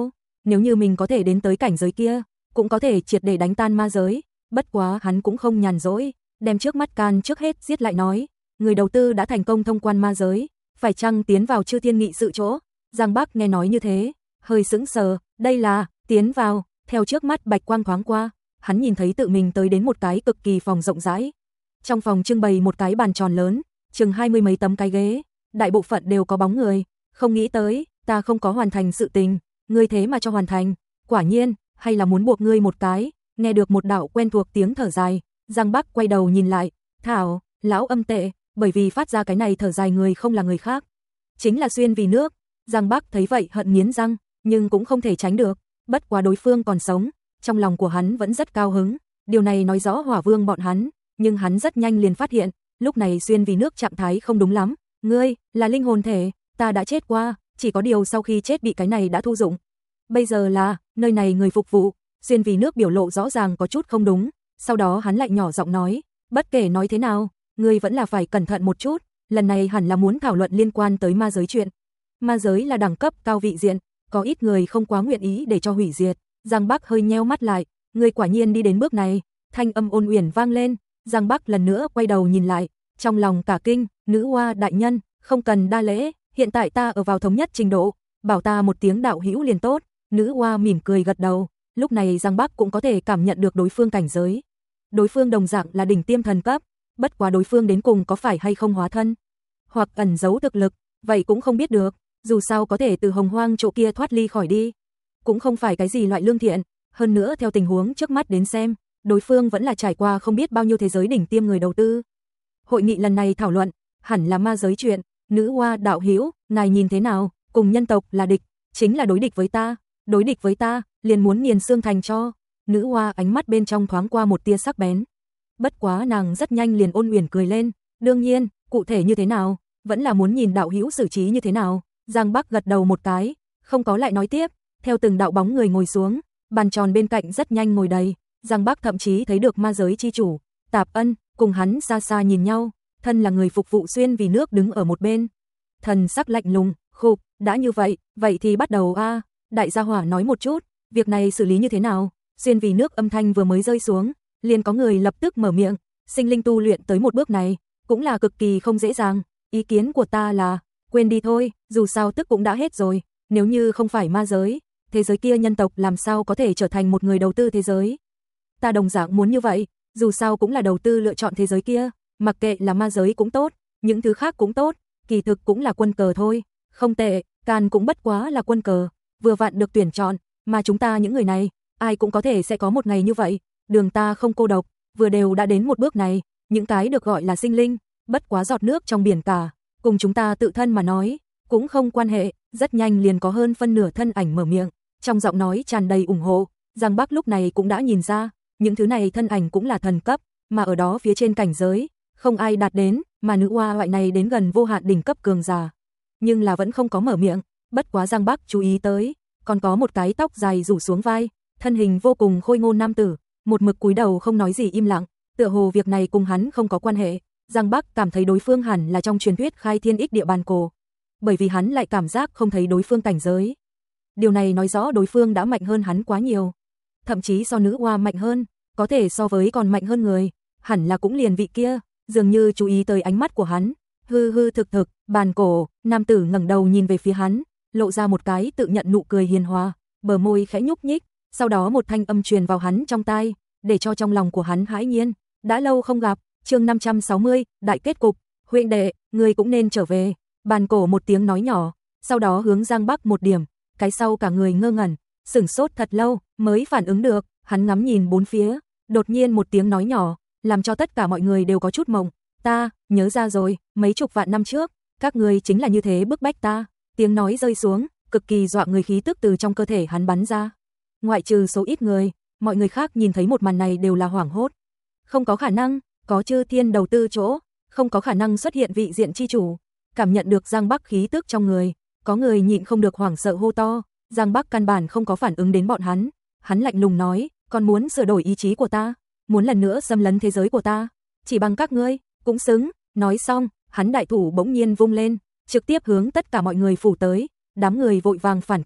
S1: nếu như mình có thể đến tới cảnh giới kia, cũng có thể triệt để đánh tan ma giới, bất quá hắn cũng không nhàn rỗi, đem trước mắt can trước hết giết lại nói, người đầu tư đã thành công thông quan ma giới, phải chăng tiến vào Chư Thiên nghị sự chỗ? Giang Bắc nghe nói như thế, hơi sững sờ, đây là tiến vào, theo trước mắt bạch quang thoáng qua, hắn nhìn thấy tự mình tới đến một cái cực kỳ phòng rộng rãi. Trong phòng trưng bày một cái bàn tròn lớn, chừng hai mươi mấy tấm cái ghế, đại bộ phận đều có bóng người, không nghĩ tới, ta không có hoàn thành sự tình, ngươi thế mà cho hoàn thành, quả nhiên, hay là muốn buộc ngươi một cái, nghe được một đạo quen thuộc tiếng thở dài, Giang Bắc quay đầu nhìn lại, thảo, lão âm tệ, bởi vì phát ra cái này thở dài người không là người khác, chính là Xuyên Vì Nước. Giang Bắc thấy vậy hận nghiến răng, nhưng cũng không thể tránh được, bất quá đối phương còn sống, trong lòng của hắn vẫn rất cao hứng, điều này nói rõ Hỏa Vương bọn hắn, nhưng hắn rất nhanh liền phát hiện, lúc này Xuyên Vì Nước trạng thái không đúng lắm, ngươi, là linh hồn thể, ta đã chết qua, chỉ có điều sau khi chết bị cái này đã thu dụng. Bây giờ là, nơi này người phục vụ, Xuyên Vì Nước biểu lộ rõ ràng có chút không đúng, sau đó hắn lại nhỏ giọng nói, bất kể nói thế nào, ngươi vẫn là phải cẩn thận một chút, lần này hẳn là muốn thảo luận liên quan tới ma giới chuyện. Ma giới là đẳng cấp cao vị diện, có ít người không quá nguyện ý để cho hủy diệt. Giang Bắc hơi nheo mắt lại, ngươi quả nhiên đi đến bước này, thanh âm ôn uyển vang lên, Giang Bắc lần nữa quay đầu nhìn lại, trong lòng cả kinh, nữ hoa đại nhân, không cần đa lễ, hiện tại ta ở vào thống nhất trình độ, bảo ta một tiếng đạo hữu liền tốt. Nữ hoa mỉm cười gật đầu, lúc này Giang Bắc cũng có thể cảm nhận được đối phương cảnh giới. Đối phương đồng dạng là đỉnh tiêm thần cấp, bất quá đối phương đến cùng có phải hay không hóa thân, hoặc ẩn giấu thực lực, vậy cũng không biết được, dù sao có thể từ hồng hoang chỗ kia thoát ly khỏi đi, cũng không phải cái gì loại lương thiện, hơn nữa theo tình huống trước mắt đến xem, đối phương vẫn là trải qua không biết bao nhiêu thế giới đỉnh tiêm người đầu tư. Hội nghị lần này thảo luận, hẳn là ma giới chuyện, nữ hoa đạo hữu, ngài nhìn thế nào, cùng nhân tộc là địch, chính là đối địch với ta, đối địch với ta, liền muốn nghiền xương thành cho. Nữ hoa ánh mắt bên trong thoáng qua một tia sắc bén. Bất quá nàng rất nhanh liền ôn uyển cười lên, đương nhiên, cụ thể như thế nào, vẫn là muốn nhìn đạo hữu xử trí như thế nào. Giang Bắc gật đầu một cái, không có lại nói tiếp, theo từng đạo bóng người ngồi xuống, bàn tròn bên cạnh rất nhanh ngồi đầy, Giang Bắc thậm chí thấy được ma giới chi chủ, Tạp Ân, cùng hắn xa xa nhìn nhau, thân là người phục vụ Xuyên Vì Nước đứng ở một bên. Thần sắc lạnh lùng, khục, đã như vậy, vậy thì bắt đầu a. Đại gia hỏa nói một chút, việc này xử lý như thế nào? Xuyên Vì Nước âm thanh vừa mới rơi xuống, liền có người lập tức mở miệng, sinh linh tu luyện tới một bước này, cũng là cực kỳ không dễ dàng, ý kiến của ta là, quên đi thôi, dù sao tức cũng đã hết rồi, nếu như không phải ma giới, thế giới kia nhân tộc làm sao có thể trở thành một người đầu tư thế giới. Ta đồng dạng muốn như vậy, dù sao cũng là đầu tư lựa chọn thế giới kia, mặc kệ là ma giới cũng tốt, những thứ khác cũng tốt, kỳ thực cũng là quân cờ thôi, không tệ, Càn cũng bất quá là quân cờ, vừa vặn được tuyển chọn, mà chúng ta những người này, ai cũng có thể sẽ có một ngày như vậy, đường ta không cô độc, vừa đều đã đến một bước này, những cái được gọi là sinh linh, bất quá giọt nước trong biển cả, cùng chúng ta tự thân mà nói, cũng không quan hệ, rất nhanh liền có hơn phân nửa thân ảnh mở miệng, trong giọng nói tràn đầy ủng hộ. Giang Bắc lúc này cũng đã nhìn ra, những thứ này thân ảnh cũng là thần cấp, mà ở đó phía trên cảnh giới, không ai đạt đến, mà nữ hoa loại này đến gần vô hạn đỉnh cấp cường giả. Nhưng là vẫn không có mở miệng, bất quá Giang Bắc chú ý tới, còn có một cái tóc dài rủ xuống vai, thân hình vô cùng khôi ngô nam tử, một mực cúi đầu không nói gì im lặng, tựa hồ việc này cùng hắn không có quan hệ. Giang Bắc cảm thấy đối phương hẳn là trong truyền thuyết khai thiên ích địa bàn cổ, bởi vì hắn lại cảm giác không thấy đối phương cảnh giới. Điều này nói rõ đối phương đã mạnh hơn hắn quá nhiều, thậm chí so nữ hoa mạnh hơn, có thể so với còn mạnh hơn người, hẳn là cũng liền vị kia, dường như chú ý tới ánh mắt của hắn. Hư hư thực thực, bàn cổ, nam tử ngẩng đầu nhìn về phía hắn, lộ ra một cái tự nhận nụ cười hiền hòa, bờ môi khẽ nhúc nhích, sau đó một thanh âm truyền vào hắn trong tai, để cho trong lòng của hắn hãi nhiên, đã lâu không gặp, chương năm trăm sáu mươi, đại kết cục, huynh đệ, ngươi cũng nên trở về. Bàn cổ một tiếng nói nhỏ, sau đó hướng Giang Bắc một điểm, cái sau cả người ngơ ngẩn, sửng sốt thật lâu, mới phản ứng được, hắn ngắm nhìn bốn phía, đột nhiên một tiếng nói nhỏ, làm cho tất cả mọi người đều có chút mộng, ta, nhớ ra rồi, mấy chục vạn năm trước, các ngươi chính là như thế bức bách ta. Tiếng nói rơi xuống, cực kỳ dọa người khí tức từ trong cơ thể hắn bắn ra. Ngoại trừ số ít người, mọi người khác nhìn thấy một màn này đều là hoảng hốt. Không có khả năng, có Chư Thiên đầu tư chỗ, không có khả năng xuất hiện vị diện chi chủ. Cảm nhận được Giang Bắc khí tức trong người, có người nhịn không được hoảng sợ hô to. Giang Bắc căn bản không có phản ứng đến bọn hắn, hắn lạnh lùng nói, còn muốn sửa đổi ý chí của ta, muốn lần nữa xâm lấn thế giới của ta, chỉ bằng các ngươi, cũng xứng. Nói xong, hắn đại thủ bỗng nhiên vung lên, trực tiếp hướng tất cả mọi người phủ tới, đám người vội vàng phản kích,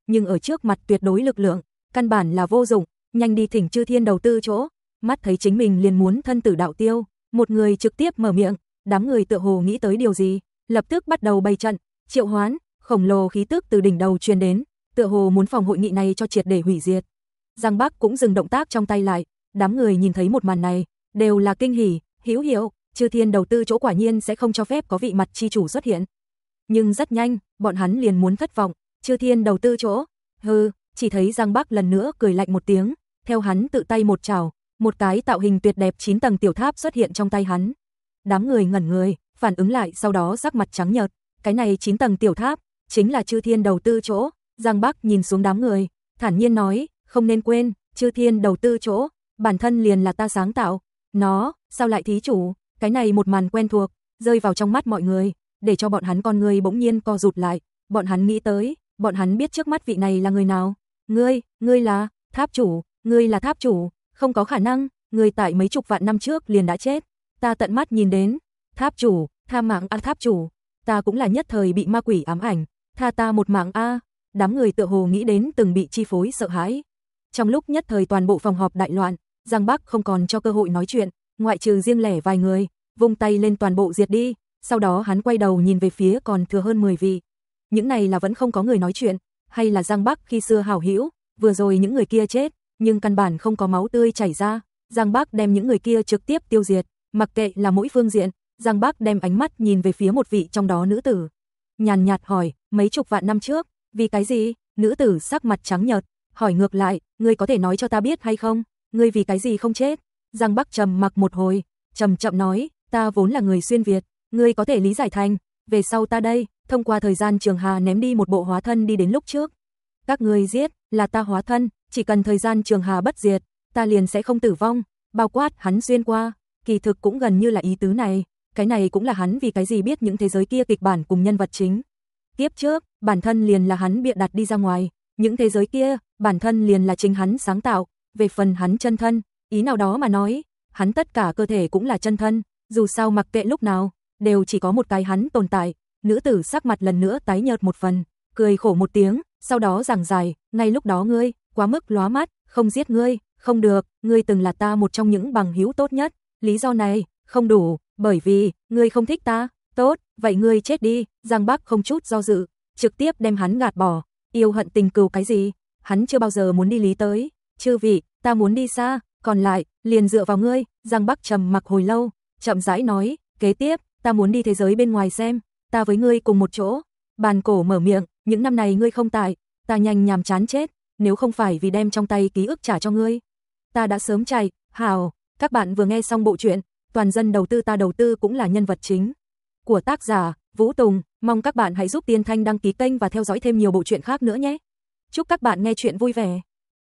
S1: nhưng ở trước mặt tuyệt đối lực lượng, căn bản là vô dụng, nhanh đi thỉnh Chư Thiên đầu tư chỗ. Mắt thấy chính mình liền muốn thân tử đạo tiêu, một người trực tiếp mở miệng, đám người tựa hồ nghĩ tới điều gì, lập tức bắt đầu bày trận, triệu hoán, khổng lồ khí tức từ đỉnh đầu truyền đến, tựa hồ muốn phòng hội nghị này cho triệt để hủy diệt. Giang Bắc cũng dừng động tác trong tay lại, đám người nhìn thấy một màn này, đều là kinh hỉ, hữu hiệu, Chư Thiên đầu tư chỗ quả nhiên sẽ không cho phép có vị mặt chi chủ xuất hiện. Nhưng rất nhanh, bọn hắn liền muốn thất vọng, Chư Thiên đầu tư chỗ, hừ, chỉ thấy Giang Bắc lần nữa cười lạnh một tiếng, theo hắn tự tay một chảo, một cái tạo hình tuyệt đẹp chín tầng tiểu tháp xuất hiện trong tay hắn. Đám người ngẩn người, phản ứng lại sau đó sắc mặt trắng nhợt, cái này chín tầng tiểu tháp, chính là Chư Thiên đầu tư chỗ. Giang Bắc nhìn xuống đám người, thản nhiên nói, không nên quên, Chư Thiên đầu tư chỗ, bản thân liền là ta sáng tạo, nó, sao lại thí chủ, cái này một màn quen thuộc, rơi vào trong mắt mọi người, để cho bọn hắn con người bỗng nhiên co rụt lại, bọn hắn nghĩ tới, bọn hắn biết trước mắt vị này là người nào, ngươi, ngươi là, tháp chủ, ngươi là tháp chủ, không có khả năng, ngươi tại mấy chục vạn năm trước liền đã chết, ta tận mắt nhìn đến, tháp chủ, tha mạng a tháp chủ, ta cũng là nhất thời bị ma quỷ ám ảnh, tha ta một mạng a. Đám người tựa hồ nghĩ đến từng bị chi phối sợ hãi. Trong lúc nhất thời toàn bộ phòng họp đại loạn, Giang Bắc không còn cho cơ hội nói chuyện, ngoại trừ riêng lẻ vài người, vung tay lên toàn bộ diệt đi, sau đó hắn quay đầu nhìn về phía còn thừa hơn mười vị. Những này là vẫn không có người nói chuyện, hay là Giang Bắc khi xưa hảo hữu, vừa rồi những người kia chết, nhưng căn bản không có máu tươi chảy ra, Giang Bắc đem những người kia trực tiếp tiêu diệt, mặc kệ là mỗi phương diện, Giang Bắc đem ánh mắt nhìn về phía một vị trong đó nữ tử. Nhàn nhạt hỏi, mấy chục vạn năm trước, vì cái gì? Nữ tử sắc mặt trắng nhợt, hỏi ngược lại, ngươi có thể nói cho ta biết hay không? Ngươi vì cái gì không chết? Giang Bắc trầm mặc một hồi, trầm chậm nói, ta vốn là người xuyên Việt, ngươi có thể lý giải thành, về sau ta đây, thông qua thời gian trường hà ném đi một bộ hóa thân đi đến lúc trước. Các ngươi giết, là ta hóa thân, chỉ cần thời gian trường hà bất diệt, ta liền sẽ không tử vong, bao quát hắn xuyên qua, kỳ thực cũng gần như là ý tứ này, cái này cũng là hắn vì cái gì biết những thế giới kia kịch bản cùng nhân vật chính. Tiếp trước, bản thân liền là hắn bịa đặt đi ra ngoài, những thế giới kia, bản thân liền là chính hắn sáng tạo, về phần hắn chân thân, ý nào đó mà nói, hắn tất cả cơ thể cũng là chân thân, dù sao mặc kệ lúc nào, đều chỉ có một cái hắn tồn tại. Nữ tử sắc mặt lần nữa tái nhợt một phần, cười khổ một tiếng, sau đó giảng giải, ngay lúc đó ngươi, quá mức lóa mắt, không giết ngươi, không được, ngươi từng là ta một trong những bằng hữu tốt nhất, lý do này, không đủ, bởi vì, ngươi không thích ta, tốt, vậy ngươi chết đi. Giang Bắc không chút do dự, trực tiếp đem hắn gạt bỏ, yêu hận tình cừu cái gì, hắn chưa bao giờ muốn đi lý tới, chư vị, ta muốn đi xa, còn lại, liền dựa vào ngươi. Giang Bắc trầm mặc hồi lâu, chậm rãi nói, kế tiếp, ta muốn đi thế giới bên ngoài xem, ta với ngươi cùng một chỗ. Bàn cổ mở miệng, những năm này ngươi không tại, ta nhanh nhàm chán chết, nếu không phải vì đem trong tay ký ức trả cho ngươi, ta đã sớm chạy. Hào, các bạn vừa nghe xong bộ truyện, toàn dân đầu tư ta đầu tư cũng là nhân vật chính của tác giả Vũ Tùng, mong các bạn hãy giúp Tiên Thanh đăng ký kênh và theo dõi thêm nhiều bộ truyện khác nữa nhé. Chúc các bạn nghe truyện vui vẻ.